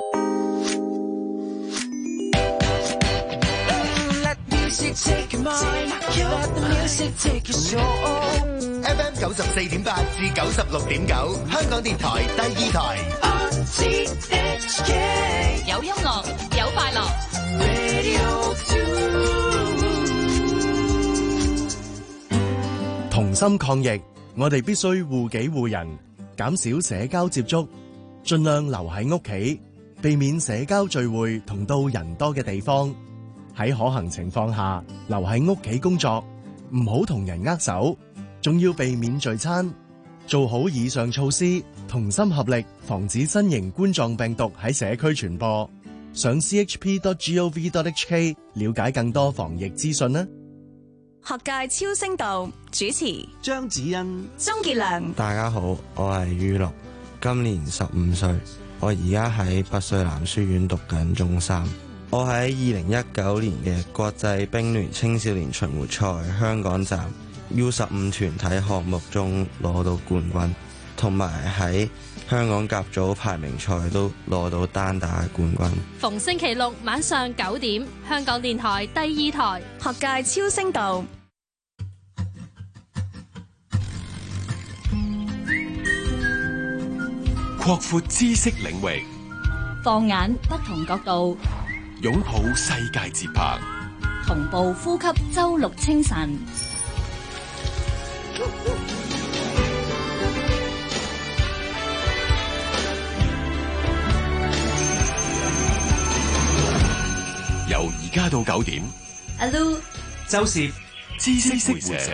F M 九十四點八至九十六點九，香港電台第二台。 有音樂，有快樂。 同心抗疫，我哋必須護己護人，減少社交接觸，盡量留喺屋企， 避免社交聚會同到人多嘅地方。喺可行情況下，留喺屋企工作，唔好同人握手，仲要避免聚餐。做好以上措施，同心合力，防止新型冠狀病毒喺社區傳播。上 c h p dot gov dot h k 了解更多防疫資訊啦。 學界超聲道主持張子欣、 鍾傑良。 大家好，我係于樂，今年十五歲，我而家喺拔萃男書院讀緊中三。我喺二零一九年嘅國際乒聯青少年巡迴賽香港站 U 十五團體項目中攞到冠軍，同埋喺香港甲組排名賽都攞到單打嘅冠軍。 逢星期六晚上九點，香港電台第二台學界超聲道。 擴闊知識領域， 放眼不同角度， 擁抱世界節拍， 同步呼吸周六清晨。 由而家到九點， 阿 Lu、 周攝、 知識會社，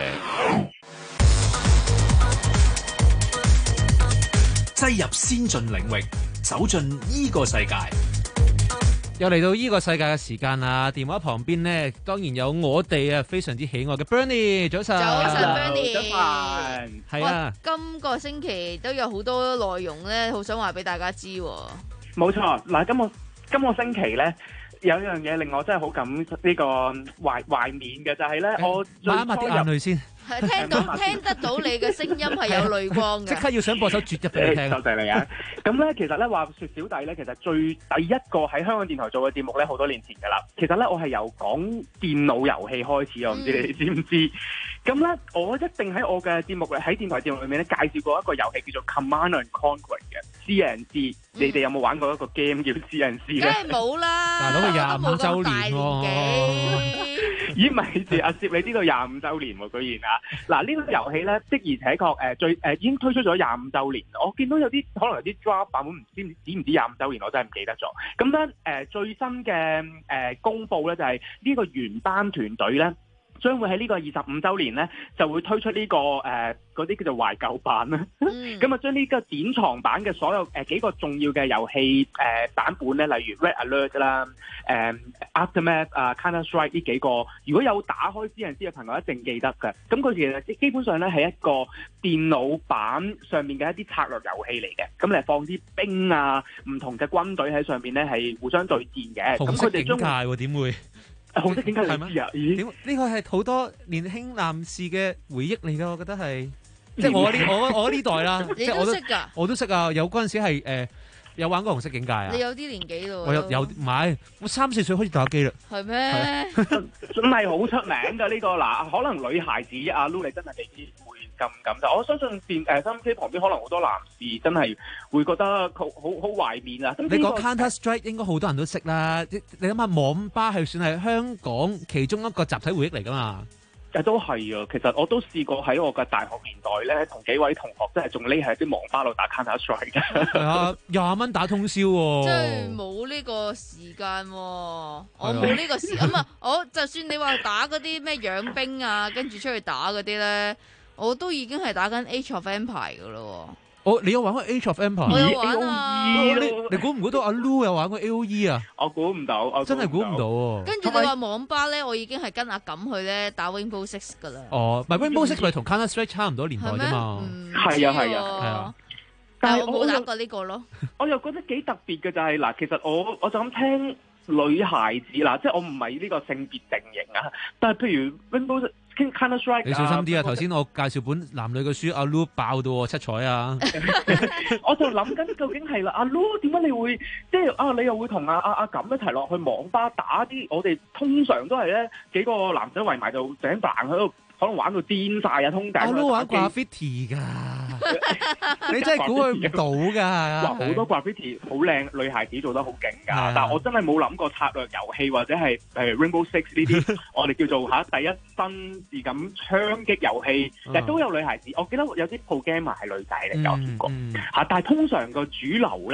擠入先進領域，走進呢個世界。 又嚟到呢個世界嘅時間啦！電話旁邊呢，當然有我哋啊非常之喜愛嘅 Bernie，早晨。 早晨 Bernie， 早晨。 係啊， 今個星期都有好多內容咧，好想話俾大家知。 冇錯，嗱，今個今個星期咧，有一樣嘢令我真係好感呢個懷懷緬嘅，就係咧，我抹一抹啲眼淚先。 係聽到聽得到你嘅聲音係有淚光嘅， 即刻要想播首絕一俾你聽。 多謝你啊！咁咧，其實咧話說小弟咧，其實最第一個喺香港電台做嘅節目咧，好多年前㗎啦。其實咧，我係由講電腦遊戲開始，我唔知你哋知唔知？咁咧，我一定喺我嘅節目喺電台節目裏面咧，介紹過一個遊戲叫做 Command and Conquer 嘅 C N C。你哋有冇玩過一個 game 叫 C N C 咧？ 梗係冇啦！ 大佬佢廿五週年喎。 咦，咪住阿攝，你知道廿五週年喎？居然啊！嗱，呢個遊戲咧，的而且確誒最誒已經推出咗廿五週年。我見到有啲可能有啲 draft 版本唔知知唔知廿五週年，我真係唔記得咗。咁咧誒最新嘅誒、呃、公佈咧，就係、是、呢個原班團隊咧，將會喺呢個二十五週年咧，就會推出呢、這個誒嗰啲叫做懷舊版啦。咁啊，將呢個典藏版嘅所有誒、呃、幾個重要嘅遊戲誒、呃、版本咧，例如 Red Alert 啦、誒、呃、Aftermath 啊、Counter Strike 呢幾個，如果有打開 C N C 嘅朋友一定記得嘅。咁佢其實基本上咧係一個電腦版上面嘅一啲策略遊戲嚟嘅。咁你放啲兵啊，唔同嘅軍隊喺上面咧係互相對戰嘅。 紅色警戒喎，點會？ 紅色警戒你知啊？咦？ 點呢個係好多年輕男士嘅回憶嚟㗎，我覺得係。即係我呢我我呢代啦， 你都識㗎？ 我都識啊！有嗰陣時係誒有玩過紅色警戒啊！ 你有啲年紀咯。 我有有唔係，我三四歲開始打機啦。 係咩？ 真係好出名㗎呢個嗱，可能女孩子阿 Lu 你真係未必會咁感受。我相信電誒收音機旁邊可能好多男士真係會覺得好好好懷念啊！ 你講 Counter Strike 應該好多人都識啦。你你諗下網吧係算係香港其中一個集體回憶嚟㗎嘛？ 誒都係啊！其實我都試過喺我嘅大學年代咧，同幾位同學真係仲匿喺啲網吧度打 Counter Strike 嘅。 係啊，廿蚊打通宵喎！ 真係冇呢個時間喎，我冇呢個時咁啊！我就算你話打嗰啲咩養兵啊，跟住出去打嗰啲咧，我都已經係打緊 Age of Empire 噶咯喎。 哦，你有玩過 Age of Empire？ 我有玩啊！ 你你估唔估到阿 Lu 有玩過 A O E 啊？ 我估唔到，我真係估唔到喎。 跟住你話網吧咧，我已經係跟阿錦去咧打 Rainbow Six 噶啦。 哦，唔係 Rainbow Six 咪同 Counter Strike 差唔多年代啫嘛。 係啊係啊係啊。 但係我冇打過呢個咯。 我又覺得幾特別嘅就係嗱，其實我我就咁聽女孩子嗱，即係我唔係呢個性別定型啊，但係譬如 Rainbow Counter Strike， 你小心啲啊！頭先我介紹本男女嘅書，阿 Lu 爆到七彩啊！ 我就諗緊究竟係啦，阿 Lu 點解你會即係啊？你又會同阿阿阿錦一齊落去網吧打啲？我哋通常都係咧幾個男仔圍埋度頂棚喺度，可能玩到癲晒啊！通頂。 阿 Lu 玩 graffiti 㗎，你真係估佢唔到㗎。 哇！好多 graffiti 好靚，女孩子做得好勁㗎。但係我真係冇諗過策略遊戲或者係誒 Rainbow Six 呢啲，我哋叫做嚇第一身是咁槍擊遊戲，亦都有女孩子。我記得有啲 pro gamer 係女仔嚟，有見過嚇。但係通常個主流咧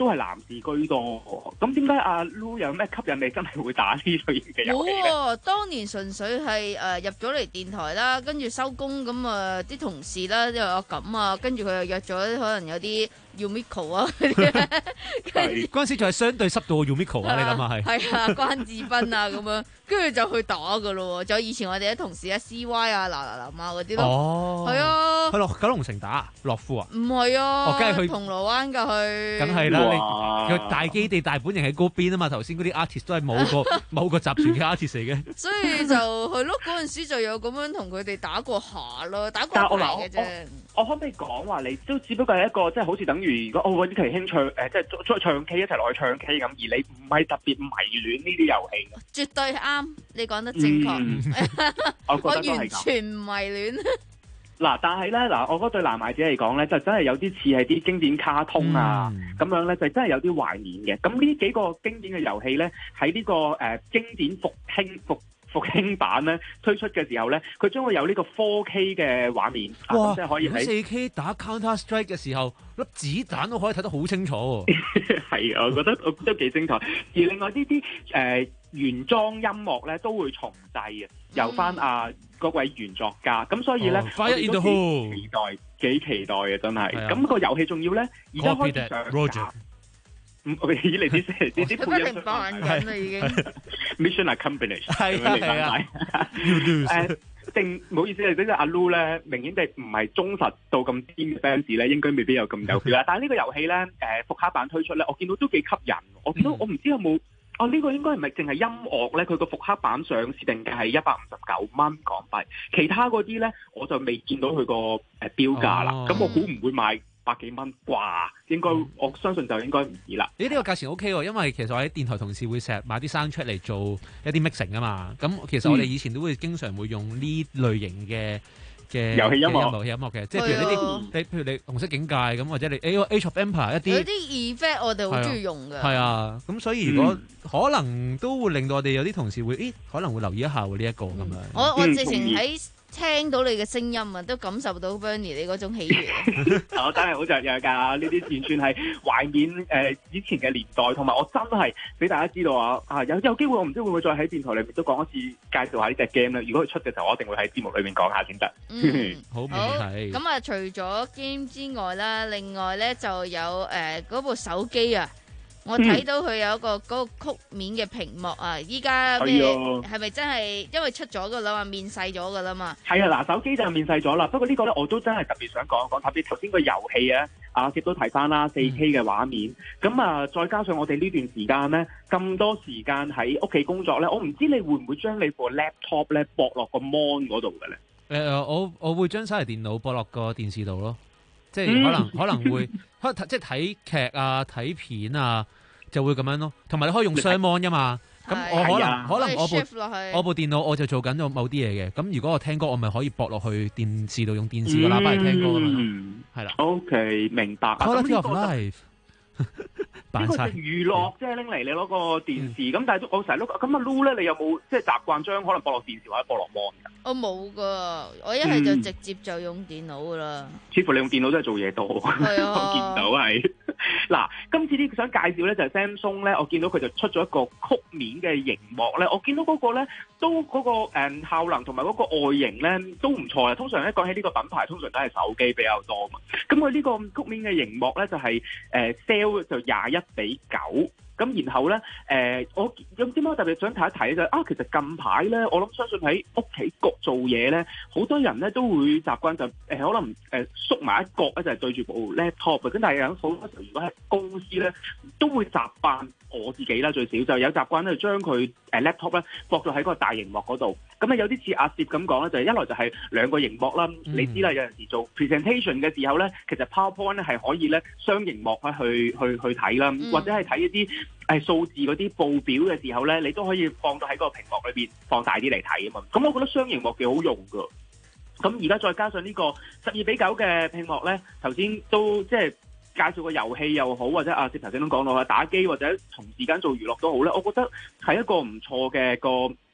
都係男士居多。咁點解阿 Lu 有咩吸引你真係會打呢類型嘅遊戲咧？ 冇喎，當年純粹係誒、呃、入咗嚟電台啦，跟住收工咁啊，啲同事啦又有咁啊，跟住佢又約咗可能有啲 Yumiko 啊嗰啲， 嗰陣時仲係相對濕度嘅 Yumiko 啊，你諗下係。 係啊，關智斌啊咁樣，跟住就去打噶咯喎，仲有以前我哋啲同事啊 C Y 啊嗱嗱臨啊嗰啲咯， 哦， 係啊， 去落九龍城打樂富啊？ 唔係啊， 哦，梗係去銅鑼灣㗎去， 梗係啦，你佢大基地大本營喺嗰邊啊嘛，頭先嗰啲 artist 都係某個某個集團嘅 artist 嚟嘅， 所以就係咯，嗰陣時就有咁樣同佢哋打過下咯，打過牌嘅啫。 我可唔可以講話你都只不過係一個即係好似等於如果我揾啲興趣誒，即係再唱 K 一齊落去唱 K 咁，而你唔係特別迷戀呢啲遊戲。 絕對啱，你講得正確。 嗯、我覺得都係咁。 我完全唔迷戀。 嗱，但係咧，嗱，我覺得對男孩子嚟講咧，就真係有啲似係啲經典卡通啊，咁、嗯、樣咧就真係有啲懷念嘅。咁呢幾個經典嘅遊戲咧，喺呢、這個誒、呃、經典復興復復興版咧推出嘅時候咧，佢將會有呢個 四 K 嘅畫面， 哇！ 即係可以喺四 K 打 Counter Strike 嘅時候，粒子彈都可以睇得好清楚喎。 係啊，我覺得我覺得幾精彩。而另外呢啲誒原裝音樂咧都會重製嘅，由翻啊嗰位原作家。咁所以咧，我哋都幾期待，幾期待嘅真係。咁個遊戲仲要咧，而家開始上架。嗯，我以嚟啲啲啲配音出翻緊啦，已經。Mission accomplished。係啊係啊。誒，定唔好意思，你即係阿 Lu 咧，明顯地唔係忠實到咁癲嘅 fans 咧，應該未必有咁有 feel 啦。但係呢個遊戲咧，誒復刻版推出咧，我見到都幾吸引。我見到我唔知有冇。哦，呢、這個應該係咪淨係音樂咧？佢個復刻版上市定價係一百五十九蚊港幣，其他嗰啲咧我就未見到佢個誒標價啦。咁、哦、我估唔會賣百幾蚊啩？應該、嗯、我相信就應該唔止啦。 咦？呢、這個價錢 O K 喎，因為其實我喺電台同事會成日買啲生出嚟做一啲 mixing 啊嘛。咁其實我哋以前都會經常會用呢類型嘅。嘅遊戲音樂， 遊戲音樂嘅，即係譬如呢啲，你譬如你紅色警戒咁，或者你 Age of Empire 一啲， 有啲 effect 我哋好中意用嘅。 係啊，咁所以如果、嗯、可能都會令到我哋有啲同事會，咦，可能會留意一下喎呢一個咁樣。 我我直情喺聽到你嘅聲音啊，都感受到 Bernie 你嗰種喜悅。 我真係好雀躍㗎，呢啲完全係懷緬誒以前嘅年代，同埋我真係俾大家知道啊！啊有有機會我唔知會唔會再喺電台裏面都講一次介紹下呢隻 game 咧。如果佢出嘅時候，我一定會喺節目裏面講下先得。 嗯， 好，冇問題。 咁啊，除咗 game 之外啦，另外咧就有誒嗰、呃、部手機啊。我睇到佢有一個嗰、嗰個曲面嘅屏幕啊！依家咩係咪真係因為出咗噶啦嘛，面世咗噶啦嘛？係啊，嗱，手機就面世咗啦。不過呢個咧，我都真係特別想講一講，特別頭先個遊戲啊，阿傑都提翻啦，四 K 嘅畫面。咁、嗯、啊，再加上我哋呢段時間咧，咁多時間喺屋企工作咧，我唔知你會唔會將你部 laptop 咧駁落個 mon 嗰度嘅咧？誒、 呃，我我會將手提電腦駁落個電視度咯。即係可能、嗯、可能會，可即係睇劇啊、睇片啊，就會咁樣咯。同埋你可以用雙 mon 噶嘛。咁我可能、啊、可能我部我部電腦我就做緊某啲嘢嘅。咁如果我聽歌，我咪可以駁落去電視度，用電視個喇叭嚟聽歌咁樣。嗯，係啦。OK， 明白。Quality of life。 呢個係娛樂，即係拎嚟你攞個電視咁、嗯，但係我成日都咁啊 Lu 咧，你有冇即係習慣將可能播落電視或者播落 mon 㗎？我冇噶，我一係就直接就用電腦噶啦、嗯。似乎你用電腦都係做嘢多，係啊，我見到係。嗱，今次呢想介紹咧就係 Samsung 咧，我見到佢就出咗一個曲面嘅熒幕咧，我見到嗰個咧都嗰、嗰個誒、嗯、效能同埋嗰個外形咧都唔錯啊。通常咧講起呢個品牌，通常都係手機比較多嘛。咁佢呢個曲面嘅熒幕咧就係、是、誒 sell 就廿一比九。咁然後咧，誒、呃，我有啲乜特別想睇一睇就啊，其實近排咧，我諗相信喺屋企焗做嘢咧，好多人咧都會習慣就誒、呃，可能誒、呃、縮埋一角咧，就係對住部 laptop 嘅。咁但係有好多時候，如果喺公司咧，都會習慣我自己啦，最少就有習慣咧，將佢誒 laptop 咧駁咗喺嗰個大熒幕嗰度。咁啊，有啲似阿攝咁講咧，就係、是、一來就係兩個熒幕啦、嗯。你知啦，有陣時做 presentation 嘅時候咧，其實 PowerPoint 咧係可以咧雙熒幕咧去去去睇啦，或者係睇一啲誒數字嗰啲報表嘅時候咧，你都可以放到喺個屏幕裏邊放大啲嚟睇啊嘛。咁我覺得雙熒幕幾好用噶。咁而家再加上呢個十二比九嘅屏幕咧，頭先都即係介紹個遊戲又好，或者阿攝頭先都講到啦，打機或者同時間做娛樂都好咧，我覺得係一個唔錯嘅個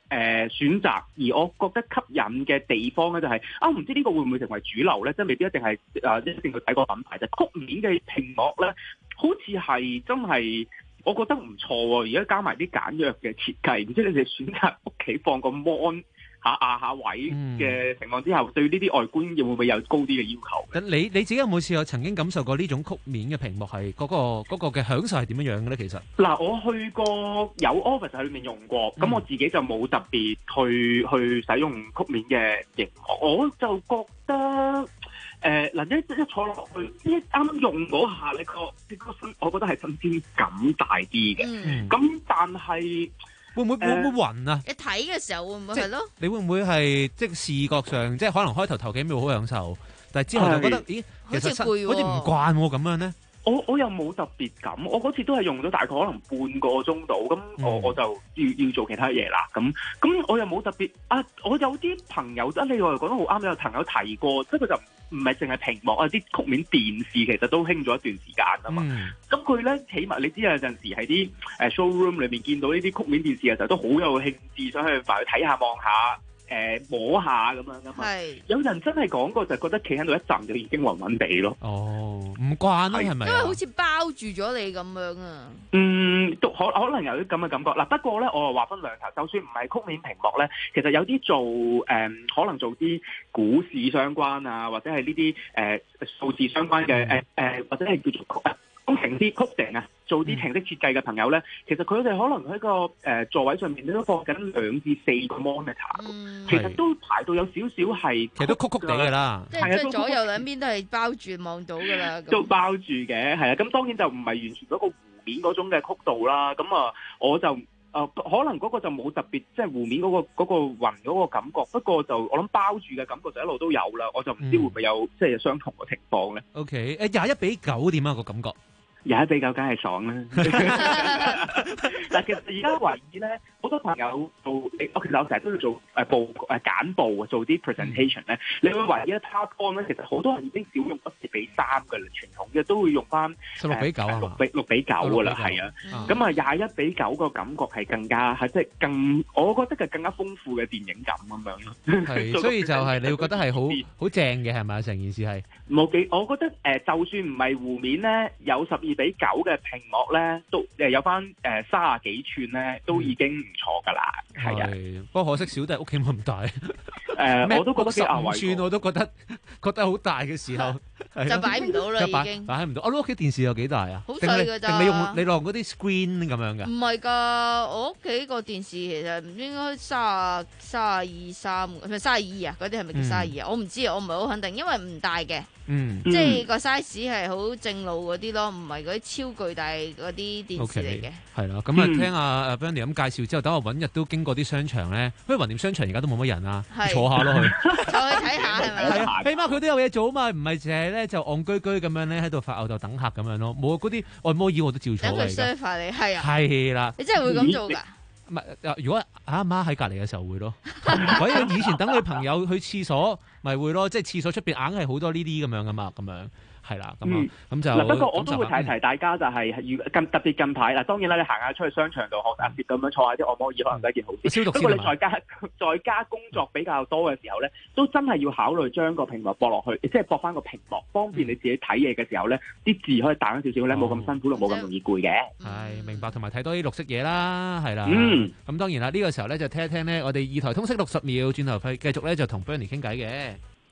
誒選擇，而我覺得吸引嘅地方咧就係、是、啊，唔知呢個會唔會成為主流咧？即係未必一定係啊，一定要睇個品牌。就曲面嘅屏幕咧，好似係真係我覺得唔錯喎。而家加埋啲簡約嘅設計，唔知你哋選擇屋企放個 mon 下壓下位嘅情況之下，嗯、對呢啲外觀會唔會有高啲嘅要求？ 咁你你自己有冇試過曾經感受過呢種曲面嘅屏幕係嗰、嗰個嗰、嗰個嘅享受係點樣樣嘅咧？其實嗱，我去過有 office 喺裏面用過，咁、嗯、我自己就冇特別去去使用曲面嘅屏幕，我就覺得誒嗱一一坐落去，一啱啱用嗰下你個你個身，我覺得係新鮮感大啲嘅。咁、嗯、但係。會唔會會唔會暈啊？ 你睇嘅時候會唔會係咯？ 你會唔會係即係視覺上，即係可能開頭頭幾秒好享受，但係之後就覺得，咦，其實好似唔慣咁樣咧？ 我我又冇特別感，我嗰次都係用咗大概可能半個鐘度，咁我我就要要做其他嘢啦。咁咁我又冇特別啊！我有啲朋友，啊，你又講得好啱，有朋友提過，即係佢就唔係淨係屏幕啊，啲曲面電視其實都興咗一段時間啊嘛。咁佢咧，起碼你知有陣時喺啲誒 showroom 裏面見到呢啲曲面電視嘅時候，都好有興致想去埋去睇下望下。誒、呃、摸下咁樣噶嘛，有人真係講過就覺得企喺度一陣就已經暈暈地咯。 哦，唔慣啦係咪？ 因為好似包住咗你咁樣啊。 嗯，都可可能有啲咁嘅感覺。嗱，不過咧，我又話分兩頭，就算唔係曲面屏幕咧，其實有啲做誒、呃，可能做啲股市相關啊，或者係呢啲誒數字相關嘅誒誒，或者係叫做曲工程師 coding 啊，做啲程式設計嘅朋友咧，其實佢哋可能喺個誒、呃、座位上面都放緊兩至四個 monitor，、嗯、其實都排到有少少係， 其實都曲曲地㗎啦， 即係即係左右兩邊都係包住望到㗎啦， 都包住嘅，係啊，咁當然就唔係完全嗰個弧面嗰種嘅曲度啦，咁啊，我就。誒、呃、可能嗰個就冇特別，即係湖面嗰、嗰個嗰、嗰個雲嗰個感覺。不過就我諗包住嘅感覺就一路都有啦。我就唔知會唔會有、嗯、即係相同嘅情況咧。 O K， 誒廿一比九點啊個感覺？ 廿一比九梗係爽啦。但其實而家懷疑咧，好多朋友做，我其實我成日都要做誒報誒簡報啊，做啲 presentation 咧、嗯，你會懷疑咧 PowerPoint 咧，其實好多人已經少用不四比三嘅啦，傳統嘅都會用翻十六比九啊， 六比六比九嘅啦，係啊。咁啊廿一比九個感覺係更加係即係更，我覺得係更加豐富嘅電影感咁樣咯。 係，所以就係你會覺得係好好正嘅係咪？成件事係冇幾，我覺得誒、呃，就算唔係湖面咧，有十二比九嘅屏幕咧，都誒有翻誒三十幾寸咧，都已經唔錯噶啦，係、嗯、啊。 不過可惜小弟屋企冇咁大，誒、 呃，我都覺得幾亞圍寸，我都覺得覺得好大嘅時候， 就擺唔到啦，已經擺唔到。我、啊、你屋企電視有幾大啊？ 好細㗎咋？ 定你用你用嗰啲 screen 咁樣㗎？ 唔係㗎，我屋企個電視其實唔應該三十三十二三，唔係三十二啊？嗰啲係咪叫三十二啊？我唔知，我唔係好肯定，因為唔大嘅。嗯，即係個 size 係好正路嗰啲咯，唔係嗰啲超巨大嗰啲電視嚟嘅。係啦，咁啊聽阿 Bernie 咁介紹之後，等我揾日都經過啲商場咧，因為雲店商場而家都冇乜人啊，坐下咯去， 坐去睇下係咪？係啊， 起碼佢都有嘢做啊嘛，唔係淨係咧就戇居居咁樣咧喺度發吽哣等客咁樣咯，冇嗰啲按摩椅我都照坐嚟。等佢 serve 你係啊？係啦， 你真係會咁做㗎？ 唔係，如果阿媽喺隔離嘅時候會咯，或者以前等佢朋友去廁所，咪會咯，即係廁所出邊硬係好多呢啲咁樣噶嘛，咁樣係啦，咁啊，咁就嗱。不過我都會提提大家就係，如近特別近排嗱，當然啦，你行下出去商場度學下攝咁樣坐下啲按摩椅，可能都係一件好事。消毒先。不過你在家在家工作比較多嘅時候咧，都真係要考慮將個屏幕駁落去，即係駁翻個屏幕，方便你自己睇嘢嘅時候咧，啲字可以彈少少咧，冇咁辛苦，冇咁容易攰嘅。係明白，同埋睇多啲綠色嘢啦，係啦。嗯。咁當然啦，呢個時候咧就聽一聽咧，我哋二台通識六十秒，轉頭繼續咧就同 Bernie 傾偈嘅。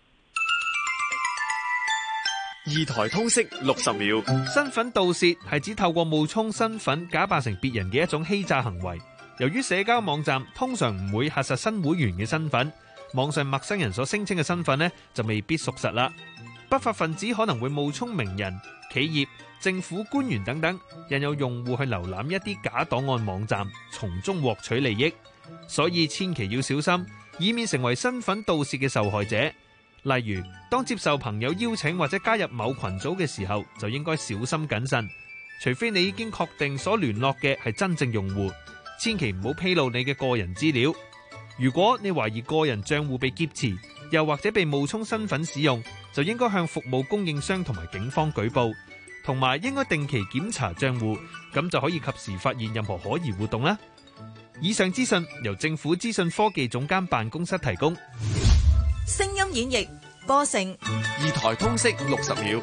二台通識六十秒， 身份盜竊係指透過冒充身份假扮成別人嘅一種欺詐行為。由於社交網站通常唔會核實新會員嘅身份，網上陌生人所聲稱嘅身份呢就未必屬實啦。不法分子可能會冒充名人、企業、政府官員等等，引誘用戶去瀏覽一啲假檔案網站，從中獲取利益。所以千祈要小心，以免成為身份盜竊嘅受害者。例如，當接受朋友邀請或者加入某群組嘅時候，就應該小心謹慎。除非你已經確定所聯絡嘅係真正用戶，千祈唔好披露你嘅個人資料。如果你懷疑個人賬戶被劫持，又或者被冒充身份使用，就應該向服務供應商同埋警方舉報，同埋應該定期檢查賬戶，咁就可以及時發現任何可疑活動啦。 以上資訊由政府資訊科技總監辦公室提供。 聲音演繹播成二台通識六十秒。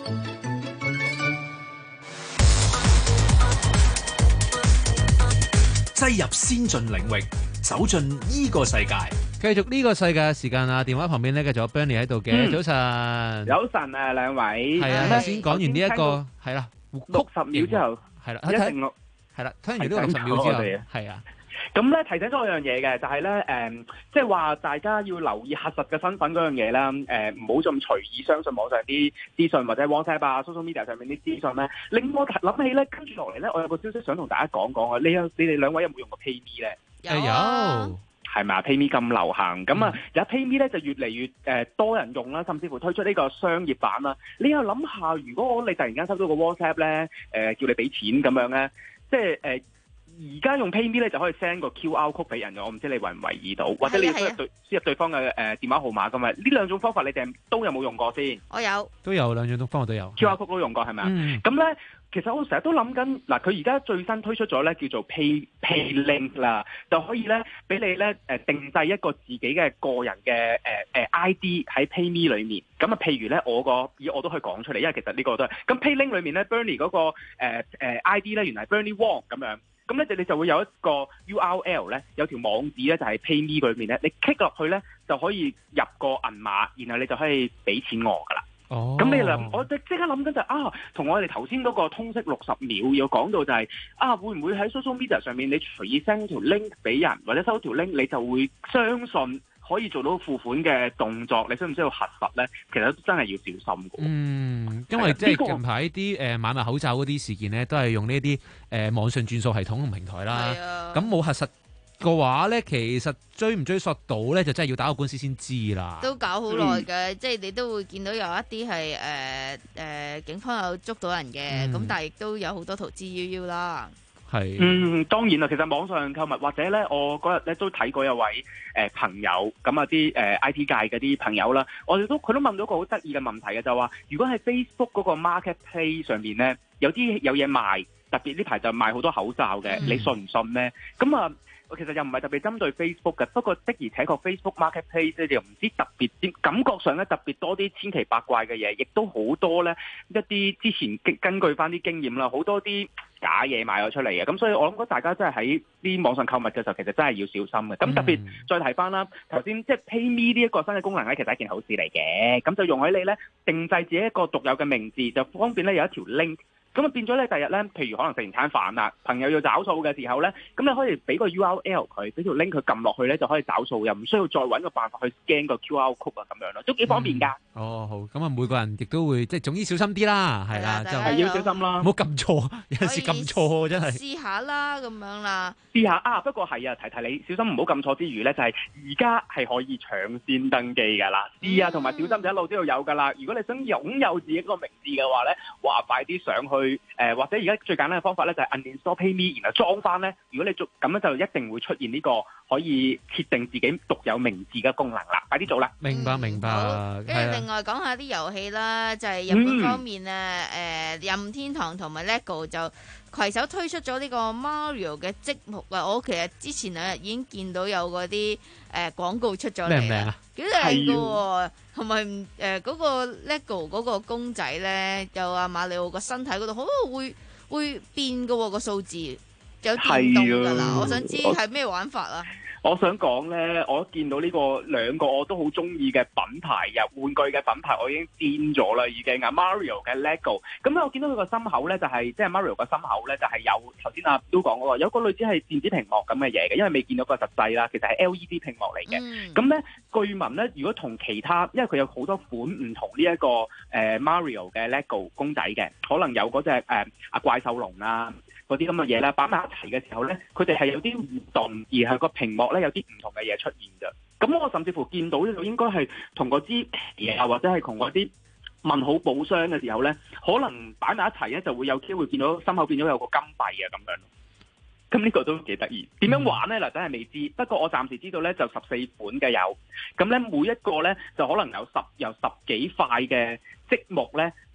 擠入先進領域，走進呢個世界。 繼續呢個世界嘅時間啊！電話旁邊咧，繼續有 Bernie 喺度嘅。 嗯早晨， 早晨啊，兩位。 係啊，頭先講完呢一個係啦， 六十秒之後係啦， 一定係啦，聽完呢個六十秒之後係啊。 咁咧提醒咗一樣嘢嘅，就係咧誒，即係話大家要留意核實嘅身份嗰樣嘢啦。誒、呃，唔好咁隨意相信網上啲資訊或者 WhatsApp 啊、social media 上面啲資訊咧。令我諗起咧，跟住落嚟咧，我有個消息想同大家講講啊。你有你哋兩位有冇用過 PayMe 咧？ 有。有係咪啊 ？PayMe 咁流行，咁啊而家 PayMe 咧就越嚟越誒、呃、多人用啦，甚至乎推出呢個商業版啦。你又諗下，如果你突然間收到個 WhatsApp 咧，誒、呃、叫你俾錢咁樣咧，即係誒。呃而家用 PayMe 咧就可以 send 個 Q R code 俾人嘅，我唔知你為唔為意到，或者你要輸入對輸入對方嘅誒、呃、電話號碼㗎嘛？呢兩種方法你哋都有冇用過先？ 我有， 都有兩種方法都有 Q R code 都用過係咪啊？咁咧、嗯、其實我成日都諗緊嗱，佢而家最新推出咗咧叫做 Pay Pay Link 啦，就可以咧俾你咧誒定製一個自己嘅個人嘅誒誒 I D 喺 PayMe 裏面。咁啊，譬如咧我個而我都可以講出嚟，因為其實呢個都係咁 Pay Link 裏面咧 Bernie 嗰、那個誒、呃呃、I D 咧原來係 Bernie Wong 咁樣。咁咧，你就會有一個 U R L 咧，有條網址咧，就係 PayMe 裏面咧，你 click 落去咧，就可以入個銀碼，然後你就可以俾錢我噶啦。哦，咁你諗，我即即刻諗緊就啊，同我哋頭先嗰個通識六十秒要講到就係、是、啊，會唔會喺 social media 上面你隨意 send 條 link 俾人，或者收條 link 你就會相信可以做到付款嘅動作？你需唔需要核實咧？其實真係要小心嘅。嗯， 因為即係近排啲誒買賣口罩嗰啲事件咧，都係用呢啲誒網上轉數系統同平台啦。咁冇、啊、核實嘅話咧，其實追唔追溯到咧，就真係要打個官司先知啦。都搞好耐嘅，嗯、即係你都會見到有一啲係誒誒警方有捉到人嘅，咁、嗯、但係亦都有好多逃之夭夭啦。係， 嗯，當然啦，其實網上購物或者咧，我嗰日咧都睇過有位誒、呃、朋友，咁啊啲誒 I T 界嗰啲朋友啦，我哋都佢都問到一個好得意嘅問題嘅，就話如果喺 Facebook 嗰個 Marketplace 上面咧，有啲有嘢賣，特別呢排就賣好多口罩嘅，嗯、你信唔信咧？咁啊，其實又唔係特別針對 Facebook 嘅，不過的而且確 Facebook Marketplace 咧又唔知特別啲，感覺上咧特別多啲千奇百怪嘅嘢，亦都好多咧一啲之前根據翻啲經驗啦，好多啲假嘢賣咗出嚟嘅，咁所以我諗大家真係喺啲網上購物嘅時候，其實真係要小心嘅。咁特別再提翻啦，頭先即係 PayMe 呢一個新嘅功能咧，其實係一件好事嚟嘅。咁就用喺你咧定製自己一個獨有嘅名字，就方便咧有一條 link。咁啊變咗咧，第日咧，譬如可能食完餐飯啦，朋友要找數嘅時候咧，咁你可以俾個 U R L 佢，俾條 link 佢撳落去咧，就可以找數，又唔需要再揾個辦法去 scan 個 Q R code 啊，咁樣咯，都幾方便㗎。 嗯、哦，好，咁啊，每個人亦都會即係總之小心啲啦，係啦，就係要小心啦， 唔好撳錯，有陣時撳錯真係。 試下啦，咁樣啦， 試下啊！不過係啊，提提你小心唔好撳錯之餘咧，就係而家係可以搶先登記㗎啦，試啊同埋小心就一路都要有㗎啦。如果你想擁有自己個名字嘅話咧，哇，快啲上去誒、呃，或者而家最簡單嘅方法咧就係 uninstall PayMe，然後裝翻咧。如果你做咁樣就一定會出現呢個可以設定自己獨有名字嘅功能啦，快啲做啦！ 明白明白。 跟住、嗯、另外講下啲遊戲啦，就係、是、日本方面啊，誒、嗯呃、任天堂同埋 LEGO 就攜手推出咗呢個 Mario 嘅積木啊！我其實之前兩日已經見到有嗰啲誒廣告出咗嚟啦，幾靚㗎喎，同埋誒嗰個 LEGO 嗰個公仔咧，有阿馬里奧個身體嗰度，好會會變㗎喎個數字，有電動㗎啦！我想知係咩玩法啊？ 我想講咧，我見到呢個兩個我都好中意嘅品牌，又玩具嘅品牌，我已經癲咗啦，已經啊 Mario 嘅 LEGO。咁咧，我見到佢個心口咧，就係即係 Mario 個心口咧，就係有頭先阿都講嗰個，有個類似係電子屏幕咁嘅嘢嘅，因為未見到個實際啦，其實係 L E D 屏幕嚟嘅。咁咧、嗯，據聞咧，如果同其他，因為佢有好多款唔同呢、這、一個誒、呃、Mario 嘅 LEGO 公仔嘅，可能有嗰隻誒阿怪獸龍啊。嗰啲咁嘅嘢咧，擺埋一齊嘅時候咧，佢哋係有啲互動，而係個屏幕咧有啲唔同嘅嘢出現嘅。咁我甚至乎見到呢度應該係同嗰支旗啊，或者係同嗰啲問號寶箱嘅時候咧，可能擺埋一齊咧就會有機會見到心口變咗有個金幣啊咁樣。咁呢個都幾得意。點樣玩咧？嗱，真係未知。不過我暫時知道咧，就十四款嘅有。咁咧每一個咧就可能有十由十幾塊嘅積木咧。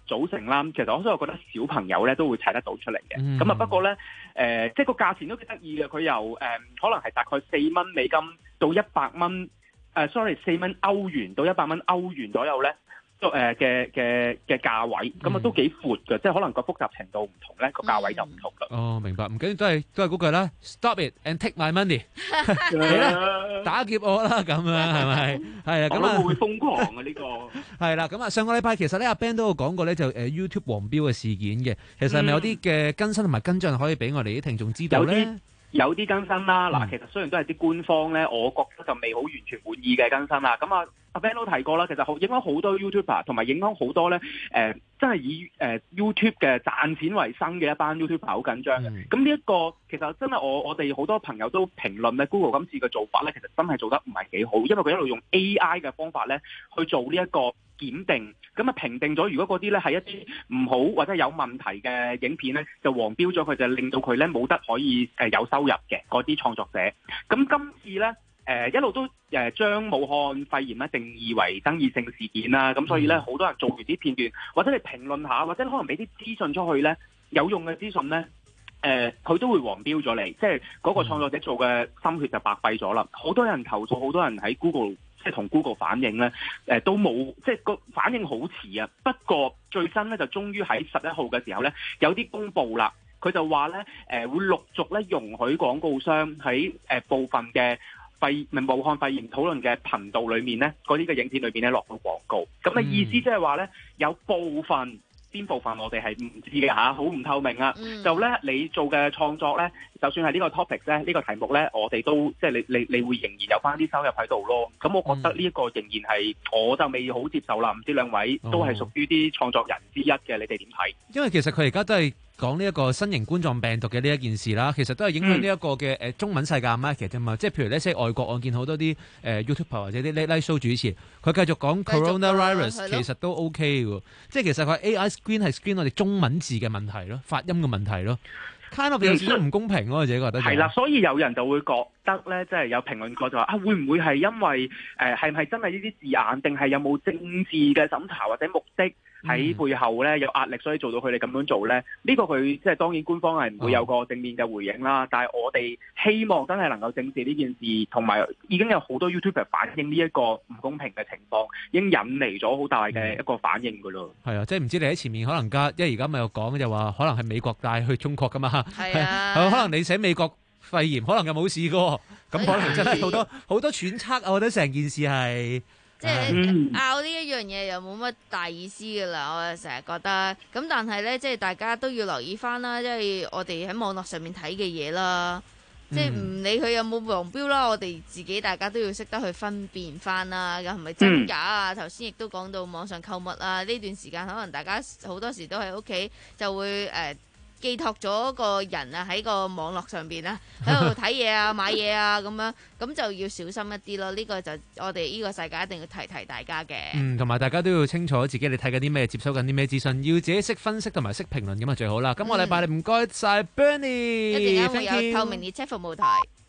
組成啦，其實我所以我覺得小朋友咧都會踩得到出嚟嘅。咁啊、 嗯、 不過咧誒、呃，即係個價錢都幾得意嘅，佢由誒、呃、可能係大概四蚊美金到一百蚊，誒 sorry 四蚊歐元到一百蚊歐元左右咧。誒嘅嘅嘅價位，咁啊都幾闊嘅，即係可能個複雜程度唔同咧，個價位就唔同啦。 哦，明白，唔緊要，都係都係嗰句啦 ，Stop it and take my money，嚟啦，打劫我啦，咁樣係咪？係啊，咁啊會瘋狂啊呢個。 係啦，咁啊上個禮拜其實咧阿 Ben 都有講過咧，就誒 YouTube 黃標嘅事件嘅，其實係咪有啲嘅更新同埋跟進可以俾我哋啲聽眾知道咧？ 有啲更新啦，嗱、嗯，其實雖然都係啲官方咧，我覺得就未好完全滿意嘅更新啦。咁啊，阿 Ben 都提過啦，其實好影響好多 YouTuber， 同埋影響好多咧，誒、呃，真係以誒、呃、YouTube 嘅賺錢為生嘅一班 YouTuber 好緊張嘅。咁呢一個其實真係我我哋好多朋友都評論咧 ，Google 今次嘅做法咧，其實真係做得唔係幾好，因為佢一路用 A I 嘅方法咧去做呢一個檢定，咁啊評定咗，如果嗰啲咧係一啲唔好或者有問題嘅影片咧，就黃標咗佢，就令到佢咧冇得可以誒有收入嘅嗰啲創作者。咁今次咧誒、呃、一路都誒將武漢肺炎咧定義為爭議性事件啦，咁所以咧好多人做完啲片段，或者你評論下，或者可能俾啲資訊出去咧，有用嘅資訊咧。誒、呃，佢都會黃標咗你，即係嗰個創作者做嘅心血就白費咗啦。好多人投訴，好多人喺 Google 即係同 Google 反映咧，誒、呃、都冇，即係個反應好遲啊。不過最新咧就終於喺十一號嘅時候咧有啲公佈啦，佢就話咧誒會陸續咧容許廣告商喺誒、呃、部分嘅肺唔係武漢肺炎討論嘅頻道裏面咧，嗰啲嘅影片裏邊咧落到廣告。咁嘅意思即係話咧有部分。邊部分我哋係唔知嘅嚇，好唔透明啊！嗯、就咧你做嘅創作咧，就算係呢個 topic 咧，呢、呢個題目咧，我哋都即係你你你會仍然有翻啲收入喺度咯。咁我覺得呢一個仍然係、嗯、我就未好接受啦。唔知兩位都係屬於啲創作人之一嘅，你哋點睇？因為其實佢而家都係講呢一個新型冠狀病毒嘅呢一件事啦，其實都係影響呢一個嘅誒中文世界 market 啫嘛。即係譬如咧，即係外國我見好多啲誒 YouTuber 或者啲 late night show 主持，佢繼續講 coronavirus 其實都 OK 嘅。即係其實佢 A I screen 係 screen 我哋中文字嘅問題咯，發音嘅問題咯。kind of 有少少唔公平咯，我自己覺得。係啦，所以有人就會覺得咧，即係有評論過就話啊，會唔會係因為誒係唔係真係呢啲字眼，定係有冇政治嘅審查或者目的？喺背後咧有壓力，所以做到佢哋咁樣做咧。呢、呢個佢即係當然官方係唔會有個正面嘅回應啦。哦、但係我哋希望真係能夠正視呢件事，同埋已經有好多 YouTuber 反映呢一個唔公平嘅情況，已經引嚟咗好大嘅一個反應噶咯。係、嗯、啊，即係唔知你喺前面可能加，因為而家咪有講就話可能係美國帶去中國噶嘛。係啊，可能你寫美國肺炎，可能又冇事過，咁可能真係好多好多揣測啊！我覺得成件事係。 即係拗呢一樣嘢又冇乜大意思噶啦，我成日覺得。咁但係呢，即係大家都要留意翻啦，即係我哋喺網絡上面睇嘅嘢啦。即係唔理佢有冇黃標啦，我哋自己大家都要識得去分辨翻啦。咁係咪真假啊？頭先亦都講到網上購物啊，呢段時間可能大家好多時都喺屋企就會誒。呃寄託咗個人啊喺個網絡上邊啊，喺度睇嘢啊、買嘢啊咁樣，咁就要小心一啲咯。呢、呢個就我哋呢個世界一定要提提大家嘅。嗯，同埋大家都要清楚自己你睇緊啲咩，接收緊啲咩資訊，要自己識分析同埋識評論咁啊最好啦。今個禮拜你唔該晒 Bernie，一陣間會有透明列車服務台。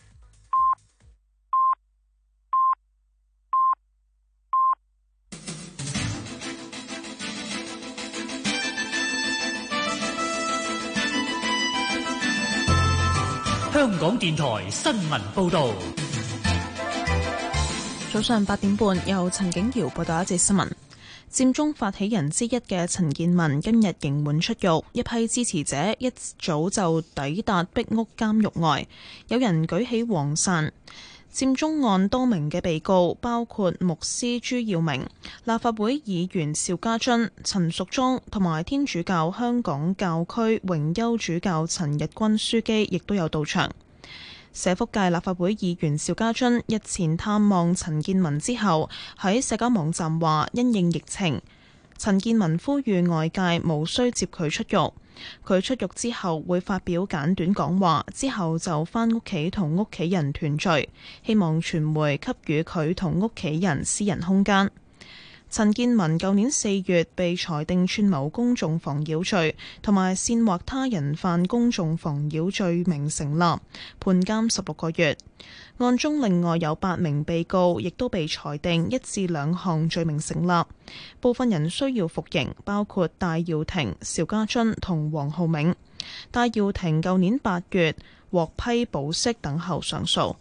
香港電台新聞報道， 早上八點半，由陳景瑤報道一節新聞。佔中發起人之一嘅陳健民今日刑滿出獄，一批支持者一早就抵達壁屋監獄外，有人舉起黃傘。佔中案多名嘅被告包括牧師朱耀明、立法會議員邵家臻、陳淑莊同埋天主教香港教區榮休主教陳日君樞機，亦都有到場。社福界立法會議員邵家臻日前探望陳健民之後，喺社交網站話因應疫情，陳健民呼籲外界無需接佢出獄。佢出獄之後會發表簡短講話，之後就返屋企同屋企人團聚，希望傳媒給予佢同屋企人私人空間。 陳建文舊年四月被裁定串謀公眾妨擾罪同埋煽惑他人犯公眾妨擾罪名成立，判監十六個月。案中另外有八名被告亦都被裁定一至兩項罪名成立，部分人需要服刑，包括戴耀廷、邵家臻同黃浩銘。戴耀廷舊年八月獲批保釋等候上訴。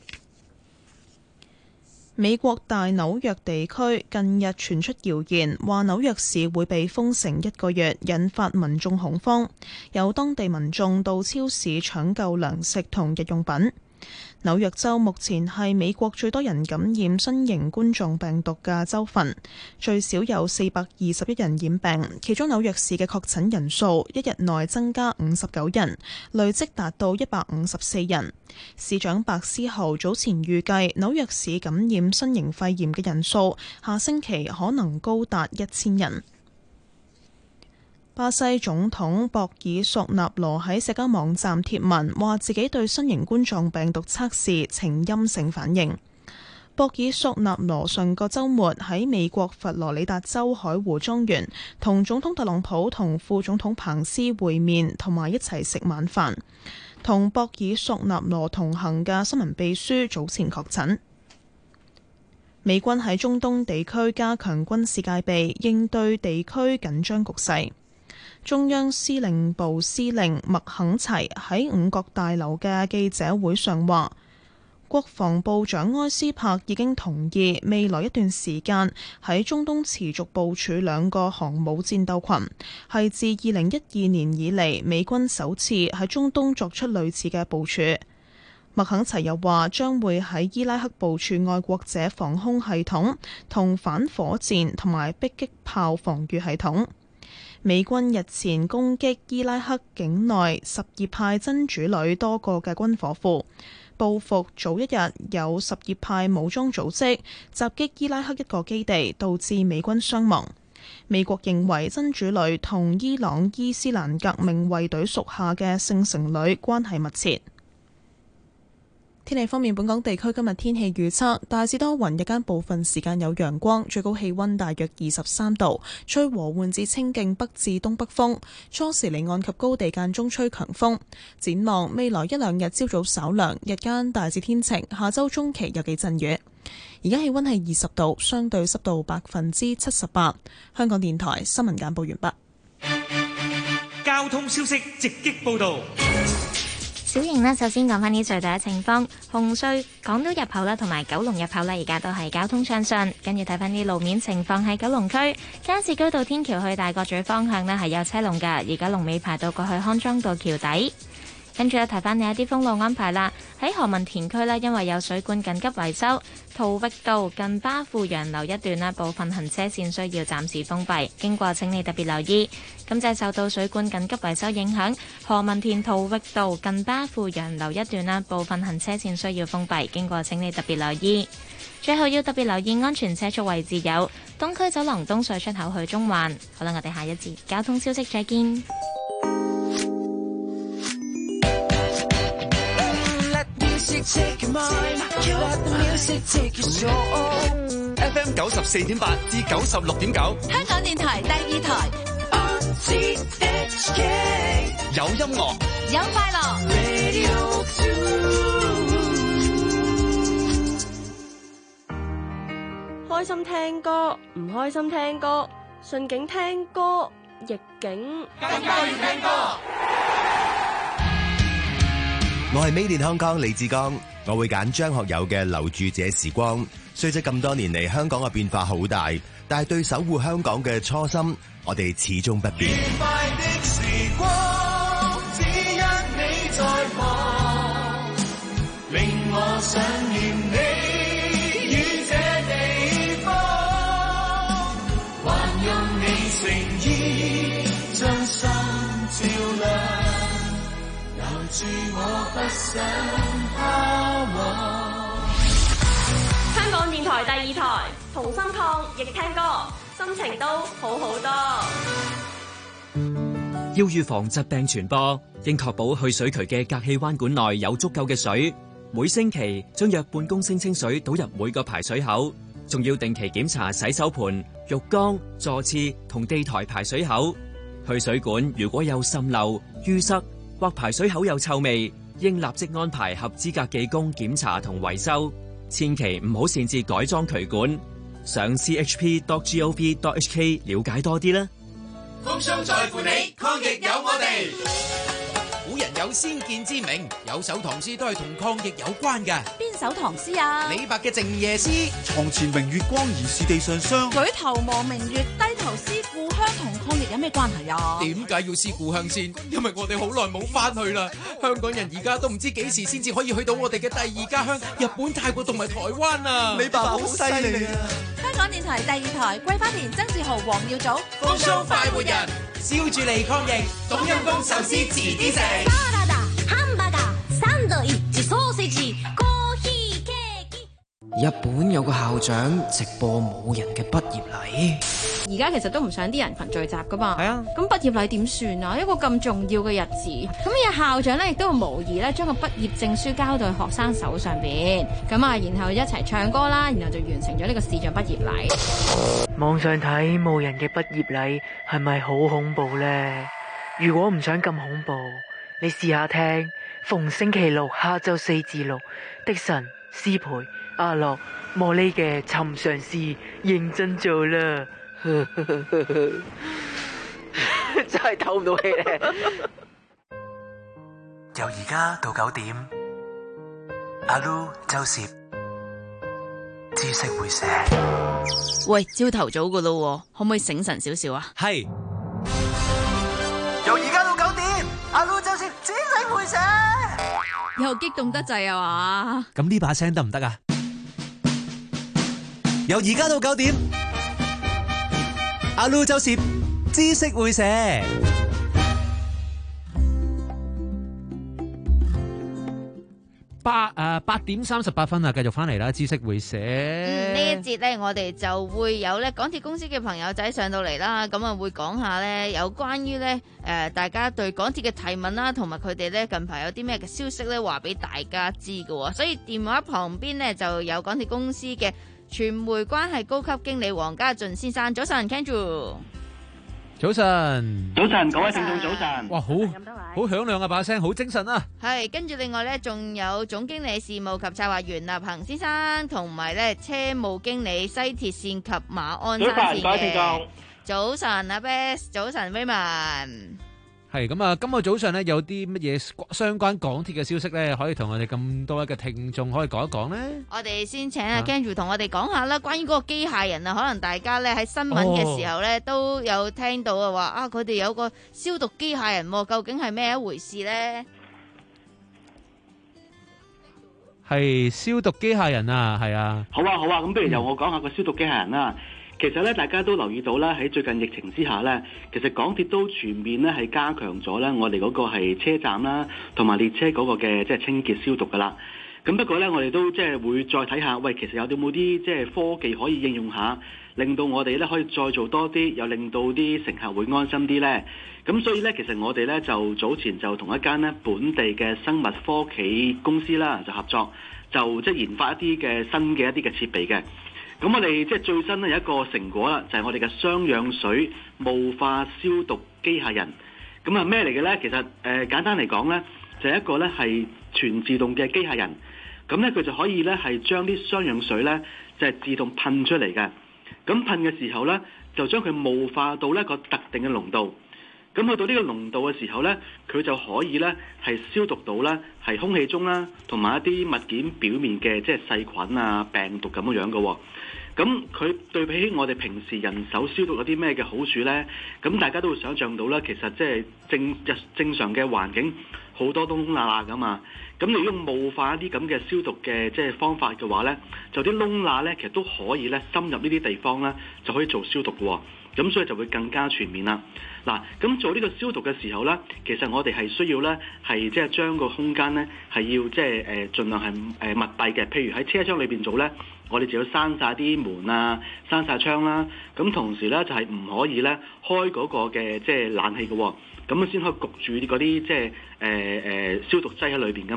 美國大紐約地區近日傳出謠言，話紐約市會被封城一個月，引發民眾恐慌。有當地民眾到超市搶購糧食同日用品。紐約州目前係美國最多人感染新型冠狀病毒嘅州份，最少有四百二十一人染病，其中紐約市嘅確診人數一日內增加五十九人，累積達到一百五十四人。市長白思豪早前預計紐約市感染新型肺炎嘅人數下星期可能高達一千人。巴西總統博爾索納羅喺社交網站貼文，話自己對新型冠狀病毒測試呈陰性反應。博爾索納羅上個週末喺美國佛羅里達州海湖莊園同總統特朗普同副總統彭斯會面，同埋一齊食晚飯。同博爾索納羅同行嘅新聞秘書早前確診。美軍喺中東地區加強軍事戒備，應對地區緊張局勢。中央司令部司令麥肯齊喺五角大樓嘅記者會上話，國防部長埃斯珀已經同意未來一段時間喺中東持續部署兩個航母戰鬥群，係自二零一二年以嚟美軍首次喺中東作出類似嘅部署。麥肯齊又話將會喺伊拉克部署愛國者防空系統同反火箭同埋迫擊炮防禦系統。美軍日前攻擊伊拉克境內什葉派真主旅多個嘅軍火庫，報復早一日有什葉派武裝組織襲擊伊拉克一個基地，導致美軍傷亡。美國認為真主旅同伊朗伊斯蘭革命衛隊屬下嘅聖城旅關係密切。天氣方面，本港地區今日天氣預測大致多雲，日間部分時間有陽光，最高氣溫大約二十三度，吹和緩至清勁北至東北風，初時離岸及高地間中吹強風。展望未來一兩日朝早稍涼，日間大致天晴，下周中期有幾陣雨。而家氣溫係二十度，相對濕度百分之七十八。香港電台新聞簡報完畢。 交通消息直擊報道。 小型呢，首先講返啲隧道嘅情況。紅隧港島入口啦，同埋九龍入口啦，而家都係交通暢順。跟住睇返啲路面情況喺九龍區加士居道天橋去大角咀方向呢，係有車龍㗎，而家龍尾排到過去康莊道橋底。跟住咧，提翻你一啲封路安排啦。喺何文田區呢，因為有水管緊急維修，陶域道近巴富洋樓一段啦，部分行車線需要暫時封閉，經過請你特別留意。咁就係受到水管緊急維修影響，何文田陶域道近巴富洋樓一段啦，部分行車線需要封閉，經過請你特別留意。最後要特別留意安全車速位置有東區走廊東隧出口去中環。好啦，我哋下一節交通消息再見。 F M 九十四點八至九十六點九， 香港電台第二台。 有音樂， 有快樂。 開心聽歌，唔開心聽歌，順境聽歌，逆境更加要聽歌。 我係 Made in Hong Kong 李志剛，我會揀張學友嘅《留住這時光》。雖則咁多年嚟，香港嘅變化好大，但係對守護香港嘅初心，我哋始終不變。愉快的時光，只因你在旁，令我想念你與這地方，還用你誠意將心照亮，留住我不想拋忘。 香港電台第二台，同心抗疫聽歌，心情都好好多。 要預防疾病傳播，應確保去水渠嘅隔氣彎管內有足夠嘅水。每星期將約半公升清水倒入每個排水口， 仲要定期檢查洗手盆、浴缸、座廁同地台排水口。去水管如果有滲漏、淤塞或排水口有臭味，應立即安排合資格技工檢查同維修，千祈唔好擅自改裝渠管。上 c h p dot gov dot h k 了解多啲啦。 風霜在乎你，抗疫有我哋。 古人有先見之明，有首唐詩都係同抗疫有關嘅。 邊首唐詩啊？ 李白嘅《靜夜思》。 床前明月光，疑是地上霜。 舉頭望明月，低頭思故鄉，同抗疫有咩關係啊？ 點解要思故鄉先？因為我哋好耐冇翻去啦。香港人而家都唔知幾時先至可以去到我哋嘅第二家鄉——日本、泰國同埋台灣啊！ 李白好犀利啊！ 香港電台第二台，桂花田、曾志豪、黃耀祖， 風騷快活人，笑住嚟抗疫，冬陰功壽司遲啲食。 日本有個校長直播冇人嘅畢業禮， 而家其實都唔想啲人群聚集噶嘛。 係啊， 咁畢業禮點算啊？一個咁重要嘅日子，咁有校長咧亦都無疑咧將個畢業證書交到學生手上邊，咁啊，然後一齊唱歌啦，然後就完成咗呢個視像畢業禮。 網上睇冇人嘅畢業禮係咪好恐怖呢？如果唔想咁恐怖，你試下聽逢星期六下晝四至六，的神、師培、阿樂、茉莉嘅尋常事認真做啦，真係唞唔到氣咧。 由而家到九點，阿 Lu 周攝知識會寫。 喂，朝頭早噶咯，可唔可以醒神少少啊？ 係。 由而家到九點，阿 Lu 周攝知識會寫。 又激動得滯啊嘛！ 咁呢把聲得唔得啊？由而家到九點，阿 Lu 周攝知識會寫。八誒八點三十八分啊，繼續翻嚟啦！知識會寫。 嗯，呢一節咧，我哋就會有咧港鐵公司嘅朋友仔上到嚟啦，咁啊會講下咧有關於咧誒大家對港鐵嘅提問啦，同埋佢哋咧近排有啲咩嘅消息咧話俾大家知嘅，所以電話旁邊咧就有港鐵公司嘅傳媒關係高級經理黃家俊先生。早晨 Kenju。 早晨， 早晨，各位聽眾早晨。 哇，好好響亮啊把聲，好精神啊！ 係，跟住另外咧，仲有總經理事務及策劃袁立恒先生，同埋咧車務經理西鐵線及馬鞍山線嘅。早晨，各位聽眾。早晨，阿 Bess，早晨 Raymond。 係咁啊！今個早上咧有啲乜嘢相關港鐵嘅消息咧，可以同我哋咁多位嘅聽眾可以講一講咧？ 我哋先請阿 Kenju 同我哋講下啦，關於嗰個機械人啊，可能大家咧喺新聞嘅時候咧都有聽到啊，話啊佢哋有個消毒機械人，究竟係咩一回事咧？ 係消毒機械人啊，係啊。 好啊，好啊，咁不如由我講下個消毒機械人啦。其實咧，大家都留意到啦，喺最近疫情之下咧，其實港鐵都全面咧係加強咗咧，我哋嗰個係車站啦，同埋列車嗰個嘅即係清潔消毒噶啦。咁不過咧，我哋都即係會再睇下，喂，其實有冇啲即係科技可以應用下，令到我哋咧可以再做多啲，又令到啲乘客會安心啲咧。咁所以咧，其實我哋咧就早前就同一間咧本地嘅生物科技公司啦，就合作，就即係研發一啲嘅新嘅一啲嘅設備嘅。咁我哋即係最新咧有一個成果啦，就係我哋嘅雙氧水霧化消毒機械人。咁啊咩嚟嘅咧？其實誒、呃、簡單嚟講咧，就係一個咧係全自動嘅機械人。咁咧佢就可以咧係將啲雙氧水咧就係自動噴出嚟嘅。咁噴嘅時候咧，就將佢霧化到一個特定嘅濃度。咁去到呢個濃度嘅時候咧，佢就可以咧係消毒到咧係空氣中啦，同埋一啲物件表面嘅即係細菌啊、病毒咁樣樣嘅。咁佢對比起我哋平時人手消毒有啲咩嘅好處咧？咁大家都會想像到啦，其實即係正日正常嘅環境好多都窿罅罅噶嘛。咁你用霧化一啲咁嘅消毒嘅即係方法嘅話咧，就啲窿罅咧其實都可以咧深入呢啲地方咧就可以做消毒嘅。咁所以就會更加全面啦。嗱，咁做呢個消毒嘅時候咧，其實我哋係需要咧係即係將個空間咧係要即係誒盡量係誒密閉嘅。譬如喺車廂裏邊做咧，我哋就要閂晒啲門啊，閂晒窗啦。咁同時咧就係唔可以咧開嗰個嘅即係冷氣嘅，咁啊先可以焗住嗰啲即係誒誒消毒劑喺裏邊噶嘛。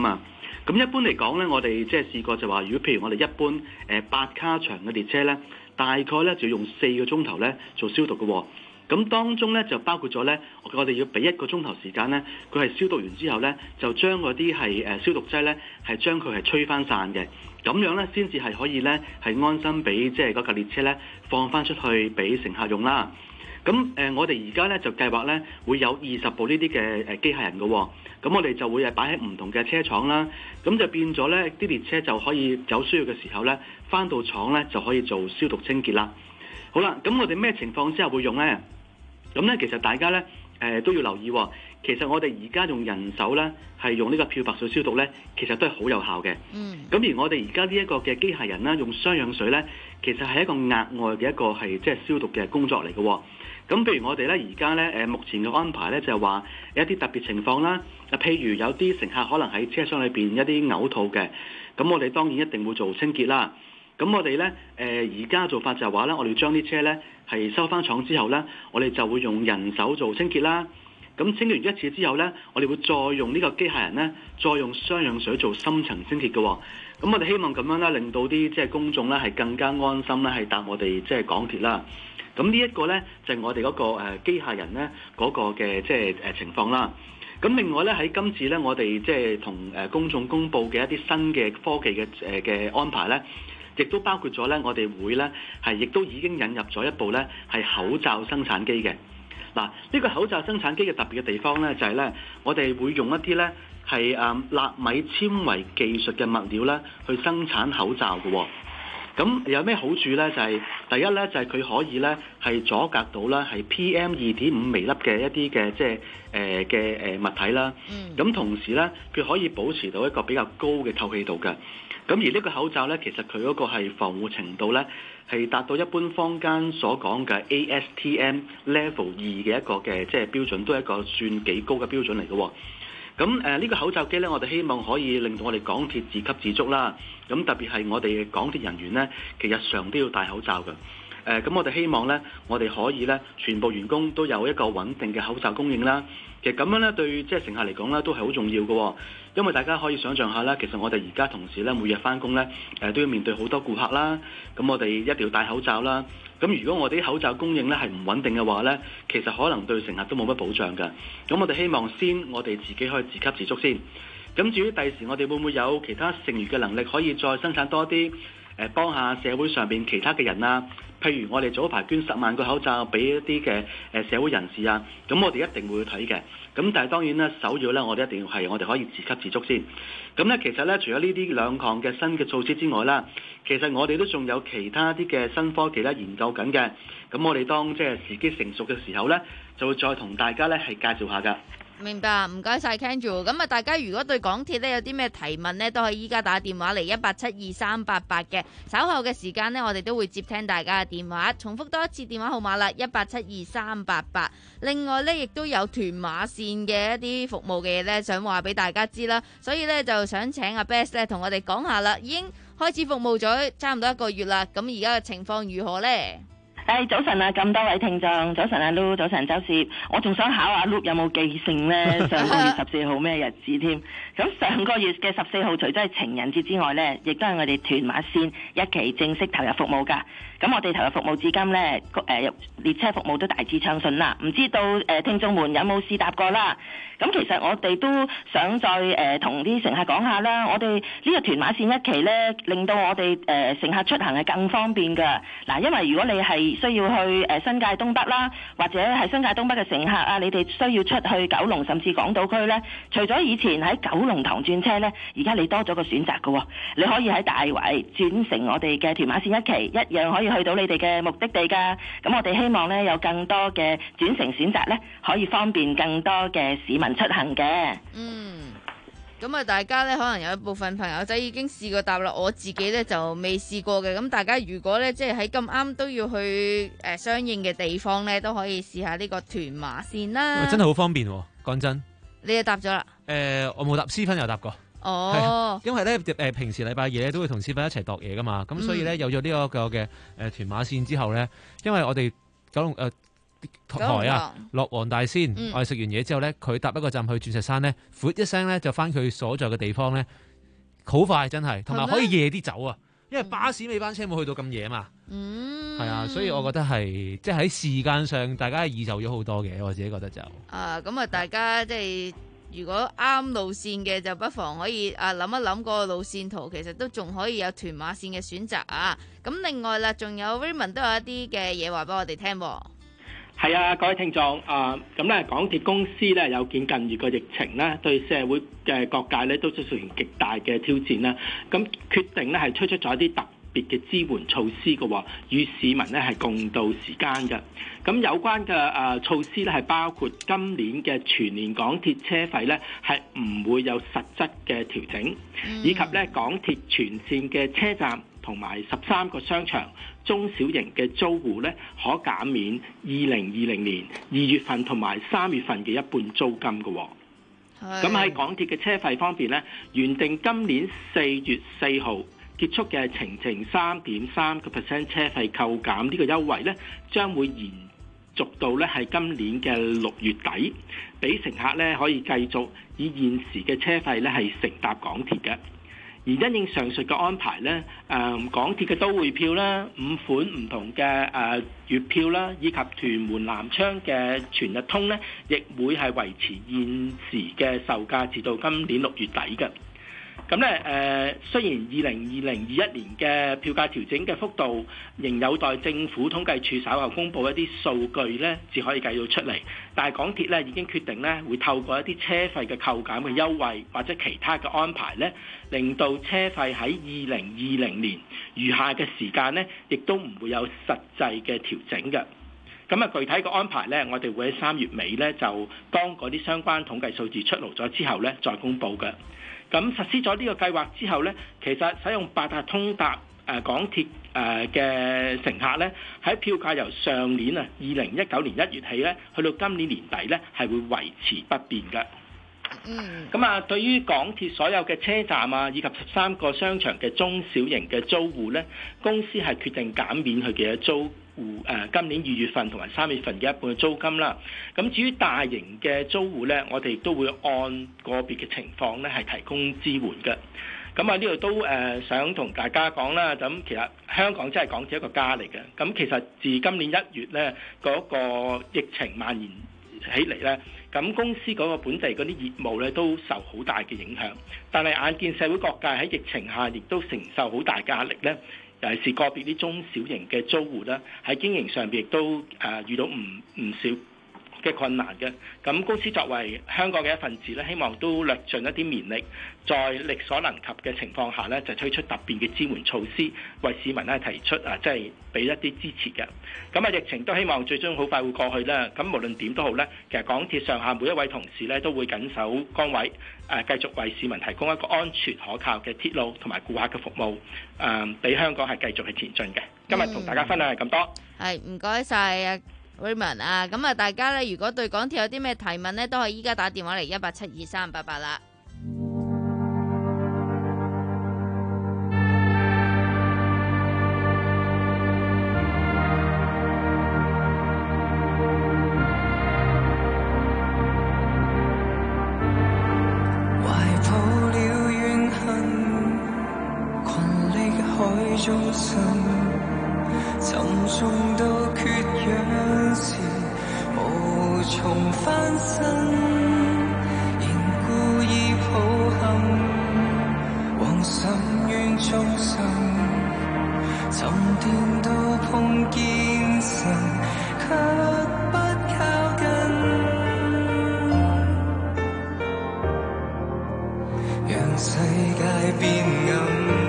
咁一般嚟講咧，我哋即係試過就話，如果譬如我哋一般誒八卡長嘅列車咧，大概咧就要用四個鐘頭咧做消毒嘅喎。咁當中咧就包括咗咧，我哋要俾一個鐘頭時間咧，佢係消毒完之後咧，就將嗰啲係誒消毒劑咧係將佢係吹翻散嘅，咁樣咧先至係可以咧係安心俾即係嗰架列車咧放翻出去俾乘客用啦。咁誒、呃，我哋而家咧就計劃咧會有二十部呢啲嘅誒機械人嘅喎、哦，咁我哋就會係擺喺唔同嘅車廠啦，咁就變咗咧啲列車就可以有需要嘅時候咧，翻到廠咧就可以做消毒清潔啦。好啦，咁我哋咩情況之下會用咧？咁咧，其實大家咧誒、呃、都要留意、哦。其實我哋而家用人手咧係用呢個漂白水消毒咧，其實都係好有效嘅。嗯。咁而我哋而家呢一個嘅機械人啦，用雙氧水咧，其實係一個額外嘅一個係即係消毒嘅工作嚟嘅、哦。咁譬如我哋咧而家咧誒目前嘅安排咧就係話有一啲特別情況啦。啊，譬如有啲乘客可能喺車廂裏邊一啲嘔吐嘅，咁我哋當然一定會做清潔啦。咁我哋咧誒而家做法就係話咧，我哋將啲車咧係收翻廠之後咧，我哋就會用人手做清潔啦。咁清潔完一次之後咧，我哋會再用呢個機械人咧，再用雙氧水做深層清潔嘅、哦。咁我哋希望咁樣咧，令到啲即係公眾咧係更加安心咧，係搭我哋即係港鐵啦。咁呢一個咧就係我哋嗰個誒機械人咧嗰個嘅即係誒情況啦。咁另外咧喺今次咧，我哋即係同誒公眾公佈嘅一啲新嘅科技嘅誒嘅安排咧，亦都包括咗咧，我哋會咧係亦都已經引入咗一部咧係口罩生產機嘅。嗱，呢個口罩生產機嘅特別嘅地方咧，就係咧，我哋會用一啲咧係誒納米纖維技術嘅物料咧，去生產口罩嘅、哦。咁有咩好處咧？就係、是、第一咧，就係、是、佢可以咧係阻隔到啦，係 P M 二點五微粒嘅一啲嘅即係誒嘅誒物體啦。咁、嗯、同時咧，佢可以保持到一個比較高嘅透氣度嘅。咁而呢個口罩咧，其實佢嗰個係防護程度咧，係達到一般坊間所講嘅 A S T M Level 二嘅一個嘅即係標準，都係一個算幾高嘅標準嚟嘅、哦。咁誒呢個口罩機咧，我哋希望可以令到我哋港鐵自給自足啦。咁特別係我哋港鐵人員咧，其實日常都要戴口罩嘅。誒、呃、咁我哋希望咧，我哋可以咧，全部員工都有一個穩定嘅口罩供應啦。其實咁樣咧，對即係乘客嚟講咧，都係好重要嘅、哦。因為大家可以想象下啦，其實我哋而家同事咧，每日翻工咧，誒都要面對好多顧客啦。咁我哋一定要戴口罩啦。咁如果我哋啲口罩供應咧係唔穩定嘅話咧，其實可能對乘客都冇乜保障㗎。咁我哋希望先我哋自己可以自給自足先。咁至於第時我哋會唔會有其他剩餘嘅能力可以再生產多啲，誒幫下社會上邊其他嘅人啊？譬如我哋早排捐十萬個口罩俾一啲嘅誒社會人士啊，咁我哋一定會去睇嘅。咁但係當然咧，首要咧，我哋一定要係我哋可以自給自足先。咁咧，其實咧，除咗呢啲兩項嘅新嘅措施之外啦，其實我哋都仲有其他啲嘅新科技咧研究緊嘅。咁我哋當即係時機成熟嘅時候咧，就會再同大家咧係介紹下㗎。 明白，唔該晒 Kenjo。咁啊，大家如果對港鐵咧有啲咩提問呢，都可以依家打電話嚟一八七二三八八嘅。稍後嘅時間呢，我哋都會接聽大家嘅電話。重複多一次電話號碼啦，一八七二三八八。另外呢，亦都有屯馬線嘅一啲服務嘅嘢呢，想話俾大家知啦。所以呢，就想請阿 Best 咧同我哋講下啦。已經開始服務咗差唔多一個月啦。咁而家嘅情況如何呢？ 誒、hey, 早晨啊，咁多位聽眾，早晨啊 Lu， 早晨周攝，我仲想考下 Lu 有冇記性呢？上個月十四號咩日子添？咁上個月嘅十四號除咗係情人節之外呢，亦都係我哋屯馬線一期正式投入服務㗎。咁我哋投入服務至今呢，誒、呃、列車服務都大致暢順啦。唔知道誒、呃、聽眾們有冇試搭過啦？咁其實我哋都想再誒同啲乘客講下啦。我哋呢個屯馬線一期呢，令到我哋誒、呃、乘客出行係更方便㗎。嗱，因為如果你係需要去誒新界東北啦，或者係新界東北嘅乘客啊，你哋需要出去九龍甚至港島區呢，除咗以前喺九龍塘轉車呢，而家你多咗個選擇㗎喎。你可以喺大圍轉乘我哋嘅屯馬線一期，一樣可以去到你哋嘅目的地㗎。咁我哋希望呢，有更多嘅轉乘選擇呢，可以方便更多嘅市民出行嘅。 嗯，咁啊，大家咧可能有一部分朋友仔已經試過搭啦，我自己咧就未試過嘅。咁大家如果咧即係喺咁啱都要去誒、呃、相應嘅地方咧，都可以試下呢個屯馬線啦。 真係好方便喎，講真。 你又搭咗啦？誒、 呃，我冇搭，私芬有搭過。 哦， 因為咧誒平時禮拜二咧都會同私芬一齊度嘢噶嘛，咁、嗯、所以咧有咗呢一個嘅誒屯馬線之後咧，因為我哋九龍誒。呃台啊，落黃大仙，嗯、我哋食完嘢之後咧，佢搭一個站去鑽石山咧，闊一聲咧就翻佢所在嘅地方咧， 好快真係，同埋可以夜啲走啊，因為巴士尾班車冇去到咁夜嘛。 嗯， 係啊，所以我覺得係即係喺時間上，大家易就咗好多嘅。我自己覺得就啊，咁啊，大家即係如果啱路線嘅，就不妨可以啊諗一諗個路線圖，其實都仲可以有屯馬線嘅選擇啊。咁另外啦，仲有 Raymond 都有一啲嘅嘢話俾我哋聽。 係啊，各位聽眾啊，咁咧港鐵公司咧有見近月個疫情咧，對社會嘅各界咧都造成極大嘅挑戰啦。咁決定咧係推出咗一啲特別嘅支援措施嘅，與市民咧係共度時間嘅。咁有關嘅誒措施咧係包括今年嘅全年港鐵車費咧係唔會有實質嘅調整，以及咧港鐵全線嘅車站同埋十三個商場中小型嘅租戶咧，可減免二零二零年二月份同埋三月份嘅一半租金嘅。咁喺港鐵嘅車費方面咧，原定今年四月四號結束嘅程程三點三個 percent 車費扣減呢個優惠咧，將會延續到咧係今年嘅六月底，俾乘客咧可以繼續以現時嘅車費咧係乘搭港鐵嘅。而因應上述嘅安排咧，誒港鐵嘅都會票啦、五款唔同嘅誒月票啦，以及屯門南昌嘅全日通咧，亦會係維持現時嘅售價，至到今年六月底嘅。咁咧誒，雖然二零二零二一年嘅票價調整嘅幅度仍有待政府統計處稍後公布一啲數據咧，至可以計到出嚟。但係港鐵咧已經決定咧，會透過一啲車費嘅扣減嘅優惠或者其他嘅安排咧，令到車費喺二零二零年餘下嘅時間咧，亦都唔會有實際嘅調整嘅。咁啊，具體嘅安排咧，我哋會喺三月尾咧，就當嗰啲相關統計數字出爐咗之後咧，再公佈嘅。咁實施咗呢個計劃之後呢，其實使用八達通搭誒港鐵誒嘅乘客呢，喺票價由上年啊二零一九年一月起呢，去到今年年底呢，係會維持不變嘅。嗯。咁啊，對於港鐵所有嘅車站啊，以及十三個商場嘅中小型嘅租戶呢，公司係決定減免佢嘅租戶誒今年二月份同埋三月份嘅一半嘅租金啦。咁至於大型嘅租戶呢，我哋都會按個別嘅情況呢係提供支援嘅。咁啊呢度都誒、呃、想同大家講啦。咁其實香港真係港鐵一個家嚟嘅。咁其實自今年一月呢嗰、嗰個疫情蔓延起嚟呢，咁公司嗰個本地嗰啲業務呢都受好大嘅影響。但係眼見社會各界喺疫情下亦都承受好大嘅壓力呢。尤其是個別啲中小型嘅租戶咧，喺經營上邊亦都誒遇到唔唔少嘅困難嘅。咁公司作為香港嘅一份子咧，希望都略盡一啲綿力，在力所能及嘅情況下咧，就推出特別嘅支援措施，為市民咧提出啊，即係俾一啲支持嘅。咁啊，疫情都希望最終好快會過去啦。咁無論點都好咧，其實港鐵上下每一位同事咧都會緊守崗位，誒繼續為市民提供一個安全可靠嘅鐵路同埋顧客嘅服務，誒俾香港係繼續去前進嘅。今日同大家分享係咁多。 係唔該晒啊 Raymond 啊，咁啊大家咧如果對港鐵有啲咩提問咧，都係依家打電話嚟一八七二三八八啦。 中心沉重到缺氧時，無從翻身，仍故意抱憾，往深淵中心，沉澱到碰見神，卻不靠近，讓世界變暗。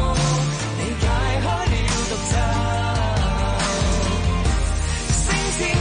星星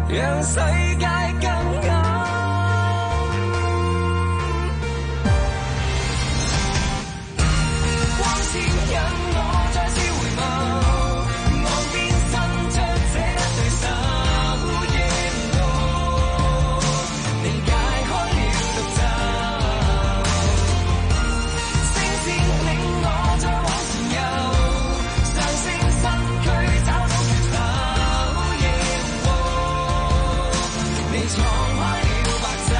讓世界更暗。光線引我再次回眸，岸邊伸出這對手，你解開了毒咒，聲線令我再往前遊，上升身軀找到缺口，你闖開了白晝。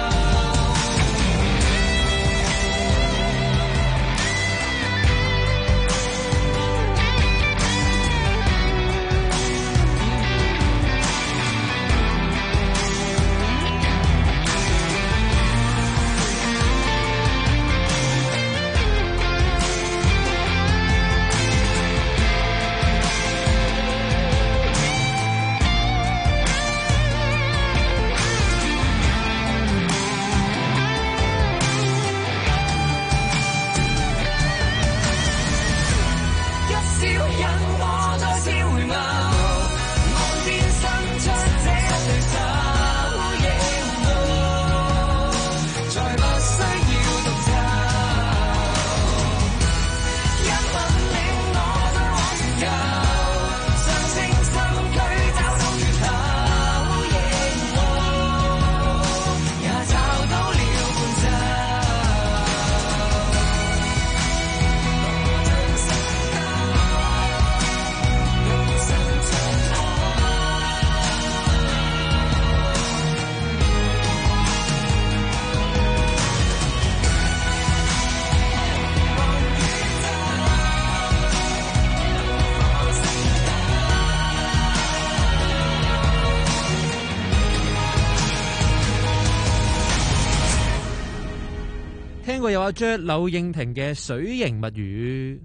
聽過有阿 J 柳應廷嘅水形物語。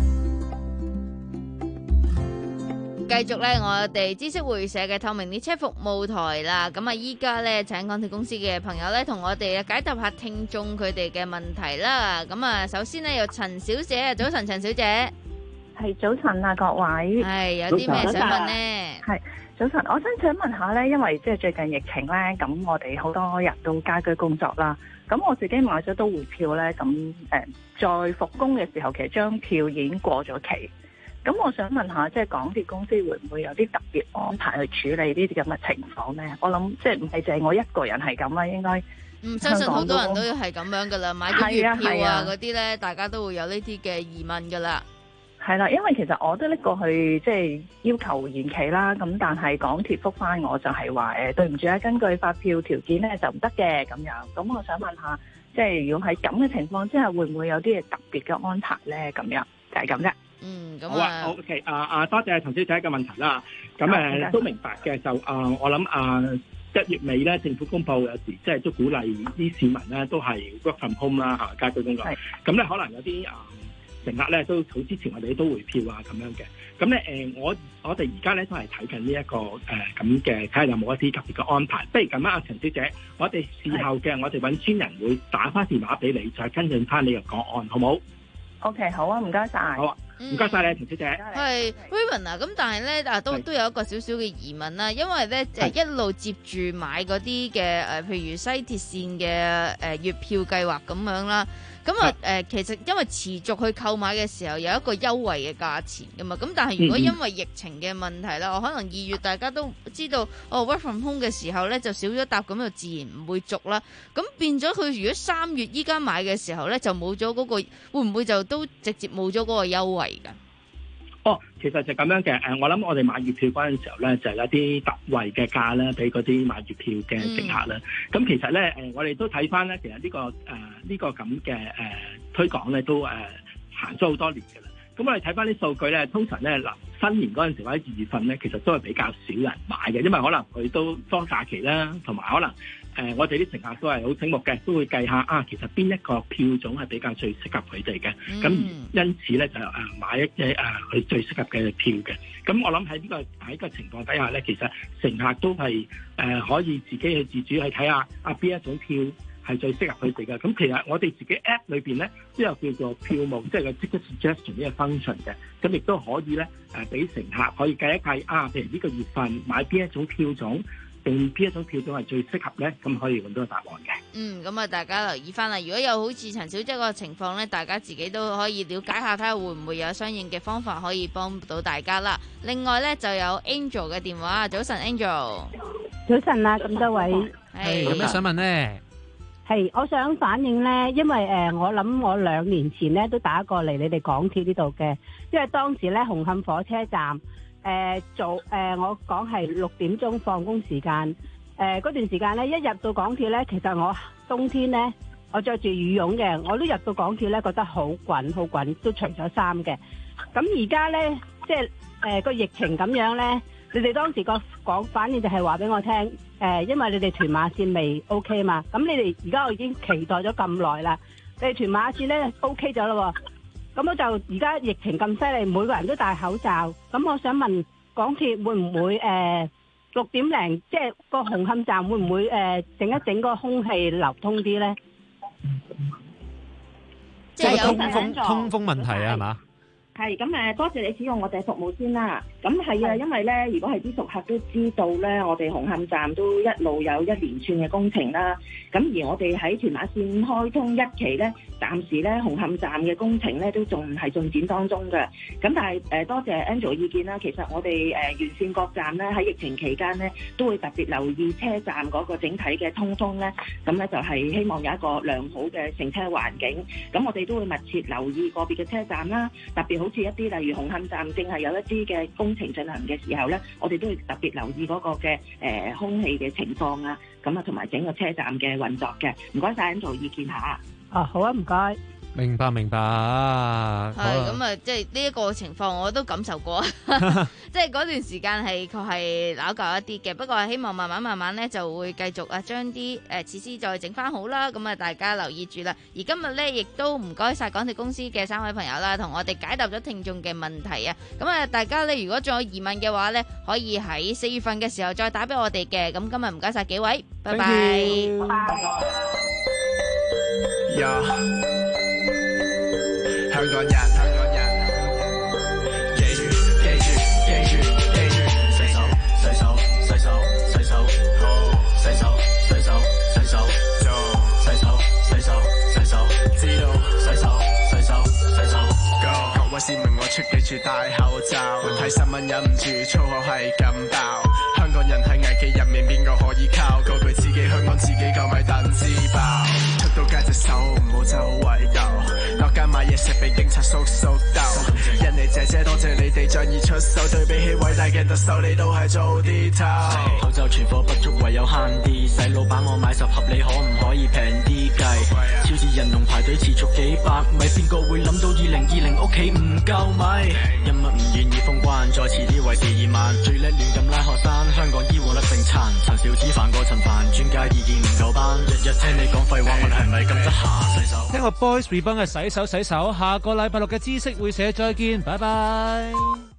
繼續咧，我哋知識會社嘅透明列車服務台啦。咁啊，依家咧請港鐵公司嘅朋友咧，同我哋解答下聽眾佢哋嘅問題啦。咁啊，首先咧有陳小姐啊，早晨，陳小姐。 係早晨啊，各位。 係有啲咩想問呢？ 係早晨，我想想問下咧，因為即係最近疫情咧，咁我哋好多人都家居工作啦。咁我自己買咗都會票咧，咁誒、呃、在復工嘅時候，其實張票已經過咗期。咁我想問下，即係港鐵公司會唔會有啲特別安排去處理呢啲咁嘅情況咧？我諗即係唔係淨係我一個人係咁啦，應該嗯，相信好多人都係咁樣噶啦，買咗月票啊嗰啲咧，大家都會有呢啲嘅疑問噶啦。 係啦，因為其實我都拎過去即係要求延期啦，咁但係港鐵覆返我就係話誒對唔住啊，根據發票條件咧就唔得嘅咁樣。咁我想問下，即係如果喺咁嘅情況之下，會唔會有啲特別嘅安排咧？咁樣就係咁啫。 嗯，咁好啊，好 OK 啊啊，多謝陳小姐嘅問題啦。咁誒都明白嘅，就啊、呃、我諗啊一月尾咧，政府公佈有時即係都鼓勵啲市民咧都係 work from home 啦嚇，家居工作。咁咧可能有啲啊。呃乘客咧都好支持我哋都回票啊咁樣嘅，咁咧誒我我哋而家咧都係睇緊呢一個誒咁嘅，睇下有冇一啲特別嘅安排。不如咁啊，陳小姐，我哋事後嘅我哋揾專人會打翻電話俾你，再跟進翻你個個案，好冇 ？OK， 好啊，唔該晒。 好啊，唔該晒你，陳小姐。 係 Raymond 啊，咁但係咧啊都都有一個少少嘅疑問啦，因為咧誒一路接住買嗰啲嘅誒，譬如西鐵線嘅誒月票計劃咁樣啦。咁啊誒，其實因為持續去購買嘅時候有一個優惠嘅價錢噶嘛，咁但係如果因為疫情嘅問題啦，我、嗯、可能二月大家都知道哦 work from home 嘅時候咧就少咗搭，咁就自然唔會續啦。咁變咗佢如果三月依家買嘅時候咧就冇咗嗰個，會唔會就都直接冇咗嗰個優惠㗎？ 哦，其實就咁樣嘅，誒，我諗我哋買月票嗰陣時候咧，就有啲特惠嘅價咧，俾嗰啲買月票嘅乘客啦。咁、嗯、其實咧，誒，我哋都睇翻咧，其實呢、這個誒呢、呃這個咁嘅誒推廣咧，都誒行咗好多年㗎啦。咁我哋睇翻啲數據咧，通常咧嗱新年嗰陣時或者二月份咧，其實都係比較少人買嘅，因為可能佢都多假期啦，同埋可能。誒、呃，我哋啲乘客都係好醒目嘅，都會計下啊，其實邊一個票種係比較最適合佢哋嘅，咁、嗯、而因此咧就誒、呃、買一隻誒佢最適合嘅票嘅。咁我諗喺呢個喺呢個情況底下咧，其實乘客都係誒、呃、可以自己去自主去睇下啊邊一種票係最適合佢哋嘅。咁其實我哋自己 App 裏邊咧都有叫做票務，即係個 ticket suggestion 呢個 function 嘅。咁亦都可以咧誒俾乘客可以計一計啊，譬如呢個月份買邊一種票種。 定邊一種票種係最適合咧，咁可以揾到個答案嘅。 嗯，咁啊，大家留意翻啦。如果有好似陳小姐個情況咧，大家自己都可以了解下，睇下會唔會有相應嘅方法可以幫到大家啦。另外咧，就有 Angel 嘅電話，早晨 Angel。 早晨啊，咁多位。 係有咩想問呢？ 係，我想反映呢，因為誒、呃，我諗我兩年前呢都打過嚟你哋港鐵呢度嘅，因為當時呢紅磡火車站誒、呃、早誒、呃，我講係六點鐘放工時間，誒、呃、嗰段時間呢，一入到港鐵呢，其實我冬天呢，我着住羽絨嘅，我都入到港鐵呢，覺得好滾好滾，都除咗衫嘅。咁而家呢，即係誒個疫情咁樣呢，你哋當時個講反應就係話俾我聽，誒、呃，因為你哋屯馬線未 OK 嘛，咁你哋而家我已經期待咗咁耐啦，你哋屯馬線咧 OK 咗咯，咁我就而家疫情咁犀利，每個人都戴口罩，咁我想問港鐵會唔會誒六點零，即係個紅磡站會唔會誒整一整個空氣流通啲咧？ 即係通風通風問題啊，係嘛？ 係咁誒，多謝你使用我哋服務先啦。咁係啊，因為咧，如果係啲熟客都知道咧，我哋紅磡站都一路有一連串嘅工程啦。咁而我哋喺屯馬線開通一期咧，暫時咧紅磡站嘅工程咧都仲係進展當中嘅。咁但係誒、呃，多謝 Angel 意見啦。其實我哋誒、呃、沿線各站咧喺疫情期間咧，都會特別留意車站嗰個整體嘅通風咧。咁咧就係希望有一個良好嘅乘車環境。咁我哋都會密切留意個別嘅車站啦，特別好似一啲例如紅磡站正係有一啲嘅工程進行嘅時候咧，我哋都會特別留意嗰個嘅誒、呃、空氣嘅情況啊，咁啊同埋整個車站嘅運作嘅。唔該晒，做意見下。 哦，好啊，唔該。 明白明白。 係咁啊，即係呢一個情況我都感受過，即係嗰段時間係確係鬧交一啲嘅。不過係希望慢慢慢慢咧就會繼續啊，將啲誒設施再整翻好啦。咁啊，大家留意住啦。而今日咧亦都唔該晒港鐵公司嘅三位朋友啦，同我哋解答咗聽眾嘅問題啊。咁啊，大家咧如果仲有疑問嘅話咧，可以喺四月份嘅時候再打俾我哋嘅。咁今日唔該晒幾位，拜拜。拜拜。 香港人，香港人，記住，記住，記住，記住，洗手，洗手，洗手，洗手，好，洗手，洗手，洗手，做，洗手，洗手，洗手，知道，洗手，洗手，洗手 ，Go。各位市民，我出記住戴口罩，睇新聞忍唔住粗口係咁爆。香港人喺危機入面，邊個可以靠？個句自己香港自己夠咪等自爆。出到街隻手唔好周圍遊，落街買嘢食俾警察叔叔鬥。人哋姐姐多謝你哋仗義出手，對比起偉大嘅特首，你都係做啲頭。口罩存貨不足，唯有慳啲。細老闆我買十盒，你可唔可以平啲計？超市人龍排隊持續幾百米，邊個會諗到二零二零屋企唔夠米？因乜唔願意封關，再遲啲為時已晚。最叻亂咁拉學生，香港醫護率正殘。陳小子煩過陳帆，專家意見唔夠班。日日聽你講廢話，問係咪咁得閒？洗手。 聽個 Boys Reborn 嘅洗手洗手，下個禮拜六嘅知識會社再見，拜拜。